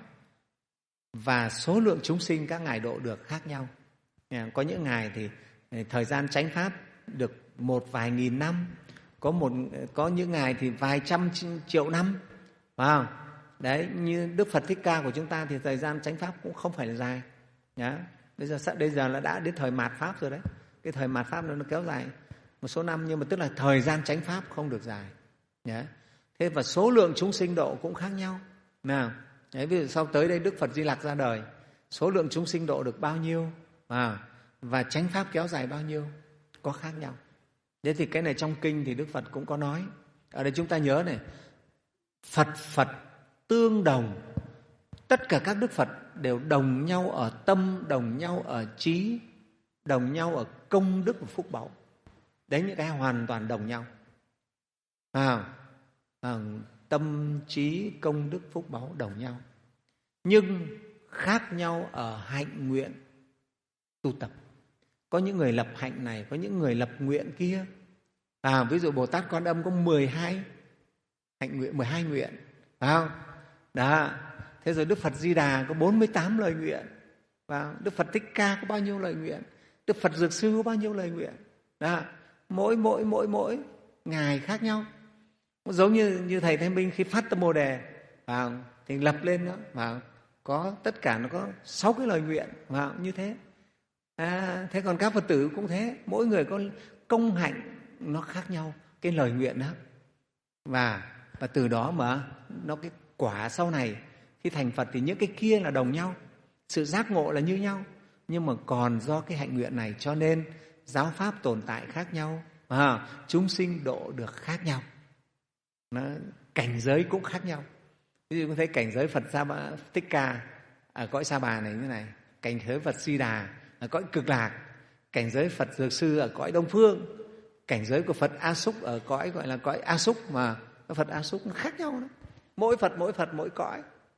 và số lượng chúng sinh các Ngài độ được khác nhau. Có những Ngài thì thời gian chánh pháp được một vài nghìn năm, có, một, có những Ngài thì vài trăm triệu năm. Phải không? Đấy, như Đức Phật Thích Ca của chúng ta thì thời gian chánh pháp cũng không phải là dài. Nhá. Bây giờ, bây giờ là đã đến thời mạt pháp rồi đấy. Cái thời mạt pháp nó kéo dài một số năm, nhưng mà tức là thời gian chánh pháp không được dài. Nhá. Thế và số lượng chúng sinh độ cũng khác nhau. Nào, đấy, ví dụ sau tới đây Đức Phật Di Lặc ra đời, số lượng chúng sinh độ được bao nhiêu à, và chánh pháp kéo dài bao nhiêu, có khác nhau. Thế thì cái này trong kinh thì Đức Phật cũng có nói. Ở đây chúng ta nhớ này, Phật Phật tương đồng. Tất cả các Đức Phật đều đồng nhau ở tâm, đồng nhau ở trí, đồng nhau ở công đức và phúc báu. Đấy, những cái hoàn toàn đồng nhau. À, à, tâm, trí, công đức, phúc báu đồng nhau. Nhưng khác nhau ở hạnh nguyện tu tập. Có những người lập hạnh này, có những người lập nguyện kia. À, ví dụ Bồ Tát Quan Âm có mười hai hạnh nguyện, mười hai nguyện. Phải không? Đó. Thế rồi Đức Phật Di Đà có bốn mươi tám lời nguyện. Và Đức Phật Thích Ca có bao nhiêu lời nguyện? Đức Phật Dược Sư có bao nhiêu lời nguyện? Đó. Mỗi mỗi mỗi mỗi ngài khác nhau. Giống như như thầy Thanh Minh khi phát tâm Bồ đề, vào thì lập lên đó, vào có tất cả nó có sáu cái lời nguyện, vào như thế. À, thế còn các Phật tử cũng thế, mỗi người có công hạnh nó khác nhau cái lời nguyện đó. Và và từ đó mà nó cái quả sau này khi thành Phật thì những cái kia là đồng nhau, sự giác ngộ là như nhau, nhưng mà còn do cái hạnh nguyện này cho nên giáo pháp tồn tại khác nhau, à, chúng sinh độ được khác nhau. Nó, cảnh giới cũng khác nhau. Ví dụ có thấy cảnh giới Phật Sa Ba, Thích Ca ở cõi Sa Bà này như này, cảnh giới Phật Di Đà ở cõi Cực Lạc, cảnh giới Phật Dược Sư ở cõi Đông Phương, cảnh giới của Phật A Xúc ở cõi gọi là cõi A Xúc, mà Phật A Xúc nó khác nhau đó. Mỗi Phật mỗi Phật mỗi cõi.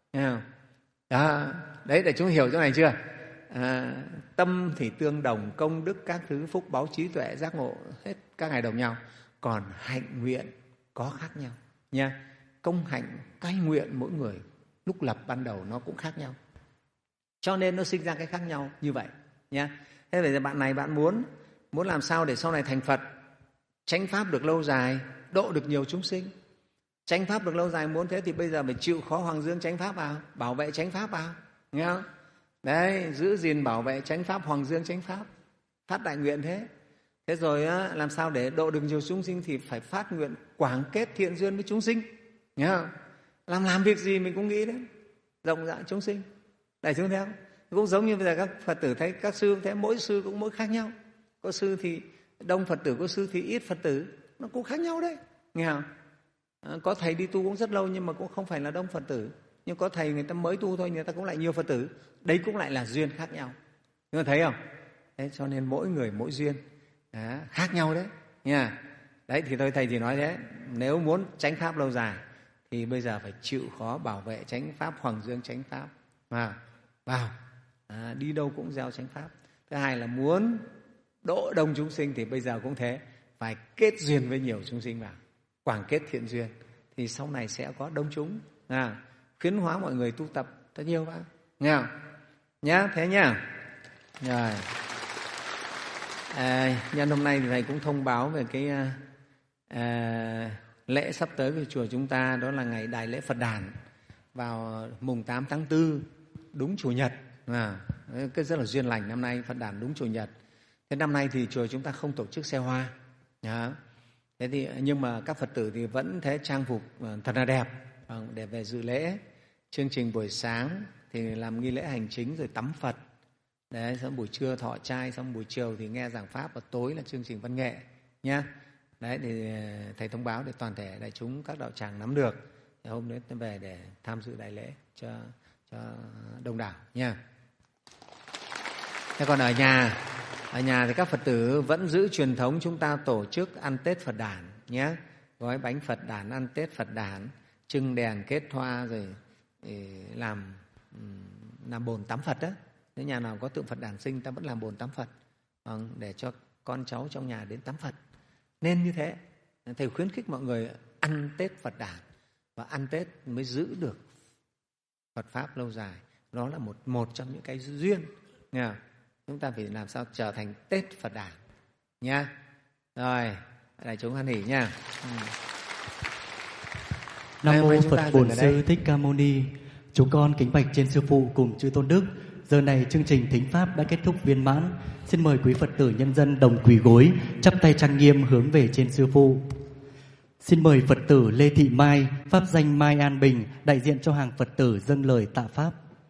Đó, đấy để chúng hiểu chỗ này chưa? À, tâm thì tương đồng, công đức các thứ, phúc báu, trí tuệ, giác ngộ hết các ngài đồng nhau. Còn hạnh nguyện có khác nhau nha. Công hạnh, cái nguyện mỗi người lúc lập ban đầu nó cũng khác nhau, cho nên nó sinh ra cái khác nhau như vậy nha. Thế bây giờ bạn này bạn muốn muốn làm sao để sau này thành Phật, chánh pháp được lâu dài, độ được nhiều chúng sinh. Chánh pháp được lâu dài muốn thế thì bây giờ phải chịu khó hoàng dương chánh pháp vào, bảo vệ chánh pháp vào, nghe không? Đấy, giữ gìn bảo vệ chánh pháp, hoàng dương chánh pháp, phát đại nguyện thế. Thế rồi á, làm sao để độ được nhiều chúng sinh thì phải phát nguyện quảng kết thiện duyên với chúng sinh, nghe không? Làm làm việc gì mình cũng nghĩ đến rộng rãi chúng sinh. Đại chúng thấy không? Cũng giống như bây giờ các Phật tử thấy các sư cũng thế, mỗi sư cũng mỗi khác nhau. Có sư thì đông Phật tử, có sư thì ít Phật tử, nó cũng khác nhau đấy, nghe không? À, có thầy đi tu cũng rất lâu nhưng mà cũng không phải là đông Phật tử. Nhưng có thầy người ta mới tu thôi, người ta cũng lại nhiều Phật tử. Đấy cũng lại là duyên khác nhau. Chúng ta thấy không? Thế cho nên mỗi người mỗi duyên đó, khác nhau đấy nha. Đấy thì thôi thầy chỉ nói thế. Nếu muốn chánh pháp lâu dài thì bây giờ phải chịu khó bảo vệ chánh pháp, hoàng dương chánh pháp mà vào à, đi đâu cũng gieo chánh pháp. Thứ hai là muốn độ đông chúng sinh thì bây giờ cũng thế, phải kết duyên với nhiều chúng sinh vào, quảng kết thiện duyên thì sau này sẽ có đông chúng, à, khuyến hóa mọi người tu tập thật nhiều vào, nghe không? Nhá, thế nhá. Rồi. À, nhân hôm nay thì thầy cũng thông báo về cái à, lễ sắp tới của chùa chúng ta, đó là ngày Đại lễ Phật đản vào mùng tám tháng tư, đúng Chủ nhật. À, cái rất là duyên lành, năm nay Phật đản đúng Chủ nhật. Thế năm nay thì chùa chúng ta không tổ chức xe hoa. À, thế thì, nhưng mà các Phật tử thì vẫn thế, trang phục thật là đẹp để về dự lễ. Chương trình buổi sáng thì làm nghi lễ hành chính rồi tắm Phật. Đấy, xong buổi trưa thọ trai, xong buổi chiều thì nghe giảng pháp, và tối là chương trình văn nghệ nhá. Đấy thì thầy thông báo để toàn thể đại chúng các đạo tràng nắm được. Thì hôm đấy về để tham dự đại lễ cho cho đông đảo nha. Thế còn ở nhà, ở nhà thì các Phật tử vẫn giữ truyền thống chúng ta tổ chức ăn Tết Phật đản nhé. gói bánh Phật đản, ăn Tết Phật đản, trưng đèn kết hoa rồi làm làm bồn tắm Phật đó. Nếu nhà nào có tượng Phật đản sinh ta vẫn làm bồn tắm Phật để cho con cháu trong nhà đến tắm Phật. Nên như thế. Thầy khuyến khích mọi người ăn Tết Phật đản, và ăn Tết mới giữ được Phật Pháp lâu dài. Đó là một, một trong những cái duyên. Nha. Chúng ta phải làm sao trở thành Tết Phật đản. Nha. Rồi, đại chúng hoan hỉ nha. Ừ. Nam mô Phật Bổn Sư Thích Ca Mâu Ni. Chúng con kính bạch trên Sư Phụ cùng chư Tôn Đức. Giờ này chương trình thính pháp đã kết thúc viên mãn. Xin mời quý Phật tử nhân dân đồng quỳ gối, chắp tay trang nghiêm hướng về trên Sư Phụ. Xin mời Phật tử Lê Thị Mai, pháp danh Mai An Bình, đại diện cho hàng Phật tử dâng lời tạ pháp.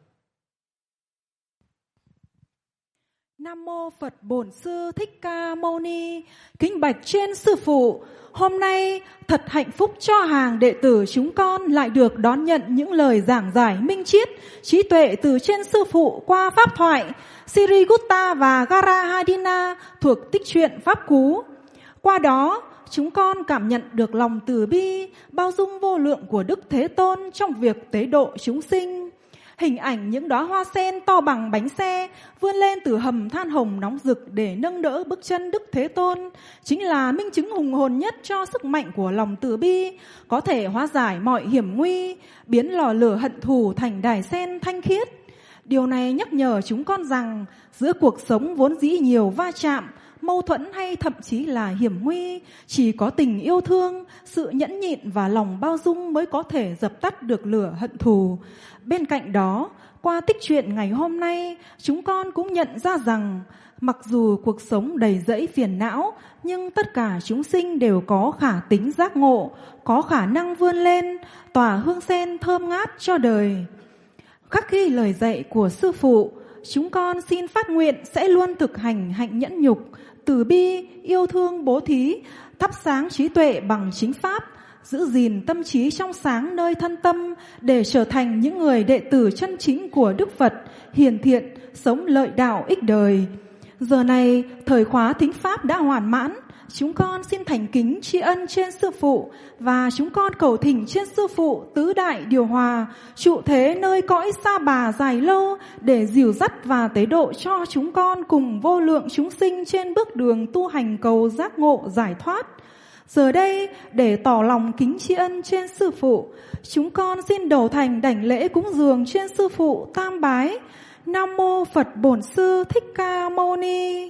Nam mô Phật Bổn Sư Thích Ca Mâu Ni. Kính bạch trên Sư Phụ, hôm nay thật hạnh phúc cho hàng đệ tử chúng con lại được đón nhận những lời giảng giải minh triết, trí tuệ từ trên Sư Phụ qua pháp thoại Siri Gutta và Garahadina thuộc tích truyện Pháp Cú. Qua đó, chúng con cảm nhận được lòng từ bi, bao dung vô lượng của Đức Thế Tôn trong việc tế độ chúng sinh. Hình ảnh những đóa hoa sen to bằng bánh xe vươn lên từ hầm than hồng nóng rực để nâng đỡ bước chân Đức Thế Tôn chính là minh chứng hùng hồn nhất cho sức mạnh của lòng từ bi, có thể hóa giải mọi hiểm nguy, biến lò lửa hận thù thành đài sen thanh khiết. Điều này nhắc nhở chúng con rằng giữa cuộc sống vốn dĩ nhiều va chạm, mâu thuẫn hay thậm chí là hiểm nguy, chỉ có tình yêu thương, sự nhẫn nhịn và lòng bao dung mới có thể dập tắt được lửa hận thù. Bên cạnh đó, qua tích truyện ngày hôm nay, chúng con cũng nhận ra rằng mặc dù cuộc sống đầy rẫy phiền não, nhưng tất cả chúng sinh đều có khả tính giác ngộ, có khả năng vươn lên, tỏa hương sen thơm ngát cho đời. Khắc ghi lời dạy của Sư Phụ, chúng con xin phát nguyện sẽ luôn thực hành hạnh nhẫn nhục, từ bi, yêu thương bố thí, thắp sáng trí tuệ bằng chính pháp, giữ gìn tâm trí trong sáng nơi thân tâm để trở thành những người đệ tử chân chính của Đức Phật, hiền thiện, sống lợi đạo ích đời. Giờ này, thời khóa thính pháp đã hoàn mãn, chúng con xin thành kính tri ân trên Sư Phụ và chúng con cầu thỉnh trên Sư Phụ tứ đại điều hòa, trụ thế nơi cõi Sa Bà dài lâu để dìu dắt và tế độ cho chúng con cùng vô lượng chúng sinh trên bước đường tu hành cầu giác ngộ giải thoát. Giờ đây, để tỏ lòng kính tri ân trên Sư Phụ, chúng con xin đầu thành đảnh lễ cúng dường trên Sư Phụ tam bái. Nam mô Phật Bổn Sư Thích Ca Mâu Ni.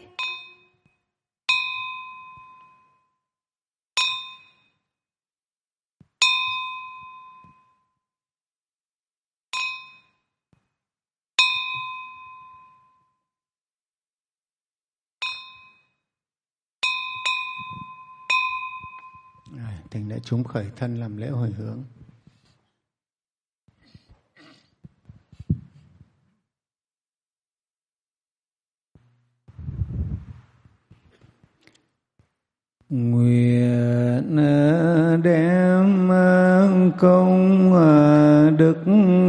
Thỉnh đại chúng khởi thân làm lễ hồi hướng. Nguyện đem công đức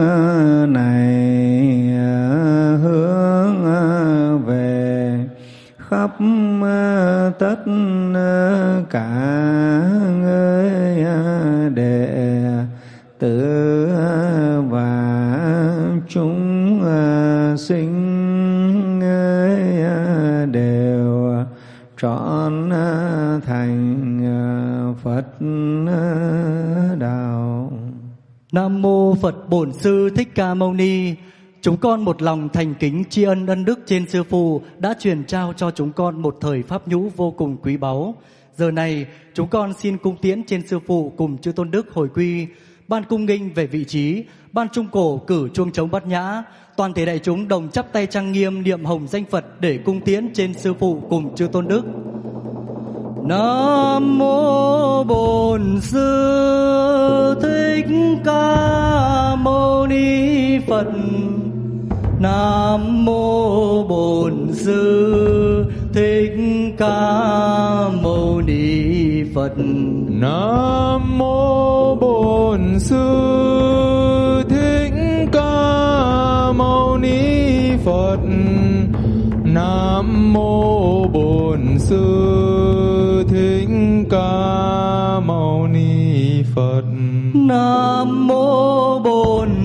này hướng về khắp tất cả người đệ tử và chúng sinh đều trọn thành Phật đạo. Nam mô Phật Bổn Sư Thích Ca Mâu Ni. Chúng con một lòng thành kính tri ân ân đức trên Sư Phụ đã truyền trao cho chúng con một thời pháp nhũ vô cùng quý báu. Giờ này, chúng con xin cung tiễn trên Sư Phụ cùng chư Tôn Đức hồi quy. Ban cung nghinh về vị trí, ban trung cổ cử chuông trống bát nhã. Toàn thể đại chúng đồng chắp tay trang nghiêm niệm hồng danh Phật để cung tiễn trên Sư Phụ cùng chư Tôn Đức. Nam mô Bổn Sư Thích Ca Mâu Ni Phật. Nam mô Bổn Sư Thích Ca Mâu Ni Phật. Nam mô Bổn Sư Thích Ca Mâu Ni Phật. Nam mô Bổn Sư Thích Ca Mâu Ni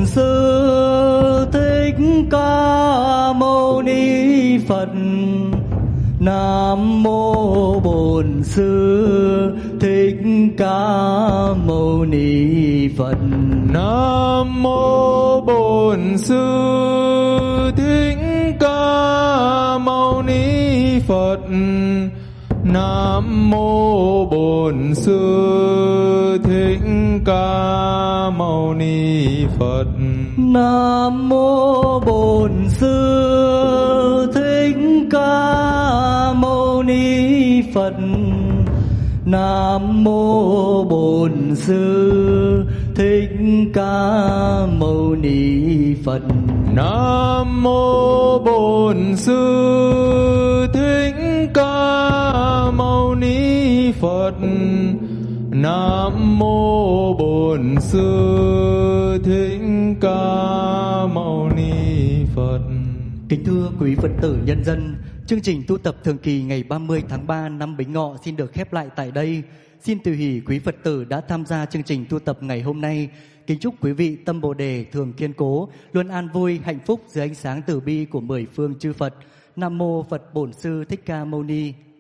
Bổn Sư Thích Ca Mâu Ni Phật. Nam mô Bổn Sư Thích Ca Mâu Ni Phật. Nam mô Bổn Sư Thích Ca Mâu Ni Phật. Nam mô Bổn Sư Thích Ca Mâu Ni Phật. Nam mô Bổn Sư Thích Ca Mâu Ni Phật. Nam mô Bổn Sư Thích Ca Mâu Ni Phật. Nam mô Bổn Sư Thích Ca Mâu Ni Phật. Nam mô Bổn Sư Thích Ca Mâu Ni Phật. Kính thưa quý Phật tử nhân dân, chương trình tu tập thường kỳ ngày ba mươi tháng ba năm Bính Ngọ xin được khép lại tại đây. Xin tùy hỷ quý Phật tử đã tham gia chương trình tu tập ngày hôm nay. Kính chúc quý vị tâm Bồ Đề thường kiên cố, luôn an vui, hạnh phúc dưới ánh sáng từ bi của mười phương chư Phật. Nam mô Phật Bổn Sư Thích Ca Mâu Ni.